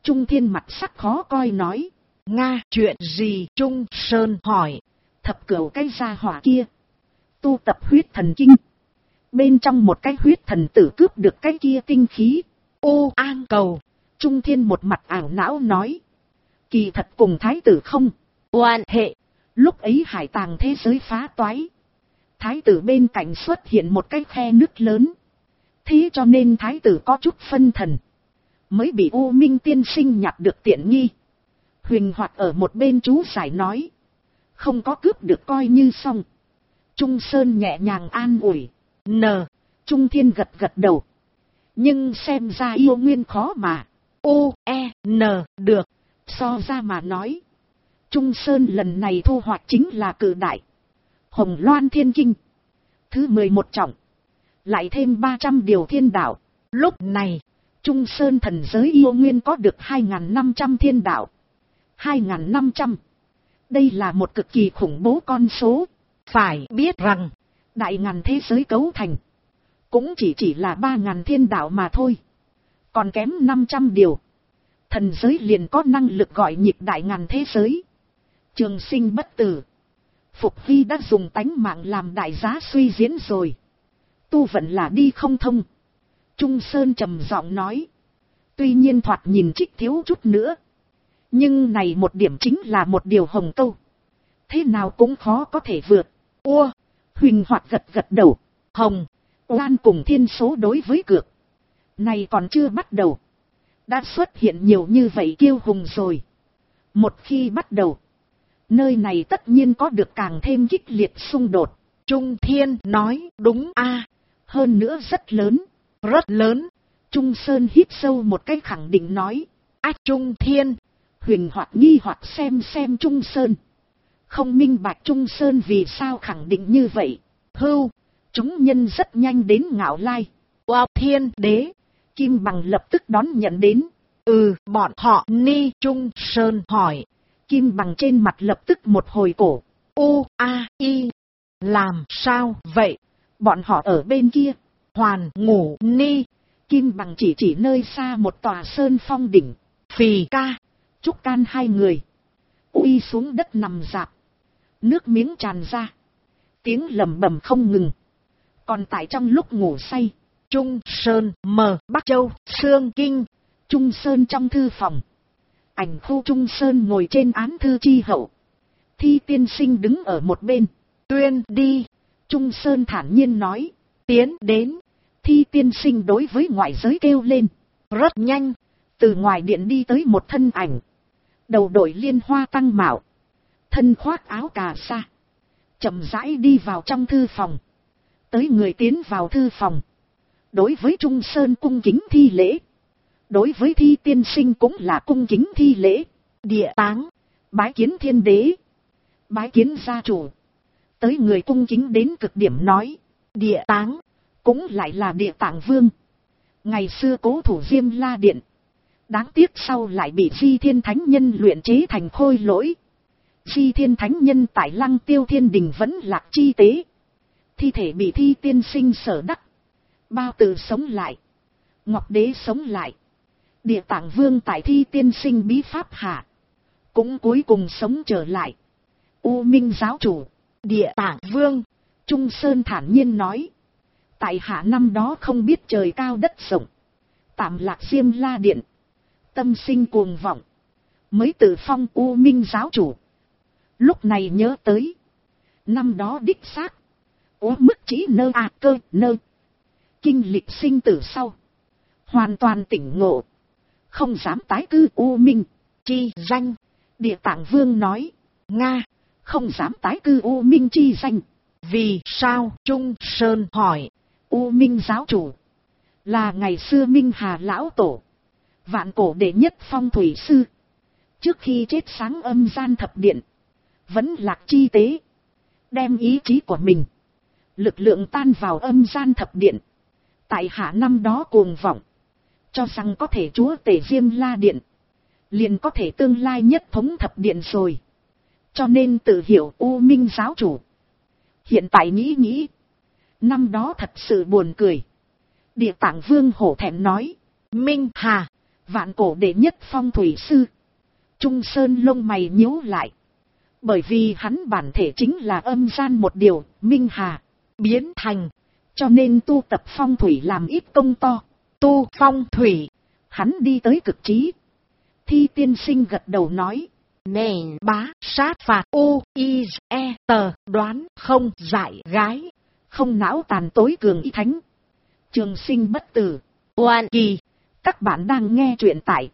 Trung Thiên mặt sắc khó coi nói. Nga, chuyện gì? Trung Sơn hỏi. Thập cửu cái gia hỏa kia. Tu tập huyết thần kinh. Bên trong một cái huyết thần tử cướp được cái kia tinh khí. U An Cầu. Trung Thiên một mặt ảo não nói. Kỳ thật cùng thái tử không Quan hệ. Lúc ấy hải tàng thế giới phá toái. Thái tử bên cạnh xuất hiện một cái khe nứt lớn. Thế cho nên thái tử có chút phân thần. Mới bị U Minh tiên sinh nhặt được tiện nghi. Huỳnh Hoạt ở một bên chú giải nói. Không có cướp được coi như xong. Trung Sơn nhẹ nhàng an ủi. Trung Thiên gật gật đầu. Nhưng xem ra yêu nguyên khó mà. Được. So ra mà nói. Trung Sơn lần này thu hoạch chính là cử đại. Hồng Loan Thiên Kinh. Thứ 11 trọng. Lại thêm 300 điều thiên đạo. Lúc này, Trung Sơn thần giới yêu nguyên có được 2.500 thiên đạo. 2.500. Đây là một cực kỳ khủng bố con số. Phải biết rằng, đại ngàn thế giới cấu thành. Cũng chỉ là 3.000 thiên đạo mà thôi. Còn kém 500 điều. Thần giới liền có năng lực gọi nhịp đại ngàn thế giới. Trường sinh bất tử. Phục Hy đã dùng tánh mạng làm đại giá suy diễn rồi. Tu vẫn là đi không thông. Trung Sơn trầm giọng nói. Tuy nhiên thoạt nhìn trích thiếu chút nữa. Nhưng này một điểm chính là một điều hồng câu. Thế nào cũng khó có thể vượt. Huỳnh Hoạt gật gật đầu. Hồng, Oan cùng thiên số đối với cược. Này còn chưa bắt đầu. Đã xuất hiện nhiều như vậy kiêu hùng rồi. Một khi bắt đầu. Nơi này tất nhiên có được càng thêm kịch liệt xung đột. Trung Thiên nói đúng a. Hơn nữa rất lớn. Rất lớn. Trung Sơn hít sâu một cái khẳng định nói. Trung Thiên. Huỳnh Hoạt nghi hoặc xem Trung Sơn. Không minh bạch Trung Sơn vì sao khẳng định như vậy. Chúng nhân rất nhanh đến Ngạo Lai. Thiên đế. Kim Bằng lập tức đón nhận đến. Bọn họ ni. Trung Sơn hỏi. Kim Bằng trên mặt lập tức một hồi cổ. Làm sao vậy? Bọn họ ở bên kia. Hoàn Ngủ ni. Kim Bằng chỉ nơi xa một tòa sơn phong đỉnh. Phì Ca, Trúc Can hai người. Uy xuống đất nằm rạp. Nước miếng tràn ra. Tiếng lầm bầm không ngừng. Còn tại trong lúc ngủ say. Trung Sơn mở Bắc Châu, Sương Kinh. Trung Sơn trong thư phòng. Ảnh khu Trung Sơn ngồi trên án thư chi hậu. Thi tiên sinh đứng ở một bên. Tuyên đi. Trung Sơn thản nhiên nói. Tiến đến. Thi tiên sinh đối với ngoại giới kêu lên. Rất nhanh. Từ ngoài điện đi tới một thân ảnh. Đầu đội liên hoa tăng mạo. Thân khoác áo cà sa. Chậm rãi đi vào trong thư phòng. Tới người tiến vào thư phòng. Đối với Trung Sơn cung kính thi lễ. Đối với Thi tiên sinh cũng là cung kính thi lễ. Địa táng. Bái kiến thiên đế. Bái kiến gia chủ. Tới người cung kính đến cực điểm nói. Địa táng. Cũng lại là Địa Tạng Vương. Ngày xưa cố thủ Diêm La Điện. Đáng tiếc sau lại bị Di Thiên Thánh Nhân luyện chế thành khôi lỗi. Di Thiên Thánh Nhân tại Lăng Tiêu Thiên Đình vẫn lạc chi tế. Thi thể bị Thi tiên sinh sở đắc. Bao tử sống lại. Ngọc Đế sống lại. Địa Tạng Vương tại Thi tiên sinh bí pháp hạ. Cũng cuối cùng sống trở lại. U Minh giáo chủ. Địa Tạng Vương. Trung Sơn thản nhiên nói. Tại hạ năm đó không biết trời cao đất rộng. Tạm lạc Diêm La Điện. Tâm sinh cuồng vọng. Mới tự phong U Minh giáo chủ. Lúc này nhớ tới. Năm đó đích xác. Mức chỉ nơ cơ nơ. Kinh lịch sinh tử sau. Hoàn toàn tỉnh ngộ. Không dám tái cư U Minh. Chi danh. Địa Tạng Vương nói. Nga. Không dám tái cư U Minh chi danh. Vì sao? Trung Sơn hỏi. U Minh giáo chủ. Là ngày xưa Minh Hà Lão Tổ. Vạn cổ đệ nhất phong thủy sư. Trước khi chết sáng âm gian thập điện. Vẫn lạc chi tế. Đem ý chí của mình. Lực lượng tan vào âm gian thập điện. Tại hạ năm đó cuồng vọng. Cho rằng có thể chúa tể Diêm La Điện. Liền có thể tương lai nhất thống thập điện rồi. Cho nên tự hiểu U Minh giáo chủ. Hiện tại nghĩ. Năm đó thật sự buồn cười. Địa Tạng Vương hổ thẹn nói. Minh Hà. Vạn cổ đệ nhất phong thủy sư. Trung Sơn lông mày nhíu lại. Bởi vì hắn bản thể chính là âm gian một điều, minh hà, biến thành. Cho nên tu tập phong thủy làm ít công to. Tu phong thủy. Hắn đi tới cực trí. Thi tiên sinh gật đầu nói. Nền bá sát phạt u i e tờ đoán không giải gái. Không não tàn tối cường y thánh. Trường sinh bất tử. Oan kỳ. Các bạn đang nghe truyện tại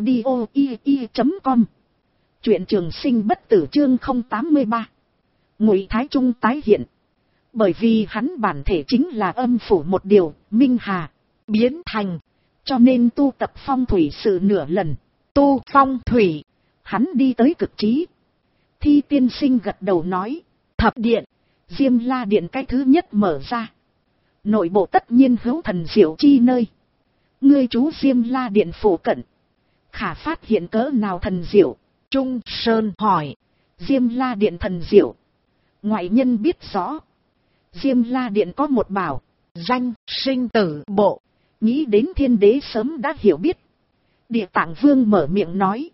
audio.com. Truyện trường sinh bất tử chương 083. Ngụy Thái Trung tái hiện. Bởi vì hắn bản thể chính là âm phủ một điều, minh hà, biến thành. Cho nên tu tập phong thủy sự nửa lần. Tu phong thủy. Hắn đi tới cực trí. Thi tiên sinh gật đầu nói. Thập điện. Diêm La điện cái thứ nhất mở ra. Nội bộ tất nhiên hữu thần diệu chi nơi. Ngươi chú Diêm La điện phủ cận. Khả phát hiện cỡ nào thần diệu? Trung Sơn hỏi. Diêm La điện thần diệu. Ngoại nhân biết rõ. Diêm La điện có một bảo. Danh sinh tử bộ. Nghĩ đến thiên đế sớm đã hiểu biết. Địa Tạng Vương mở miệng nói.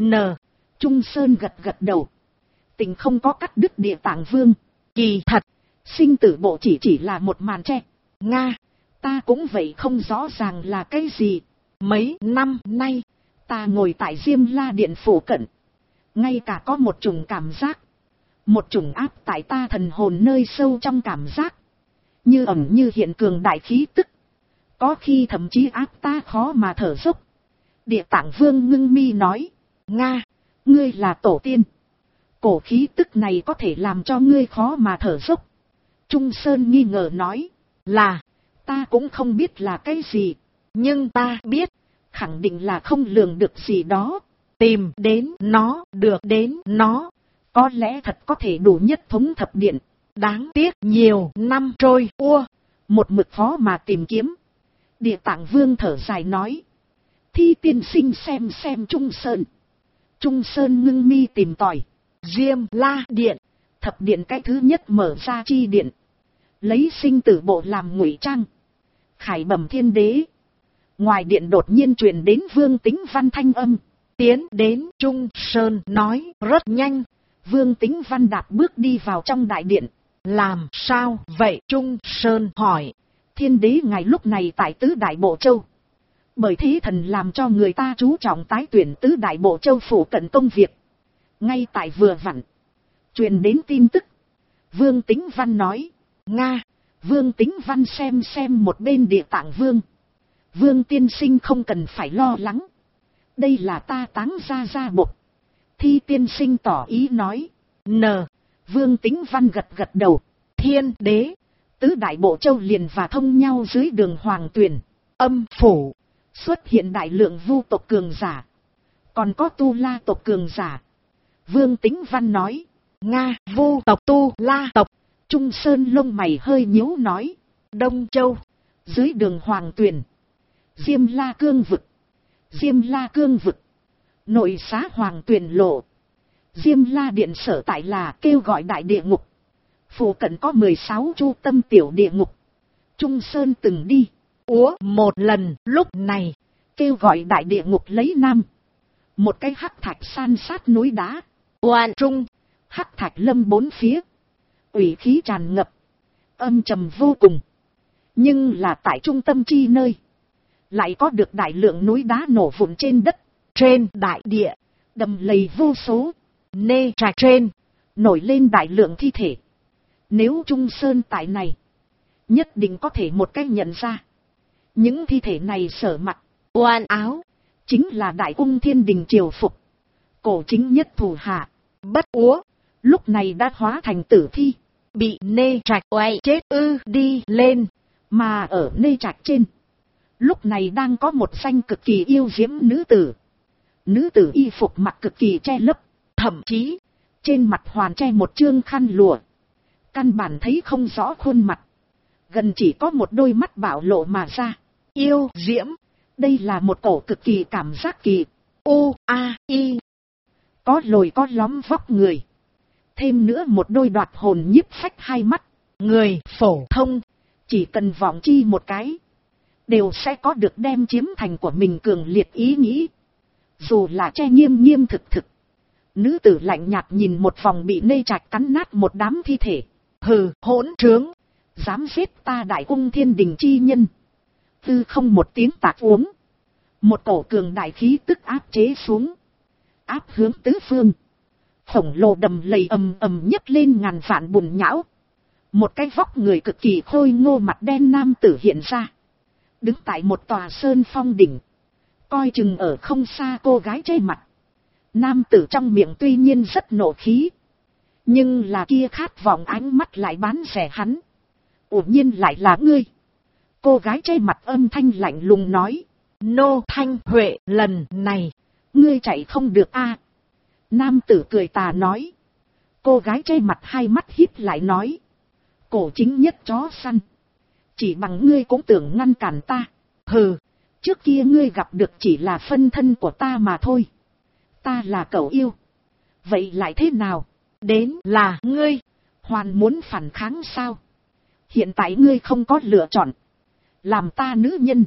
Trung Sơn gật gật đầu. Tình không có cắt đứt Địa Tạng Vương. Kỳ thật. Sinh tử bộ chỉ là một màn tre. Nga. Ta cũng vậy không rõ ràng là cái gì. Mấy năm nay. Ta ngồi tại Diêm La điện phủ cận. Ngay cả có một chủng cảm giác. Một chủng áp tại ta thần hồn nơi sâu trong cảm giác. Như ẩn như hiện cường đại khí tức. Có khi thậm chí áp ta khó mà thở dốc. Địa Tạng Vương ngưng mi nói. Nga. Ngươi là tổ tiên. Cổ khí tức này có thể làm cho ngươi khó mà thở dốc. Trung Sơn nghi ngờ nói. Là. Ta cũng không biết là cái gì. Nhưng ta biết. Khẳng định là không lường được gì đó. Tìm đến nó, được đến nó. Có lẽ thật có thể đủ nhất thống thập điện. Đáng tiếc nhiều năm trôi qua. Một mực khó mà tìm kiếm. Địa Tạng Vương thở dài nói. Thi tiên sinh xem Trung Sơn. Trung Sơn ngưng mi tìm tòi. Diêm La điện. Thập điện cái thứ nhất mở ra chi điện. Lấy sinh tử bộ làm ngụy trang. Khải bẩm thiên đế. Ngoài điện đột nhiên truyền đến Vương Tính Văn thanh âm. Tiến đến Trung Sơn nói rất nhanh. Vương Tính Văn đạp bước đi vào trong đại điện. Làm sao vậy? Trung Sơn hỏi. Thiên đế ngài lúc này tại Tứ Đại Bộ Châu. Bởi thế thần làm cho người ta chú trọng tái tuyển Tứ Đại Bộ Châu phủ cận công việc. Ngay tại vừa vặn. Truyền đến tin tức. Vương Tính Văn nói. Nga. Vương Tính Văn xem một bên Địa Tạng Vương. Vương tiên sinh không cần phải lo lắng. Đây là ta táng ra bột. Thi tiên sinh tỏ ý nói. Vương Tính Văn gật đầu. Thiên đế. Tứ Đại Bộ Châu liền và thông nhau dưới đường Hoàng Tuyền. Âm phủ. Xuất hiện đại lượng vu tộc cường giả. Còn có tu la tộc cường giả. Vương Tính Văn nói. Nga. Vu tộc tu la tộc. Trung Sơn lông mày hơi nhíu nói. Đông Châu. Dưới đường Hoàng Tuyền. Diêm La cương vực. Diêm La cương vực. Nội xá Hoàng Tuyền lộ. Diêm La điện sở tại là kêu gọi đại địa ngục. Phủ cận có 16 chu tâm tiểu địa ngục. Trung Sơn từng đi. Một lần lúc này. Kêu gọi đại địa ngục lấy nam. Một cái hắc thạch san sát núi đá. Oan trung. Hắc thạch lâm bốn phía. Ủy khí tràn ngập. Âm trầm vô cùng. Nhưng là tại trung tâm chi nơi. Lại có được đại lượng núi đá nổ vụn trên đất. Trên đại địa. Đầm lầy vô số. Nê trạch trên. Nổi lên đại lượng thi thể. Nếu Trung Sơn tại này. Nhất định có thể một cách nhận ra. Những thi thể này sở mặc. Oan áo. Chính là đại cung thiên đình triều phục. Cổ chính nhất thủ hạ. Bất úa. Lúc này đã hóa thành tử thi. Bị nê trạch oai chết đi lên. Mà ở nê trạch trên. Lúc này đang có một danh cực kỳ yêu diễm nữ tử. Nữ tử y phục mặc cực kỳ che lấp. Thậm chí. Trên mặt hoàn che một chương khăn lụa. Căn bản thấy không rõ khuôn mặt. Gần chỉ có một đôi mắt bạo lộ mà ra. Yêu diễm. Đây là một cổ cực kỳ cảm giác kỳ. U-A-I. Có lồi có lõm vóc người. Thêm nữa một đôi đoạt hồn nhiếp phách hai mắt. Người phổ thông. Chỉ cần vọng chi một cái. đều sẽ có được đem chiếm thành của mình cường liệt ý nghĩ. Dù là che nghiêm nghiêm thực thực. Nữ tử lạnh nhạt nhìn một vòng bị Nê Trạch cắn nát một đám thi thể. Hừ, hỗn trướng, dám giết ta Đại Cung Thiên Đình chi nhân. Tư không một tiếng tạc uống. Một cổ cường đại khí tức áp chế xuống. Áp hướng tứ phương. Khổng lồ đầm lầy ầm ầm nhấc lên ngàn vạn bùn nhão. Một cái vóc người cực kỳ khôi ngô mặt đen nam tử hiện ra. Đứng tại một tòa sơn phong đỉnh. Coi chừng ở không xa cô gái che mặt. Nam tử trong miệng tuy nhiên rất nộ khí. Nhưng là kia khát vọng ánh mắt lại bán rẻ hắn. Ủa nhiên lại là ngươi. Cô gái che mặt âm thanh lạnh lùng nói. Nô Thanh Huệ lần này. Ngươi chạy không được a. Nam tử cười tà nói. Cô gái che mặt hai mắt híp lại nói. Cổ chính nhất chó săn. Chỉ bằng ngươi cũng tưởng ngăn cản ta. Hừ. Trước kia ngươi gặp được chỉ là phân thân của ta mà thôi. Ta là cậu yêu. Vậy lại thế nào? Đến là ngươi. Hoàn muốn phản kháng sao? Hiện tại ngươi không có lựa chọn. Làm ta nữ nhân.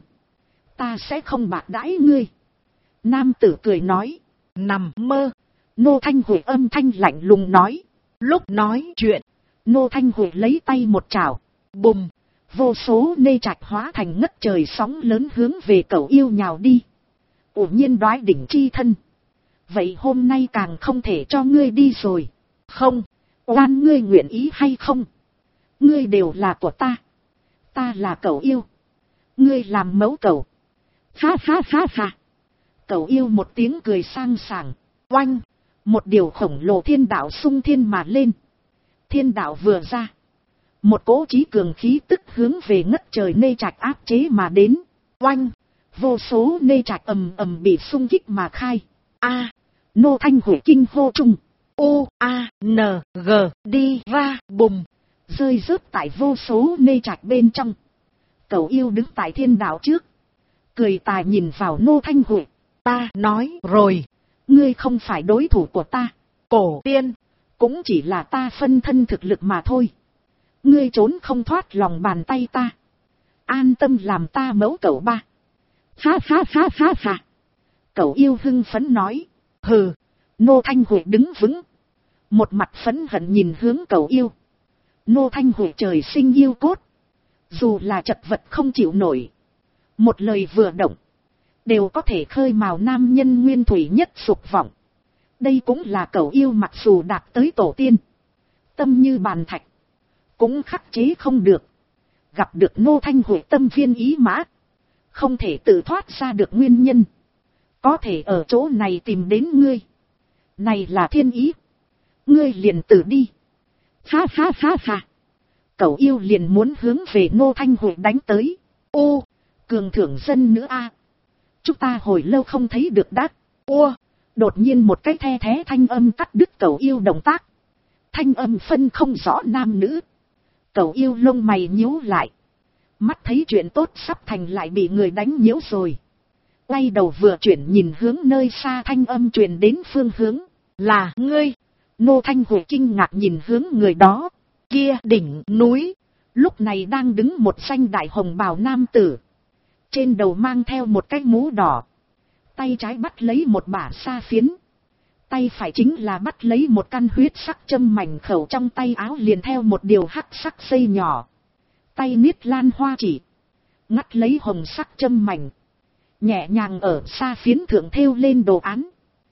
Ta sẽ không bạc đãi ngươi. Nam tử cười nói. Nằm mơ. Nô Thanh Huệ âm thanh lạnh lùng nói. Lúc nói chuyện. Nô Thanh Huệ lấy tay một chảo. Bùm. Vô số Nê Trạch hóa thành ngất trời sóng lớn hướng về cậu yêu nhào đi. Ủa nhiên đoái đỉnh chi thân. Vậy hôm nay càng không thể cho ngươi đi rồi. Không. Oan ngươi nguyện ý hay không? Ngươi đều là của ta. Ta là cậu yêu. Ngươi làm mẫu cậu. Ha ha ha ha. Cậu yêu một tiếng cười sang sảng. Oanh. Một điều khổng lồ thiên đạo xung thiên mà lên. Thiên đạo vừa ra. Một cỗ chí cường khí tức hướng về ngất trời Nê Trạch áp chế mà đến. Oanh. Vô số Nê Trạch ầm ầm bị xung kích mà khai. A. Nô Thanh Huệ kinh hô trung. U, A, N, G, đi ra, bùm. Rơi rớt tại vô số Nê Trạch bên trong. Cậu yêu đứng tại thiên đạo trước. Cười tài nhìn vào Nô Thanh Huệ. Ta nói rồi. Ngươi không phải đối thủ của ta. Cổ tiên. Cũng chỉ là ta phân thân thực lực mà thôi. Ngươi trốn không thoát lòng bàn tay ta. An tâm làm ta mẫu cậu ba. Ha ha ha ha ha. Cậu yêu hưng phấn nói. Hừ. Nô Thanh Huệ đứng vững. Một mặt phấn hận nhìn hướng cậu yêu. Nô Thanh Huệ trời sinh yêu cốt. Dù là chật vật không chịu nổi. Một lời vừa động. Đều có thể khơi mào nam nhân nguyên thủy nhất dục vọng. Đây cũng là cậu yêu mặc dù đạt tới tổ tiên. Tâm như bàn thạch. Cũng khắc chế không được. Gặp được Nô Thanh Huệ tâm viên ý mã. Không thể tự thoát ra được nguyên nhân. Có thể ở chỗ này tìm đến ngươi. Này là thiên ý. Ngươi liền tử đi. Ha ha ha ha. Cậu yêu liền muốn hướng về Nô Thanh Huệ đánh tới. Ô, cường thưởng dân nữa a. Chúng ta hồi lâu không thấy được đắc. Ô, đột nhiên một cái the thé thanh âm cắt đứt cậu yêu động tác. Thanh âm phân không rõ nam nữ. Cậu yêu lông mày nhíu lại. Mắt thấy chuyện tốt sắp thành lại bị người đánh nhiễu rồi. Quay đầu vừa chuyển nhìn hướng nơi xa thanh âm truyền đến phương hướng. Là ngươi. Nô Thanh Huệ kinh ngạc nhìn hướng người đó. Kia đỉnh núi. Lúc này đang đứng một danh đại hồng bào nam tử. Trên đầu mang theo một cái mũ đỏ. Tay trái bắt lấy một bả sa phiến. Tay phải chính là bắt lấy một căn huyết sắc châm mảnh khẩu trong tay áo liền theo một điều hắc sắc dây nhỏ. Tay niết lan hoa chỉ. Ngắt lấy hồng sắc châm mảnh. Nhẹ nhàng ở sa phiến thượng thêu lên đồ án.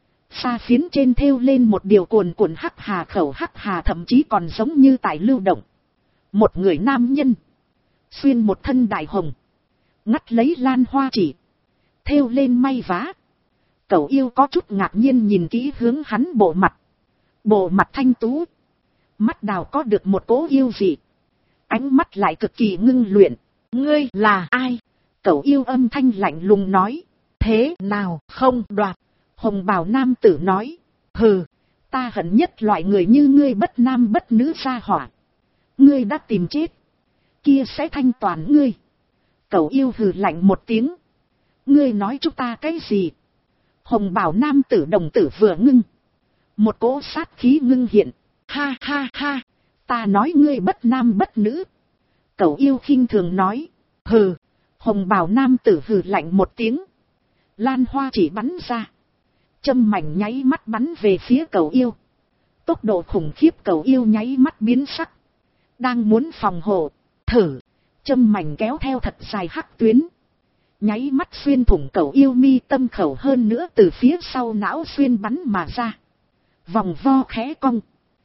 Sa phiến trên thêu lên một điều cuồn cuộn hắc hà khẩu hắc hà thậm chí còn giống như tại lưu động. Một người nam nhân. Xuyên một thân đại hồng. Ngắt lấy lan hoa chỉ. Thêu lên may vá. Cậu yêu có chút ngạc nhiên nhìn kỹ hướng hắn bộ mặt. Bộ mặt thanh tú. Mắt đào có được một cố yêu dị. Ánh mắt lại cực kỳ ngưng luyện. Ngươi là ai? Cậu yêu âm thanh lạnh lùng nói. Thế nào không đoạt? Hồng bào nam tử nói. Hừ, ta hận nhất loại người như ngươi bất nam bất nữ gia hỏa. Ngươi đã tìm chết. Kia sẽ thanh toàn ngươi. Cậu yêu hừ lạnh một tiếng. Ngươi nói chúng ta cái gì? Hồng bào nam tử đồng tử vừa ngưng. Một cỗ sát khí ngưng hiện. Ha ha ha, ta nói ngươi bất nam bất nữ. Cậu yêu khinh thường nói. Hừ, Hồng bào nam tử hừ lạnh một tiếng. Lan hoa chỉ bắn ra. Châm mảnh nháy mắt bắn về phía cầu yêu. Tốc độ khủng khiếp cầu yêu nháy mắt biến sắc. Đang muốn phòng hộ. Thử. Châm mảnh kéo theo thật dài hắc tuyến. Nháy mắt xuyên thủng cầu yêu mi tâm khẩu, hơn nữa từ phía sau não xuyên bắn mà ra. Vòng vo khẽ cong.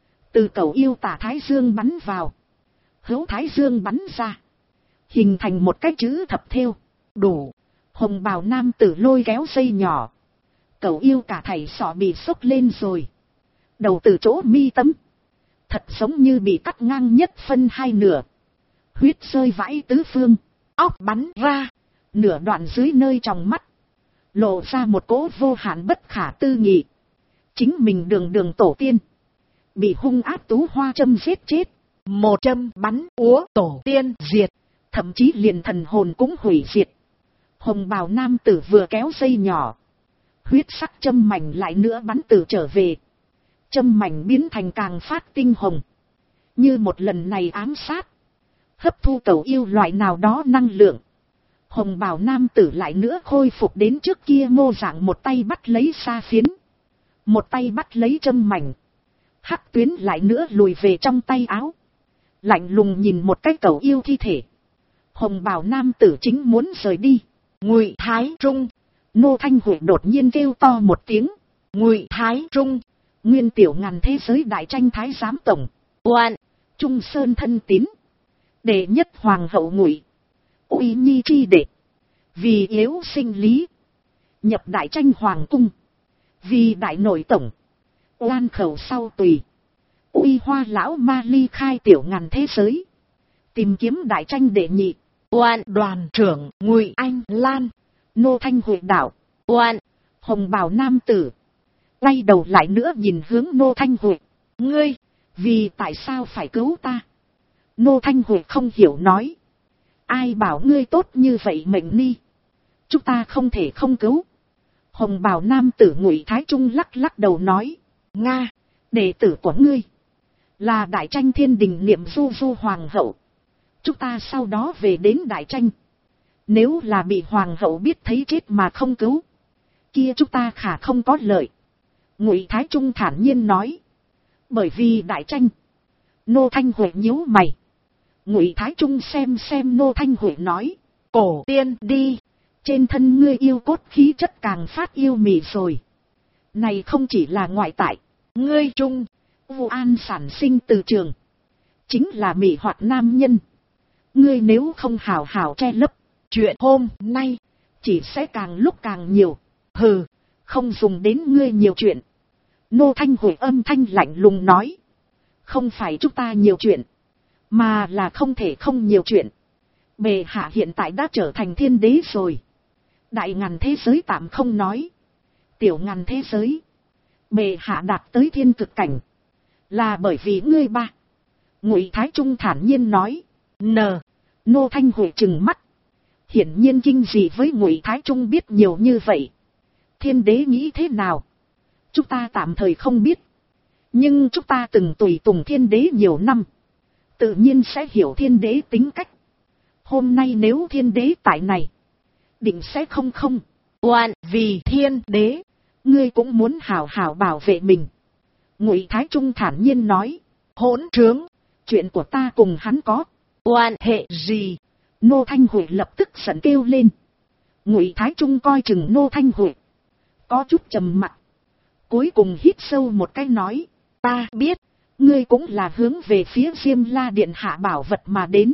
Từ cầu yêu tả thái dương bắn vào. Hữu thái dương bắn ra. Hình thành một cái chữ thập thêu. Đủ. Hồng bào nam tử lôi kéo dây nhỏ. Cầu yêu cả thảy sọ bị sốc lên rồi. Đầu từ chỗ mi tâm. Thật giống như bị cắt ngang nhất phân hai nửa. Huyết rơi vãi tứ phương. Óc bắn ra. Nửa đoạn dưới nơi trong mắt. Lộ ra một cỗ vô hạn bất khả tư nghị. Chính mình đường tổ tiên. Bị hung ác tú hoa châm giết chết. Một châm bắn úa tổ tiên diệt. Thậm chí liền thần hồn cũng hủy diệt. Hồng bào nam tử vừa kéo dây nhỏ. Huyết sắc châm mảnh lại nữa bắn từ trở về. Châm mảnh biến thành càng phát tinh hồng. Như một lần này ám sát. Hấp thu cầu yêu loại nào đó năng lượng. Hồng bào nam tử lại nữa khôi phục đến trước kia mô dạng, một tay bắt lấy sa phiến. Một tay bắt lấy châm mảnh. Hắc tuyến lại nữa lùi về trong tay áo. Lạnh lùng nhìn một cái cầu yêu thi thể. Hồng bào nam tử chính muốn rời đi. Ngụy Thái Trung. Nô Thanh Huệ đột nhiên kêu to một tiếng. Ngụy Thái Trung. Nguyên tiểu ngàn thế giới đại tranh thái giám tổng. Oan. Trung Sơn thân tín. Đệ nhất hoàng hậu Ngụy Uy Nhi chi đệ. Vì yếu sinh lý. Nhập đại tranh hoàng cung. Vì đại nội tổng. Oan khẩu sau tùy. Uy hoa lão ma ly khai tiểu ngàn thế giới. Tìm kiếm đại tranh đệ nhị. Oan đoàn trưởng Ngụy Anh Lan. Nô Thanh Huệ đạo. Oan. Hồng bào nam tử. Quay đầu lại nữa nhìn hướng Nô Thanh Huệ. Ngươi, vì tại sao phải cứu ta? Nô Thanh Huệ không hiểu nói. Ai bảo ngươi tốt như vậy mệnh ni? Chúng ta không thể không cứu. Hồng bào nam tử Ngụy Thái Trung lắc lắc đầu nói. Nga, đệ tử của ngươi. Là đại tranh thiên đình niệm du du hoàng hậu. Chúng ta sau đó về đến đại tranh. Nếu là bị hoàng hậu biết thấy chết mà không cứu. Kia chúng ta khả không có lợi. Ngụy Thái Trung thản nhiên nói. Bởi vì đại tranh. Nô Thanh Huệ nhíu mày. Ngụy Thái Trung xem Nô Thanh Huệ nói. Cổ tiên đi. Trên thân ngươi yêu cốt khí chất càng phát yêu mị rồi. Này không chỉ là ngoại tại. Ngươi trung. Vu an sản sinh từ trường. Chính là mị hoặc nam nhân. Ngươi nếu không hào hào che lấp. Chuyện hôm nay. Chỉ sẽ càng lúc càng nhiều. Hừ. Không dùng đến ngươi nhiều chuyện. Nô Thanh Huệ âm thanh lạnh lùng nói. Không phải chúng ta nhiều chuyện. Mà là không thể không nhiều chuyện. Bệ hạ hiện tại đã trở thành thiên đế rồi. Đại ngàn thế giới tạm không nói. Tiểu ngàn thế giới. Bệ hạ đạt tới thiên cực cảnh. Là bởi vì ngươi ba. Ngụy Thái Trung thản nhiên nói. Nô Thanh Huệ trừng mắt. Hiển nhiên kinh dị với Ngụy Thái Trung biết nhiều như vậy. Thiên đế nghĩ thế nào? Chúng ta tạm thời không biết. Nhưng chúng ta từng tùy tùng thiên đế nhiều năm. Tự nhiên sẽ hiểu thiên đế tính cách. Hôm nay nếu thiên đế tại này. Định sẽ không. Oan vì thiên đế. Ngươi cũng muốn hào hào bảo vệ mình. Ngụy Thái Trung thản nhiên nói. Hỗn trướng. Chuyện của ta cùng hắn có. Oan hệ gì? Nô Thanh Huệ lập tức giận kêu lên. Ngụy Thái Trung coi chừng Nô Thanh Huệ. Có chút trầm mặc. Cuối cùng hít sâu một cái nói. Ta biết. Ngươi cũng là hướng về phía Diêm La Điện hạ bảo vật mà đến.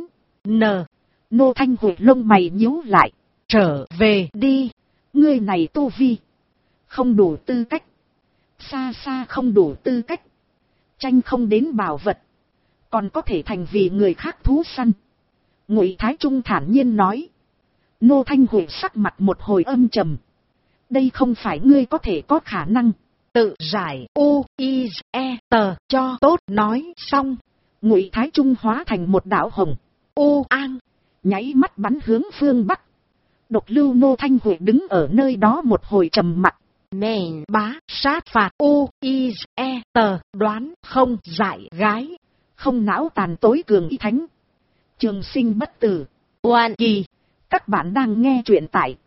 Nô Thanh Huệ lông mày nhíu lại. Trở về đi. Ngươi này tu vi. Không đủ tư cách. Xa xa không đủ tư cách. Tranh không đến bảo vật. Còn có thể thành vì người khác thú săn. Ngụy Thái Trung thản nhiên nói. Nô Thanh Huệ sắc mặt một hồi âm trầm. Đây không phải ngươi có thể có khả năng. Tự giải U-I-E-T cho tốt nói xong. Ngụy Thái Trung hóa thành một đạo hồng. U-An. Nháy mắt bắn hướng phương Bắc. Độc lưu Nô Thanh Huệ đứng ở nơi đó một hồi trầm mặc. Nền bá sát phạt U-I-E-T đoán không giải gái. Không não tàn tối cường y thánh. Trường sinh bất tử. Oan kỳ. Các bạn đang nghe truyện tại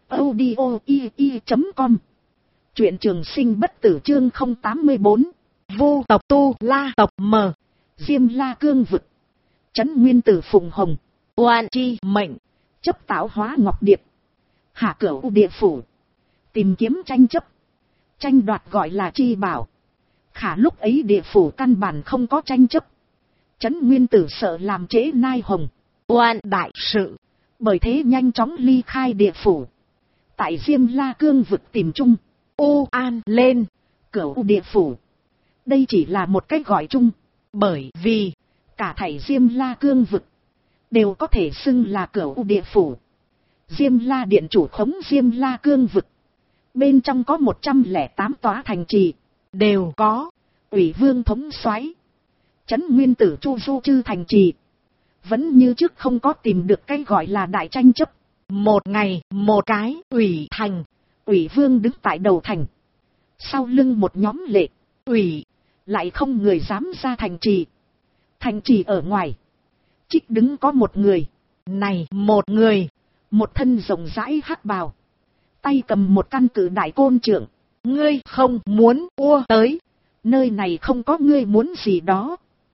audio.com. Truyện Trường Sinh Bất Tử chương 084. Vu tộc Tu La tộc mờ. Diêm La cương vực. Trấn Nguyên Tử Phùng Hồng. Oan chi mệnh. Chấp tạo hóa ngọc điệp. Hạ cửu địa phủ. Tìm kiếm tranh chấp. Tranh đoạt gọi là chi bảo. Khả lúc ấy địa phủ căn bản không có tranh chấp. Trấn Nguyên Tử sợ làm trễ nai hồng. Oan đại sự. Bởi thế nhanh chóng ly khai địa phủ. Tại Diêm La cương vực tìm chung. An lên. Cửu địa phủ. Đây chỉ là một cách gọi chung. Bởi vì cả thảy Diêm La cương vực đều có thể xưng là cửu địa phủ. Diêm La điện chủ khống Diêm La cương vực. Bên trong có 108 tòa thành trì. đều có Ủy vương thống soái, Trấn Nguyên Tử Chu Du chư thành trì. Vẫn như trước không có tìm được cái gọi là đại tranh chấp. một ngày một cái ủy thành. Ủy vương đứng tại đầu thành. Sau lưng một nhóm lệ Ủy lại không người dám ra thành trì. Thành trì ở ngoài trích đứng có một người. này một người. Một thân rộng rãi hắc bào. Tay cầm một căn cự đại côn trượng. Ngươi không muốn tới. Nơi này không có ngươi muốn gì đó.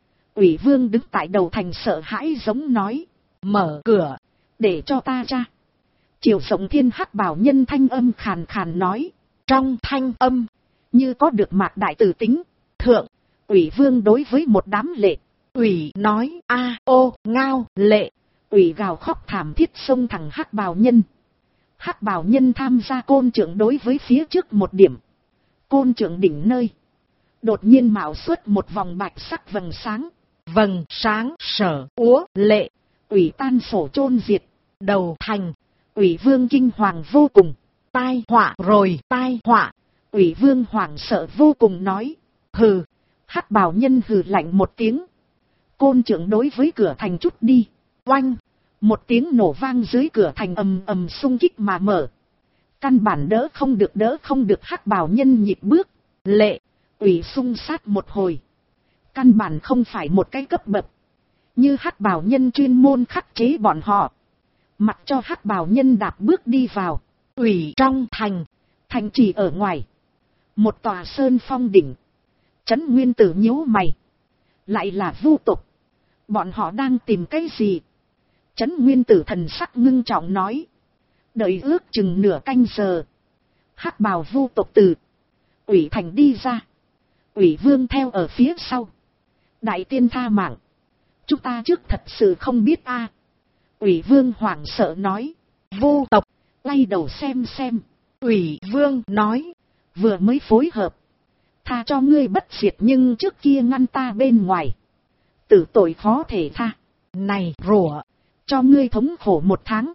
Ủy vương đứng tại đầu thành sợ hãi giống nói. Mở cửa. Để cho ta ra. Chiều rộng thiên hắc bào nhân thanh âm khàn khàn nói. Trong thanh âm như có được mạc đại tử tính. Thượng. Ủy vương đối với một đám lệ. Ủy nói a ô ngao lệ. Ủy gào khóc thảm thiết xông thẳng hắc bào nhân. Hắc bào nhân tham gia côn trượng đối với phía trước một điểm. Côn trượng đỉnh nơi. Đột nhiên mạo xuất một vòng bạch sắc vầng sáng. Vầng sáng sở úa lệ. Ủy tan sổ chôn diệt. Đầu thành. Ủy vương kinh hoàng vô cùng. Tai họa rồi tai họa. Ủy vương hoảng sợ vô cùng nói. Hừ. Hắc bào nhân hừ lạnh một tiếng. Côn trượng đối với cửa thành chút đi. Oanh. Một tiếng nổ vang dưới cửa thành ầm ầm xung kích mà mở. Căn bản đỡ không được hắc bào nhân nhịp bước. Lệ. Ủy xung sát một hồi. Căn bản không phải một cái cấp bậc. Như hắc bào nhân chuyên môn khắc chế bọn họ. Mặc cho hắc bào nhân đạp bước đi vào. Ủy trong thành. Thành trì ở ngoài. Một tòa sơn phong đỉnh. Trấn Nguyên Tử nhíu mày. Lại là vu tộc. Bọn họ đang tìm cái gì? Trấn Nguyên Tử thần sắc ngưng trọng nói. Đợi ước chừng nửa canh giờ. Hắc bào vu tộc từ Ủy thành đi ra. Ủy vương theo ở phía sau. Đại tiên tha mạng. Chúng ta trước thật sự không biết a. Ủy vương hoảng sợ nói. Vu tộc. Lay đầu xem. Ủy vương nói. Vừa mới phối hợp. Tha cho ngươi bất diệt nhưng trước kia ngăn ta bên ngoài. Tử tội khó thể tha. Này rủa. Cho ngươi thống khổ 1 tháng.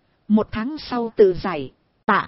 1 tháng sau tự giải. Tạ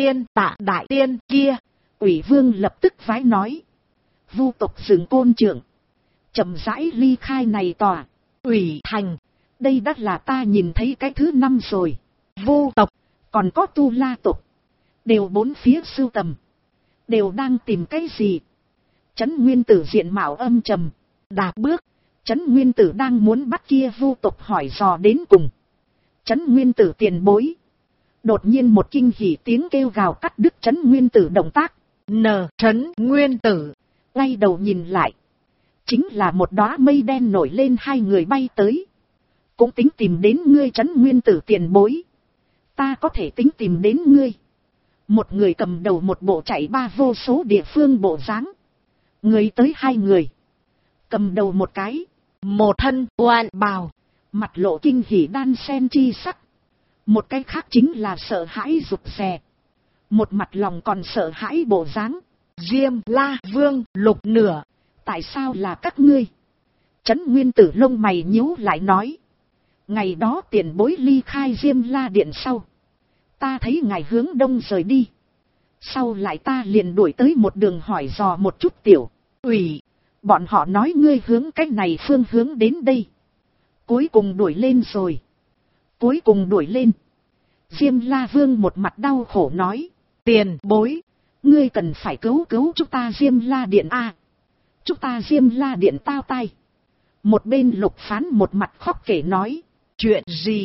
đại tiên kia. Ủy vương lập tức vái nói. Vu tộc dừng côn trượng. Chậm rãi ly khai này tòa. Ủy thành. Đây đã là ta nhìn thấy cái thứ 5 rồi. Vu tộc. Còn có Tu La tộc. Đều bốn phía sưu tầm. Đều đang tìm cái gì. Trấn Nguyên Tử diện mạo âm trầm. Đạp bước. Trấn Nguyên Tử đang muốn bắt kia vu tộc hỏi dò đến cùng. Trấn Nguyên Tử tiền bối. Đột nhiên một kinh hỉ tiếng kêu gào cắt đứt Trấn Nguyên Tử động tác. Trấn Nguyên Tử. Ngay đầu nhìn lại. Chính là một đóa mây đen nổi lên, 2 người bay tới. Cũng tính tìm đến ngươi Trấn Nguyên Tử tiền bối. Ta có thể tính tìm đến ngươi. Một người cầm đầu một bộ chạy ba vô số địa phương bộ dáng. Người tới 2 người. Cầm đầu một cái. Một thân oan bào. Mặt lộ kinh hỉ đan sen chi sắc. Một cái khác chính là sợ hãi rụt rè. Một mặt lòng còn sợ hãi bộ dáng. Diêm La vương lục nửa. Tại sao là các ngươi? Trấn Nguyên Tử lông mày nhíu lại nói. Ngày đó tiền bối ly khai Diêm La điện sau. Ta thấy ngài hướng đông rời đi. Sau lại ta liền đuổi tới một đường hỏi dò một chút tiểu Ủy. Bọn họ nói ngươi hướng cách này phương hướng đến đây. Cuối cùng đuổi lên rồi. Cuối cùng đuổi lên. Diêm La vương một mặt đau khổ nói. Tiền bối. Ngươi cần phải cứu chúng ta Diêm La điện a. Chúng ta Diêm La điện tao tay. Một bên Lục Phán một mặt khóc kể nói. Chuyện gì?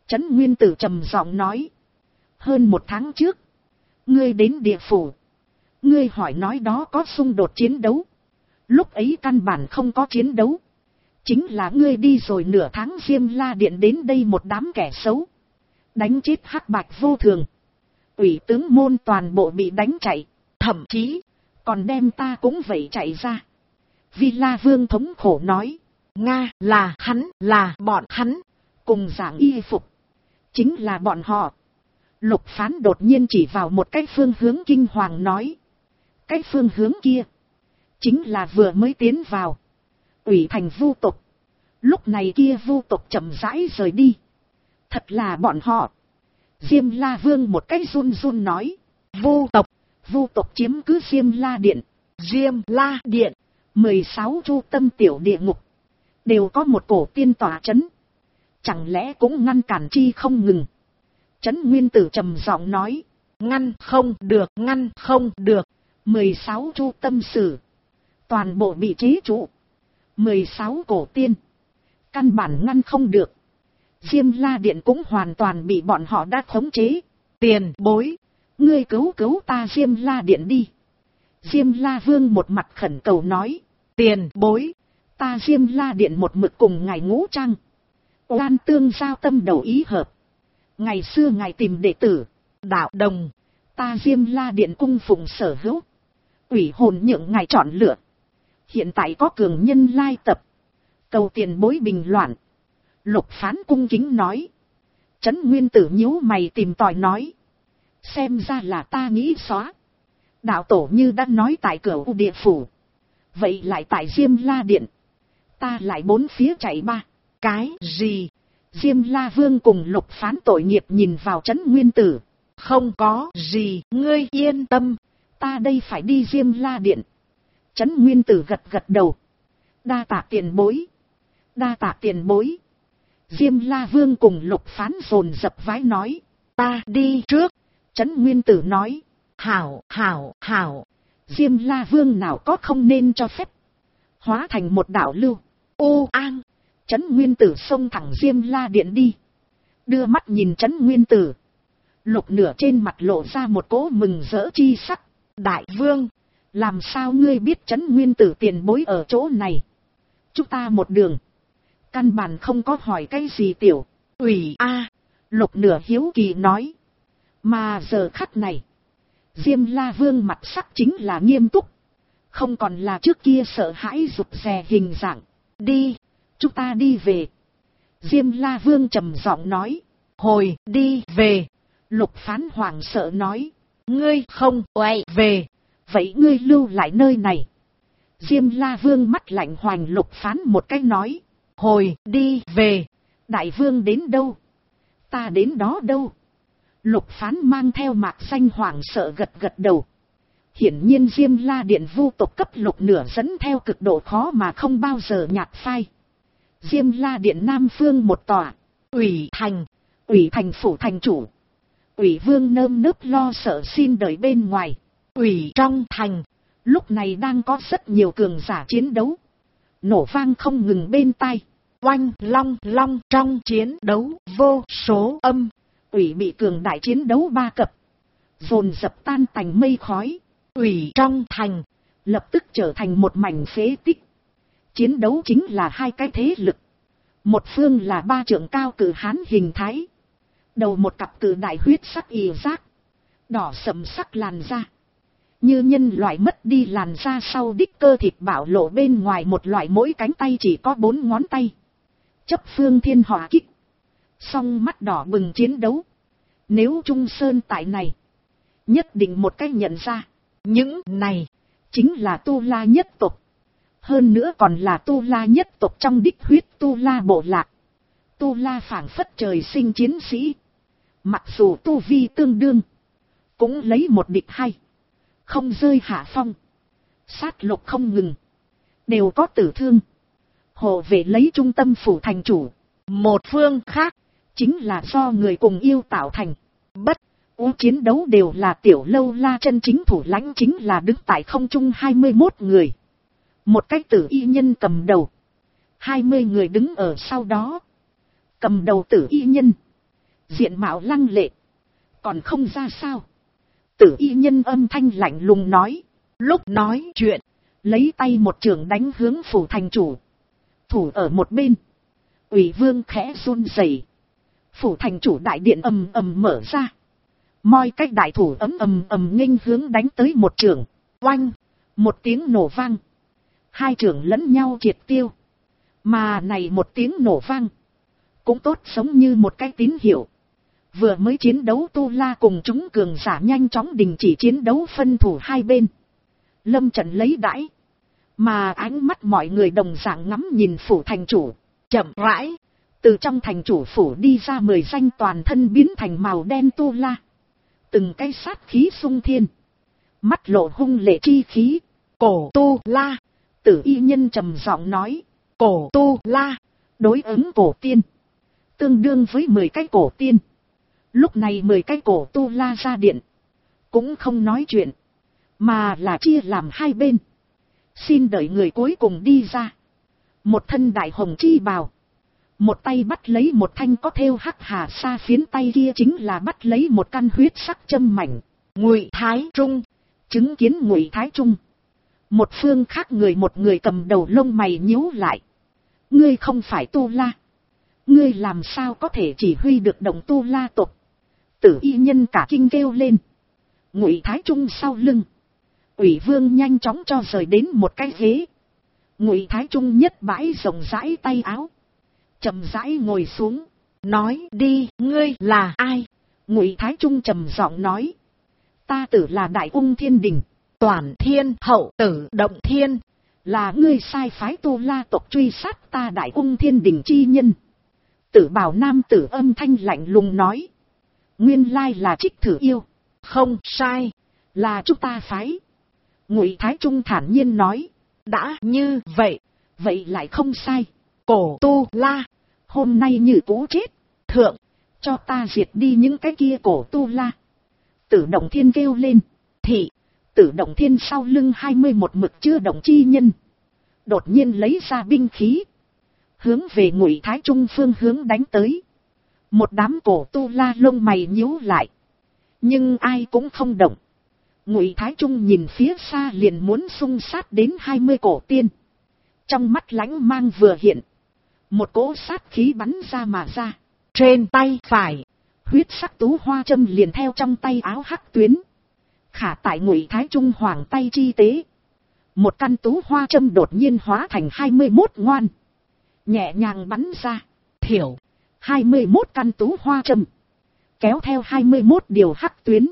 Trấn Nguyên Tử trầm giọng nói. Hơn 1 tháng trước, ngươi đến địa phủ. Ngươi hỏi nói đó có xung đột chiến đấu. Lúc ấy căn bản không có chiến đấu. Chính là ngươi đi rồi nửa tháng Diêm La Điện đến đây một đám kẻ xấu. Đánh chết Hắc Bạch Vô Thường. Ủy tướng môn toàn bộ bị đánh chạy. Thậm chí, còn đem ta cũng vậy chạy ra. Vi La Vương thống khổ nói. Nga là hắn, là bọn hắn. Cùng dạng y phục. Chính là bọn họ. Lục Phán đột nhiên chỉ vào một cái phương hướng kinh hoàng nói. Cái phương hướng kia. Chính là vừa mới tiến vào. Ủy thành vu tộc. Lúc này kia vu tộc chậm rãi rời đi. Thật là bọn họ. Diêm La Vương một cái run run nói. Vu tộc chiếm cứ Diêm La Điện. Diêm La Điện. 16 chu tâm tiểu địa ngục. Đều có một cổ tiên tỏa chấn. Chẳng lẽ cũng ngăn cản chi không ngừng. Trấn Nguyên Tử trầm giọng nói. Ngăn không được, ngăn không được. 16 chu tâm sử. Toàn bộ bị chế trụ. 16 cổ tiên. Căn bản ngăn không được. Diêm La Điện cũng hoàn toàn bị bọn họ đã khống chế. Tiền bối. Ngươi cứu ta Diêm La Điện đi. Diêm La Vương một mặt khẩn cầu nói. Tiền bối. Ta Diêm La Điện một mực cùng ngài ngũ trăng. Oan tương giao tâm đầu ý hợp. Ngày xưa ngài tìm đệ tử. Đạo đồng. Ta Diêm La Điện cung phụng sở hữu. Ủy hồn nhượng ngài chọn lựa. Hiện tại có cường nhân lai tập. Cầu tiền bối bình loạn. Lục Phán cung kính nói. Trấn Nguyên Tử nhíu mày tìm tòi nói. Xem ra là ta nghĩ xóa. Đạo tổ như đã nói tại cửa u địa phủ. Vậy lại tại Diêm La Điện. Ta lại bốn phía chạy ba. Cái gì? Diêm La Vương cùng Lục Phán tội nghiệp nhìn vào Trấn Nguyên Tử. Không có gì, ngươi yên tâm. Ta đây phải đi Diêm La Điện. Trấn Nguyên Tử gật gật đầu. Đa tạ tiền bối. Đa tạ tiền bối. Diêm La Vương cùng Lục Phán dồn dập vái nói. Ta đi trước. Trấn Nguyên Tử nói. Hảo. Diêm La Vương nào có không nên cho phép. Hóa thành một đạo lưu. U An. Trấn Nguyên Tử xông thẳng Diêm La Điện đi. Đưa mắt nhìn Trấn Nguyên Tử. Lục Nửa trên mặt lộ ra một cỗ mừng rỡ chi sắc. Đại Vương. Làm sao ngươi biết Trấn Nguyên Tử tiền bối ở chỗ này? Chúng ta một đường. Căn bản không có hỏi cái gì tiểu. Ủy a. Lục Nửa hiếu kỳ nói. Mà giờ khắc này. Diêm La Vương mặt sắc chính là nghiêm túc. Không còn là trước kia sợ hãi rụt rè hình dạng. Đi. Chúng ta đi về. Diêm La Vương trầm giọng nói. Hồi đi về. Lục Phán hoảng sợ nói. Ngươi không quay về. Vậy ngươi lưu lại nơi này. Diêm La Vương mắt lạnh hoành Lục Phán một cái nói. Hồi đi về. Đại Vương đến đâu? Ta đến đó đâu? Lục Phán mang theo mạc xanh hoảng sợ gật gật đầu. Hiển nhiên Diêm La Điện vu tộc cấp Lục Nửa dẫn theo cực độ khó mà không bao giờ nhạt phai. Diêm La Điện Nam Phương một tòa. Ủy thành phủ thành chủ. Ủy Vương nơm nớp lo sợ xin đợi bên ngoài. Ủy trong thành. Lúc này đang có rất nhiều cường giả chiến đấu. Nổ vang không ngừng bên tai. Oanh long trong chiến đấu vô số âm. Ủy bị cường đại chiến đấu ba cập. Dồn dập tan tành mây khói. Ủy trong thành. Lập tức trở thành một mảnh phế tích. Chiến đấu chính là hai cái thế lực. Một phương là 3 trượng cao cử hán hình thái. Đầu một cặp cử đại huyết sắc ì giác. Đỏ sẫm sắc làn da. Như nhân loại mất đi làn da sau đích cơ thịt bạo lộ bên ngoài một loại mỗi cánh tay chỉ có 4 ngón tay. Chấp phương thiên hỏa kích. Song mắt đỏ bừng chiến đấu. Nếu Trung Sơn tại này. Nhất định một cách nhận ra. Những này. Chính là Tu La nhất tộc. Hơn nữa còn là Tu La nhất tộc trong đích huyết Tu La bộ lạc. Tu La phảng phất trời sinh chiến sĩ. Mặc dù Tu Vi tương đương. Cũng lấy một địch hay. Không rơi hạ phong. Sát lục không ngừng. Đều có tử thương. Hộ vệ lấy trung tâm phủ thành chủ. Một phương khác. Chính là do người cùng yêu tạo thành. Bất chiến đấu đều là Tiểu Lâu La chân chính thủ lãnh chính là đứng tại không trung 21 người. Một cái tử y nhân cầm đầu. 20 người đứng ở sau đó. Cầm đầu tử y nhân. diện mạo lăng lệ, còn không ra sao. Tử y nhân âm thanh lạnh lùng nói, lúc nói chuyện, lấy tay một trường đánh hướng phủ thành chủ. Thủ ở một bên, Ủy Vương khẽ run rẩy. Phủ thành chủ đại điện ầm ầm mở ra, moi cách đại thủ ầm ầm nghênh hướng đánh tới một trường. Oanh, một tiếng nổ vang, hai trường lẫn nhau triệt tiêu. Mà này một tiếng nổ vang cũng tốt giống như một cái tín hiệu. Vừa mới chiến đấu Tu La cùng chúng cường giả nhanh chóng đình chỉ chiến đấu, phân thủ hai bên, lâm trận lấy đãi. Mà ánh mắt mọi người đồng dạng ngắm nhìn phủ thành chủ. Chậm rãi, từ trong thành chủ phủ đi ra 10 danh toàn thân biến thành màu đen Tu La. Từng cái sát khí sung thiên, mắt lộ hung lệ chi khí. Cổ Tu La, Tử y nhân trầm giọng nói. cổ Tu La, đối ứng cổ tiên, tương đương với 10 cái cổ tiên. Lúc này 10 cái cổ Tu La ra điện, cũng không nói chuyện, mà là chia làm hai bên. Xin đợi người cuối cùng đi ra. Một thân đại hồng chi bào, một tay bắt lấy một thanh có thêu hắc hà sa phiến, tay kia chính là bắt lấy một căn huyết sắc châm mảnh. Ngụy Thái Trung. Chứng kiến Ngụy Thái Trung, một phương khác người, một người cầm đầu lông mày nhíu lại. Ngươi không phải Tu La, ngươi làm sao có thể chỉ huy được đồng Tu La tộc? Tử y nhân cả kinh kêu lên. Ngụy Thái Trung sau lưng, Ủy Vương nhanh chóng cho rời đến một cái ghế. Ngụy Thái Trung nhất bãi rộng rãi tay áo, chậm rãi ngồi xuống. Nói đi, ngươi là ai? Ngụy Thái Trung trầm giọng nói. Ta Tử là Đại Ung Thiên Đình, Toàn Thiên hậu Tử Động Thiên. Là ngươi sai phái Tu La tộc truy sát ta Đại Ung Thiên Đình chi nhân. Tử bào nam tử âm thanh lạnh lùng nói. Nguyên lai là Trích Thử Yêu. Không sai, là chúng ta phái. Ngụy Thái Trung thản nhiên nói. Đã như vậy, vậy lại không sai. cổ Tu La, hôm nay như cũ chết. thượng, cho ta diệt đi những cái kia cổ Tu La. Tử Động Thiên kêu lên. thị. Tử Động Thiên sau lưng 21 mực chưa động chi nhân, đột nhiên lấy ra binh khí, hướng về Ngụy Thái Trung phương hướng đánh tới. Một đám cổ Tu La lông mày nhíu lại, nhưng ai cũng không động. Ngụy Thái Trung nhìn phía xa liền muốn xung sát đến 20 cổ tiên. Trong mắt lãnh mang vừa hiện, một cỗ sát khí bắn ra mà ra. Trên tay phải, huyết sắc tú hoa châm liền theo trong tay áo hắc tuyến, khả tại Ngụy Thái Trung hoàng tay chi tế. Một căn tú hoa châm đột nhiên hóa thành 21 ngoan, nhẹ nhàng bắn ra. thiểu, 21 căn tú hoa châm kéo theo 21 điều hắc tuyến,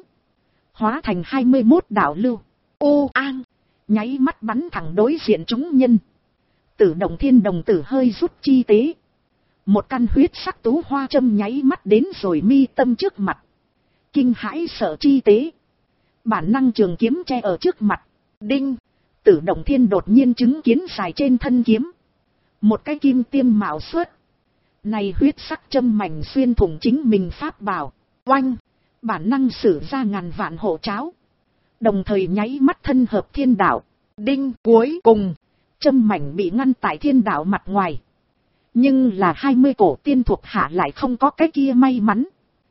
hóa thành 21 đạo lưu ô an, nháy mắt bắn thẳng đối diện chúng nhân. Tử Động Thiên đồng tử hơi rút chi tế, một căn huyết sắc tú hoa châm nháy mắt đến rồi mi tâm trước mặt. Kinh hãi sợ chi tế, bản năng trường kiếm che ở trước mặt. Đinh, Tử Động Thiên đột nhiên chứng kiến dài trên thân kiếm một cái kim tiêm mạo xuất. Này huyết sắc châm mảnh xuyên thủng chính mình pháp bảo. Oanh, bản năng sử ra ngàn vạn hộ cháo, đồng thời nháy mắt thân hợp thiên đạo. Đinh, cuối cùng, châm mảnh bị ngăn tại thiên đạo mặt ngoài. Nhưng là 20 cổ tiên thuộc hạ lại không có cái kia may mắn.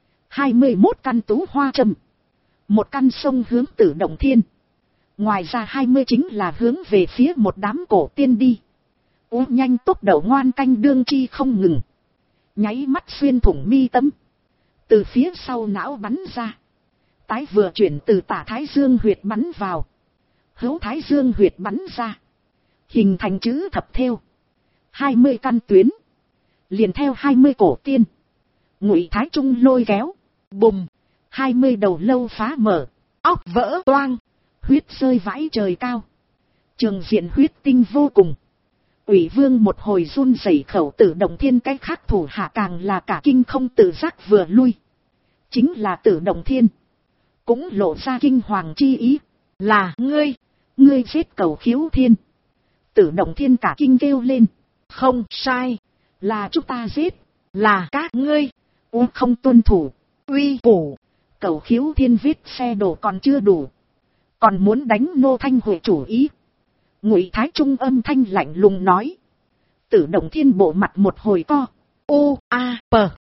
21 căn tú hoa châm, một căn sông hướng Tử Động Thiên. Ngoài ra 20 chính là hướng về phía một đám cổ tiên đi. Ú nhanh tốc độ ngoan canh đương chi không ngừng, nháy mắt xuyên thủng mi tâm, từ phía sau não bắn ra. Tái vừa chuyển từ tả thái dương huyệt bắn vào, hữu thái dương huyệt bắn ra, hình thành chữ thập thêu. 20 căn tuyến, liền theo 20 cổ tiên. Ngụy Thái Trung lôi kéo, bùm, 20 đầu lâu phá mở, óc vỡ toang, huyết rơi vãi trời cao, trường diện huyết tinh vô cùng. Ủy Vương một hồi run rẩy, khẩu Tử Động Thiên cái khác thủ hạ càng là cả kinh không tự giác vừa lui. Chính là Tử Động Thiên cũng lộ ra kinh hoàng chi ý. Là ngươi giết Cầu Khiếu Thiên. Tử Động Thiên cả kinh kêu lên. Không sai, là chúng ta giết. là các ngươi không tuân thủ uy củ. Cầu Khiếu Thiên viết xe đổ còn chưa đủ, còn muốn đánh Nô Thanh Huệ chủ ý. Ngụy Thái Trung âm thanh lạnh lùng nói. Tử Động Thiên bộ mặt một hồi co. U A P.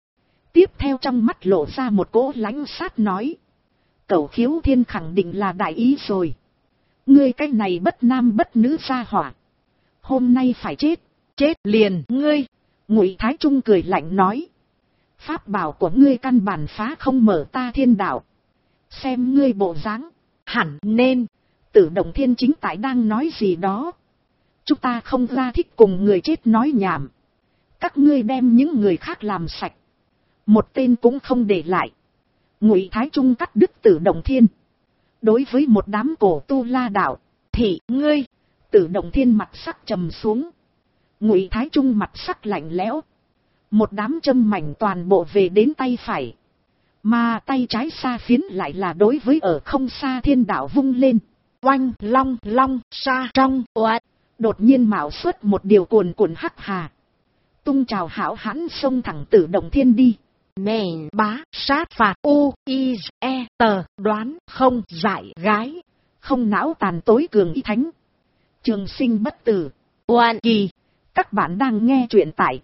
Tiếp theo trong mắt lộ ra một cỗ lãnh sát nói. Cẩu Khiếu Thiên khẳng định là đại ý rồi. Ngươi cái này bất nam bất nữ gia hỏa. Hôm nay phải chết. Chết liền ngươi. Ngụy Thái Trung cười lạnh nói. Pháp bảo của ngươi căn bản phá không mở ta thiên đạo. Xem ngươi bộ dáng, hẳn nên. Tử Động Thiên chính tại đang nói gì đó. Chúng ta không ra thích cùng người chết nói nhảm. Các ngươi đem những người khác làm sạch. Một tên cũng không để lại. Ngụy Thái Trung cắt đứt Tử Động Thiên. Đối với một đám cổ tu la đạo. Thì ngươi. Tử Động Thiên mặt sắc trầm xuống. Ngụy Thái Trung mặt sắc lạnh lẽo. Một đám châm mảnh toàn bộ về đến tay phải. Mà tay trái xa phiến lại là đối với ở không xa thiên đạo vung lên. Oanh long long sa trong oát. Đột nhiên mạo xuất một điều cuồn cuộn hắc hà. Tung trào hảo hãn xông thẳng Tử Động Thiên đi. Mền bá sát phạt u i e tờ đoán không giải gái. Không não tàn tối cường y thánh. Trường sinh bất tử. Oan kỳ. Các bạn đang nghe truyện tại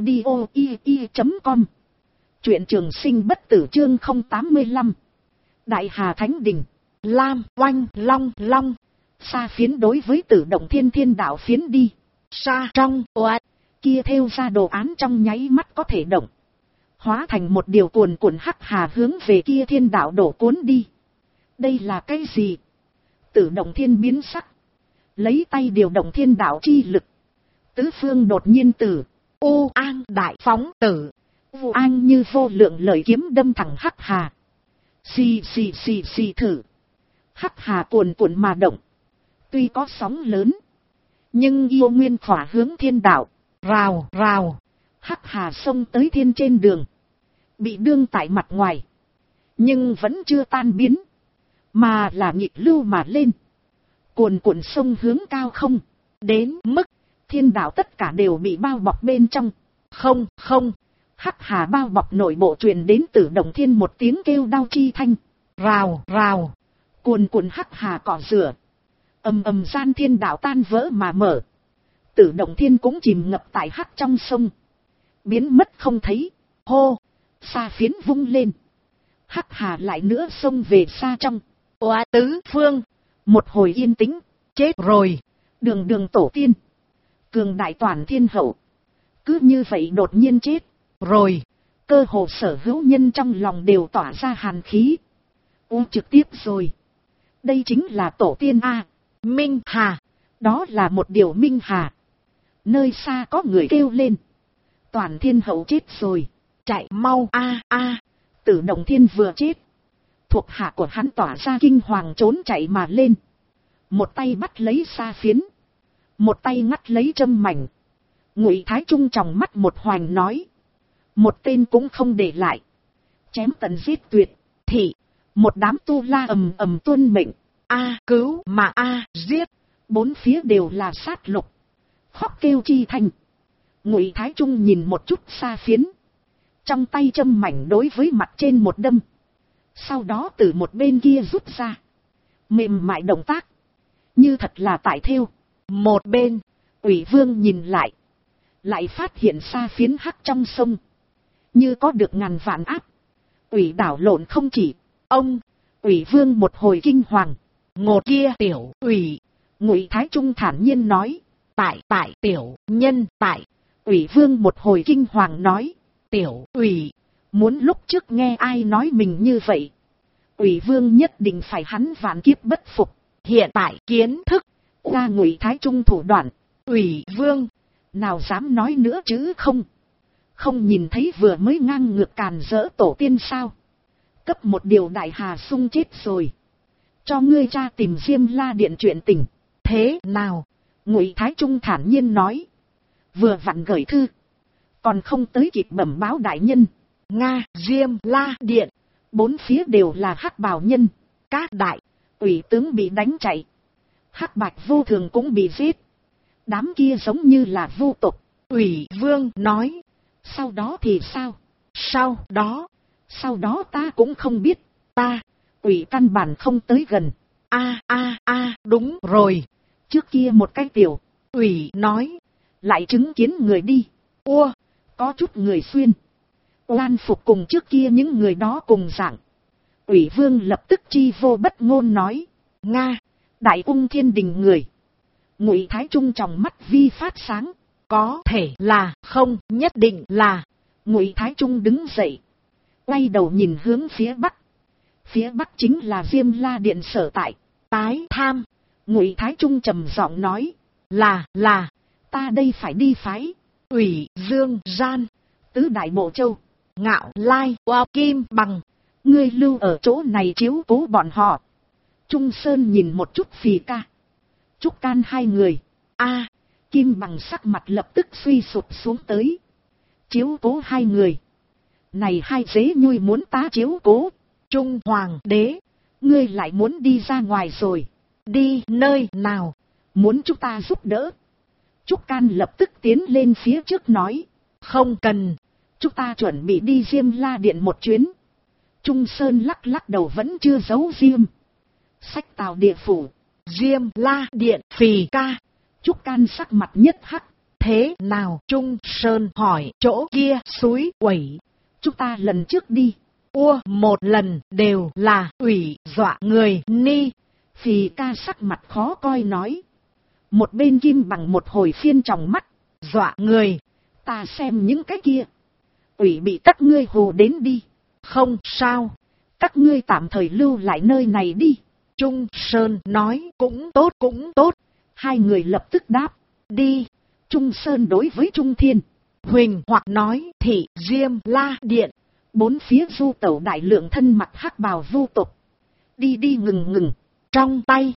audio.com. Truyện Trường Sinh bất tử chương 085. Đại Hà Thánh Đình. Lam oanh long long. Sa phiến đối với Tử Động Thiên thiên đạo phiến đi. Sa trong oát. Kia thêu ra đồ án trong nháy mắt có thể động. Hóa thành một điều cuồn cuộn hắc hà hướng về kia thiên đạo đổ cuốn đi. Đây là cái gì? Tử Động Thiên biến sắc. Lấy tay điều động thiên đạo chi lực. Tứ phương đột nhiên tử. U an đại phóng tử. Vu an như vô lượng lời kiếm đâm thẳng hắc hà. Xì xì xì xì thử. Hắc hà cuồn cuộn mà động. Tuy có sóng lớn. Nhưng yêu nguyên khỏa hướng thiên đạo. Rào rào. Hắc hà xông tới thiên trên đường. Bị đương tại mặt ngoài. Nhưng vẫn chưa tan biến. Mà là nghịch lưu mà lên. Cuồn cuộn sông hướng cao không. Đến mức thiên đạo tất cả đều bị bao bọc bên trong. Không không. Hắc hà bao bọc nội bộ truyền đến Tử Động Thiên một tiếng kêu đau chi thanh. Rào rào. Cuồn cuộn hắc hà cỏ rửa. Ầm ầm gian thiên đạo tan vỡ mà mở. Tử Động Thiên cũng chìm ngập tại hắc trong sông. Biến mất không thấy. Hô. Sa phiến vung lên. Hắc hà lại nữa xông về xa trong. Oa tứ phương. Một hồi yên tĩnh. Chết rồi. Đường đường tổ tiên. Cường đại toàn thiên hậu. Cứ như vậy đột nhiên chết. Rồi. Cơ hồ sở hữu nhân trong lòng đều tỏa ra hàn khí. Trực tiếp rồi. Đây chính là tổ tiên A. Minh Hà. Đó là một điều minh hà. Nơi xa có người kêu lên. Toàn thiên hậu chết rồi. Chạy mau a a. Tử Động Thiên vừa chết. Thuộc hạ của hắn tỏa ra kinh hoàng trốn chạy mà lên. Một tay bắt lấy sa phiến. Một tay ngắt lấy châm mảnh. Ngụy Thái Trung tròng mắt một hoành nói. Một tên cũng không để lại. Chém tận giết tuyệt. Thì. Một đám tu la ầm ầm tuân mệnh. A cứu mà a giết. Bốn phía đều là sát lục. Khóc kêu chi thành. Ngụy Thái Trung nhìn một chút sa phiến. Trong tay châm mảnh đối với mặt trên một đâm. Sau đó từ một bên kia rút ra. Mềm mại động tác. Như thật là tại thêu. Một bên. Ủy Vương nhìn lại. Lại phát hiện sa phiến hắc trong sông. Như có được ngàn vạn áp. Ủy đảo lộn không chỉ. Ông. Ủy Vương một hồi kinh hoàng. Ngột kia tiểu ủy. Ngụy Thái Trung thản nhiên nói. Tại tiểu nhân tại. Ủy Vương một hồi kinh hoàng nói. Tiểu ủy. Muốn lúc trước nghe ai nói mình như vậy. Ủy Vương nhất định phải hắn vạn kiếp bất phục. Hiện tại kiến thức. Ra Ngụy Thái Trung thủ đoạn. Ủy Vương. Nào dám nói nữa chứ không. Không nhìn thấy vừa mới ngang ngược càn rỡ tổ tiên sao. Cấp một điều đại hà sung chết rồi. Cho ngươi cha tìm Diêm La Điện chuyện tình. Thế nào? Ngụy Thái Trung thản nhiên nói. Vừa vặn gửi thư. Còn không tới kịp bẩm báo đại nhân. Nga, Diêm La Điện. Bốn phía đều là hắc bào nhân. Các đại. Ủy tướng bị đánh chạy. Hắc Bạch Vô Thường cũng bị giết. Đám kia giống như là vu tộc. Ủy Vương nói. Sau đó thì sao? Sau đó ta cũng không biết. Ta. Ủy căn bản không tới gần. Đúng rồi. Trước kia một cái tiểu. Ủy nói. Lại chứng kiến người đi. Ua. Có chút người xuyên. Oan phục cùng trước kia những người đó cùng dạng. Ủy vương lập tức chi vô bất ngôn nói. Nga, Đại Ung Thiên Đình người. Ngụy Thái Trung trong mắt vi phát sáng. Có thể là, không nhất định là. Ngụy Thái Trung đứng dậy, quay đầu nhìn hướng phía bắc. Phía bắc chính là Diêm La Điện sở tại. Tái tham. Ngụy Thái Trung trầm giọng nói. Là. Ta đây phải đi phái Ủy Dương Gian, tứ đại bộ châu, Ngạo Lai, Oa Kim Bằng. Ngươi lưu ở chỗ này chiếu cố bọn họ. Trung Sơn nhìn một chút Phì Ca, Trúc Can hai người. Kim Bằng sắc mặt lập tức suy sụp xuống tới. Chiếu cố hai người. Này hai dế nhui muốn ta chiếu cố. Trung Hoàng đế, ngươi lại muốn đi ra ngoài rồi. Đi nơi nào? Muốn chúng ta giúp đỡ. Trúc Can lập tức tiến lên phía trước nói. Không cần. Chúng ta chuẩn bị đi Diêm La Điện một chuyến. Trung Sơn lắc lắc đầu vẫn chưa giấu diêm. Sách Tào địa phủ. Diêm La Điện. Phì Ca. Trúc Can sắc mặt nhất hắc. Thế nào? Trung Sơn hỏi. Chỗ kia suối quẩy. Chúng ta lần trước đi một lần đều là ủy dọa người ni. Phì Ca sắc mặt khó coi nói. Một bên Kim Bằng một hồi phiên tròng mắt. Dọa người. Ta xem những cái kia. Ủy bị các ngươi hù đến đi. Không sao. Các ngươi tạm thời lưu lại nơi này đi. Trung Sơn nói cũng tốt. Hai người lập tức đáp. Đi. Trung Sơn đối với Trung Thiên. Huỳnh hoặc nói thị Diêm La Điện. Bốn phía du tẩu đại lượng thân mặt hắc bào vu tục. Đi ngừng. Trong tay.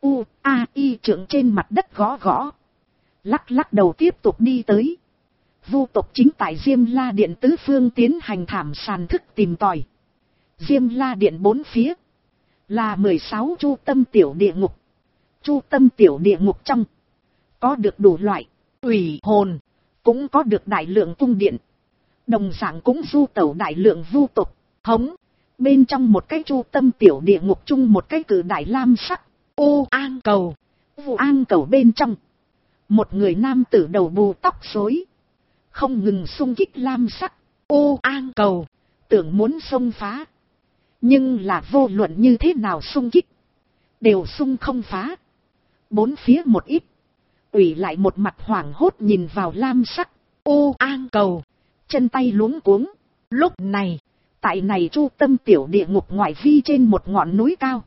Y trượng trên mặt đất gõ. Lắc đầu tiếp tục đi tới. Vu tộc chính tại Diêm La Điện tứ phương tiến hành thảm sàn thức tìm tòi. Diêm La Điện bốn phía là 16 chu tâm tiểu địa ngục. Chu tâm tiểu địa ngục trong có được đủ loại ủy hồn, cũng có được đại lượng cung điện. Đồng dạng cũng du tẩu đại lượng vu tộc. Hống, bên trong một cái chu tâm tiểu địa ngục chung một cái cử đại lam sắc An Cầu. An Cầu bên trong một người nam tử đầu bù tóc rối, không ngừng xung kích lam sắc An Cầu, tưởng muốn xông phá. Nhưng là vô luận như thế nào xung kích, đều xung không phá. Bốn phía một ít, ủy lại một mặt hoảng hốt nhìn vào lam sắc An Cầu, chân tay luống cuống. Lúc này, tại này chu tâm tiểu địa ngục ngoại vi trên một ngọn núi cao,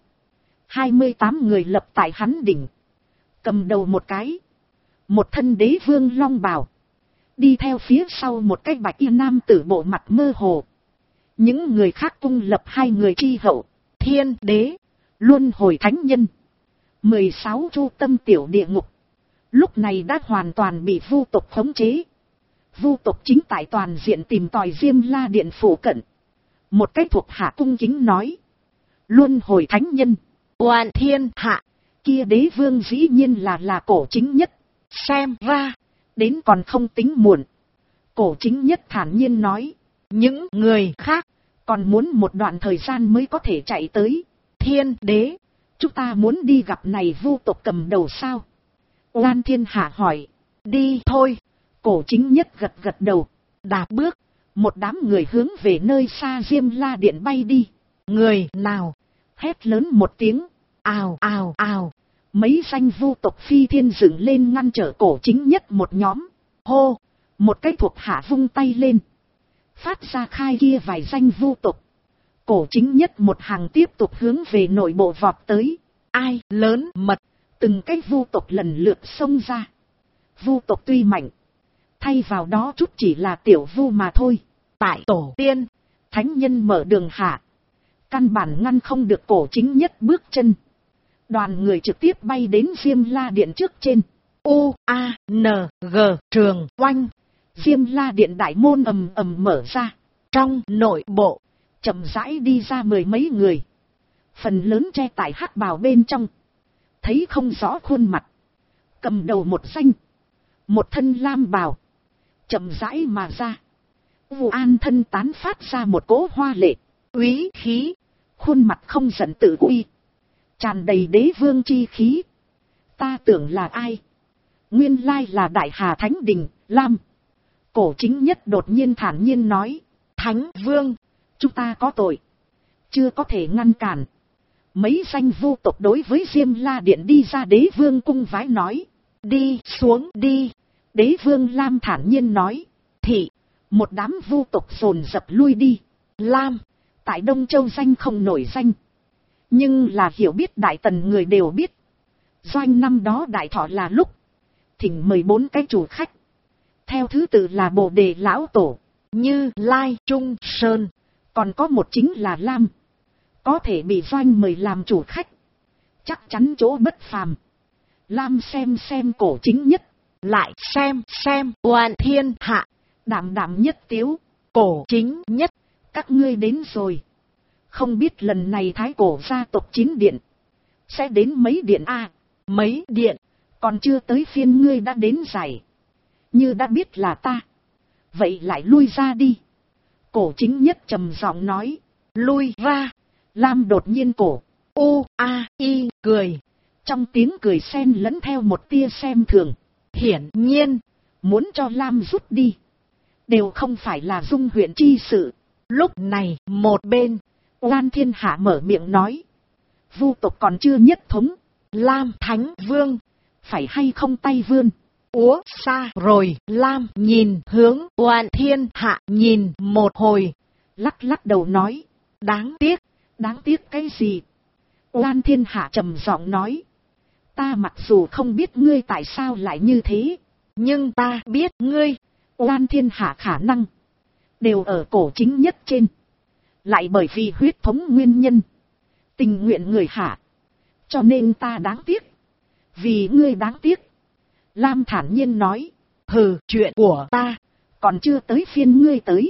28 người lập tại hắn đỉnh. Cầm đầu một cái, một thân đế vương long bào, đi theo phía sau một cái bạch y nam tử bộ mặt mơ hồ. Những người khác cung lập hai người tri hậu, thiên đế, luân hồi thánh nhân. 16 chu tâm tiểu địa ngục lúc này đã hoàn toàn bị vu tộc khống chế. Vu tộc chính tại toàn diện tìm tòi Diêm La Điện phủ cận. Một cái thuộc hạ cung kính nói. Luân hồi thánh nhân, oan thiên hạ, kia đế vương dĩ nhiên là cổ chính nhất. Xem ra, đến còn không tính muộn. Cổ chính nhất thản nhiên nói. Những người khác còn muốn một đoạn thời gian mới có thể chạy tới. Thiên đế, chúng ta muốn đi gặp này vu tộc cầm đầu sao? Oan thiên hạ hỏi. Đi thôi. Cổ chính nhất gật đầu. Đạp bước, một đám người hướng về nơi xa Diêm La Điện bay đi. Người nào? Hét lớn một tiếng. Ào. Mấy danh vu tộc phi thiên dựng lên ngăn trở cổ chính nhất một nhóm. Hô, một cái thuộc hạ vung tay lên, phát ra khai kia vài danh vu tộc. Cổ chính nhất một hàng tiếp tục hướng về nội bộ vọt tới. Ai lớn mật, từng cái vu tộc lần lượt xông ra. Vu tộc tuy mạnh, thay vào đó chút chỉ là tiểu vu mà thôi. Tại tổ tiên, thánh nhân mở đường hạ, căn bản ngăn không được cổ chính nhất bước chân. Đoàn người trực tiếp bay đến Diêm La Điện trước trên. U-A-N-G trường oanh. Diêm La Điện đại môn ầm ầm mở ra. Trong nội bộ, chậm rãi đi ra mười mấy người. Phần lớn che tại hắc bào bên trong, thấy không rõ khuôn mặt. Cầm đầu một danh, một thân lam bào, chậm rãi mà ra. Vu An thân tán phát ra một cỗ hoa lệ, úy khí, khuôn mặt không giận tự uy, tràn đầy đế vương chi khí. Ta tưởng là ai? Nguyên lai là Đại Hà Thánh Đình, Lam. Cổ chính nhất đột nhiên thản nhiên nói. Thánh Vương, chúng ta có tội, chưa có thể ngăn cản. Mấy danh vu tộc đối với Diêm La Điện đi ra Đế Vương cung vái nói. đi xuống đi. Đế Vương Lam thản nhiên nói. Thị, một đám vu tộc dồn dập lui đi. Lam, tại Đông Châu danh không nổi danh, nhưng là hiểu biết Đại Tần người đều biết. Doanh năm đó Đại Thọ là lúc thỉnh 14 cái chủ khách, theo thứ tự là Bồ Đề Lão Tổ, Như Lai, Trung Sơn, còn có một chính là Lam, có thể bị Doanh mời làm chủ khách, chắc chắn chỗ bất phàm. Lam xem cổ chính nhất, lại xem oan thiên hạ, đảm đảm nhất tiếu, cổ chính nhất. Các ngươi đến rồi, không biết lần này Thái Cổ gia tộc 9 điện sẽ đến mấy điện a? Mấy điện? Còn chưa tới phiên ngươi đã đến giải. Như đã biết là ta, vậy lại lui ra đi. Cổ chính nhất trầm giọng nói. Lui ra. Lam đột nhiên cổ i cười, trong tiếng cười xen lẫn theo một tia xem thường. Hiển nhiên muốn cho Lam rút đi, đều không phải là dung huyện chi sự. Lúc này một bên Oan Thiên Hạ mở miệng nói. Vu tộc còn chưa nhất thống, Lam Thánh Vương phải hay không tay vươn. Úa xa rồi. Lam nhìn hướng Oan Thiên Hạ nhìn một hồi, lắc đầu nói. Đáng tiếc. Đáng tiếc cái gì? Oan Thiên Hạ trầm giọng nói. Ta mặc dù không biết ngươi tại sao lại như thế, nhưng ta biết ngươi. Oan Thiên Hạ khả năng đều ở cổ chính nhất trên, lại bởi vì huyết thống nguyên nhân, tình nguyện người hạ, cho nên ta đáng tiếc. Vì ngươi đáng tiếc. Lam thản nhiên nói. Hừ, chuyện của ta còn chưa tới phiên ngươi tới.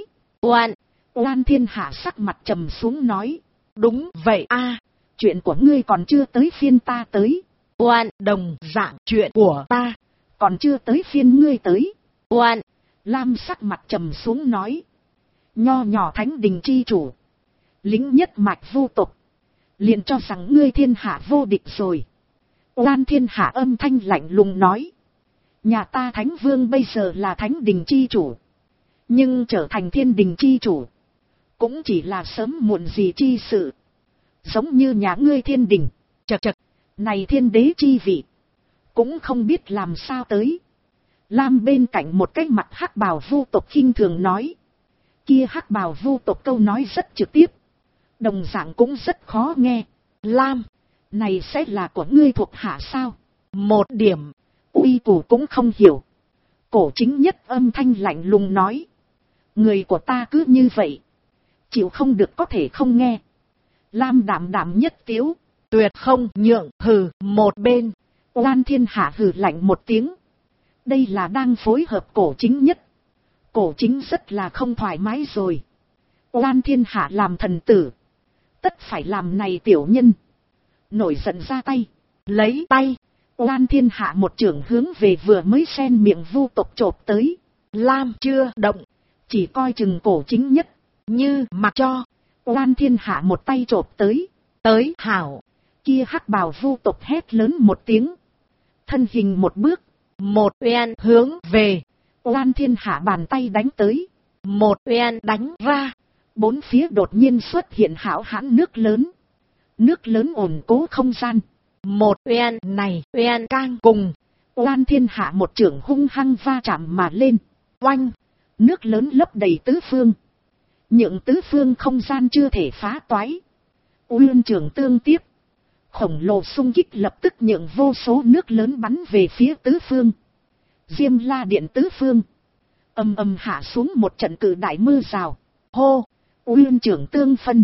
Oan Thiên Hạ sắc mặt trầm xuống nói. Đúng vậy a, chuyện của ngươi còn chưa tới phiên ta tới. Đồng dạng chuyện của ta còn chưa tới phiên ngươi tới. Oan. Lam sắc mặt trầm xuống nói. Nho nhỏ Thánh Đình chi chủ, lính nhất mạch vu tộc, liền cho rằng ngươi thiên hạ vô địch rồi. Oan Thiên Hạ âm thanh lạnh lùng nói. Nhà ta Thánh Vương bây giờ là Thánh Đình chi chủ, nhưng trở thành Thiên Đình chi chủ cũng chỉ là sớm muộn gì chi sự. Giống như nhà ngươi Thiên Đình, chật này thiên đế chi vị cũng không biết làm sao tới. Lam bên cạnh một cái mặt hắc bào vu tộc khinh thường nói. Kia hắc bào vu tộc câu nói rất trực tiếp, đồng dạng cũng rất khó nghe. Lam, này sẽ là của ngươi thuộc hạ sao? Một điểm uy củ cũng không hiểu. Cổ chính nhất âm thanh lạnh lùng nói. Người của ta cứ như vậy, chịu không được có thể không nghe. Lam đảm đảm nhất tiếu, tuyệt không nhượng. Hừ, một bên Oan Thiên Hạ hừ lạnh một tiếng. Đây là đang phối hợp cổ chính nhất. Cổ chính rất là không thoải mái rồi. Oan Thiên Hạ làm thần tử, tất phải làm này tiểu nhân. Nổi giận ra tay, lấy tay. Oan Thiên Hạ một chưởng hướng về vừa mới xen miệng vu tộc chộp tới. Lam chưa động, chỉ coi chừng cổ chính nhất, như mặc cho. Oan Thiên Hạ một tay chộp tới. Tới hảo. Kia hắc bào vu tộc hét lớn một tiếng, thân hình một bước, một uyên hướng về. Oan Thiên Hạ bàn tay đánh tới, một uyên đánh ra. Bốn phía đột nhiên xuất hiện hão hãn nước lớn. Nước lớn ổn cố không gian. Một uyên này uyên cang cùng. Oan Thiên Hạ một chưởng hung hăng va chạm mà lên. Oanh. Nước lớn lấp đầy tứ phương, những tứ phương không gian chưa thể phá toái. Uyên trường tương tiếp, khổng lồ xung kích lập tức nhượng vô số nước lớn bắn về phía tứ phương. Diêm La Điện tứ phương ầm ầm hạ xuống một trận cự đại mưa rào. Hô, uyên trường tương phân.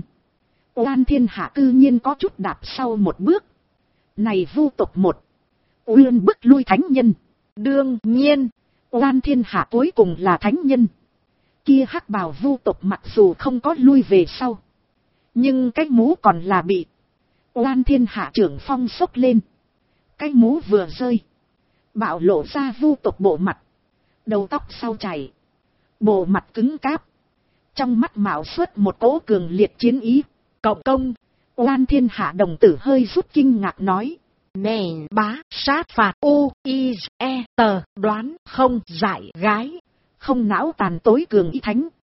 Oan Thiên Hạ cư nhiên có chút đạp sau một bước. Này vu tộc một, uyên bức lui thánh nhân. Đương nhiên, Oan Thiên Hạ cuối cùng là thánh nhân. Kia hắc bào vu tộc mặc dù không có lui về sau, nhưng cái mũ còn là bị Oan Thiên Hạ trưởng phong sốc lên. Cái mũ vừa rơi, bạo lộ ra vu tộc bộ mặt, đầu tóc sau chảy, bộ mặt cứng cáp, trong mắt mạo xuất một cỗ cường liệt chiến ý. Cộng công. Oan Thiên Hạ đồng tử hơi rút kinh ngạc nói. Nền bá sát phạt đoán không giải gái. Không não tàn tối cường ý thánh.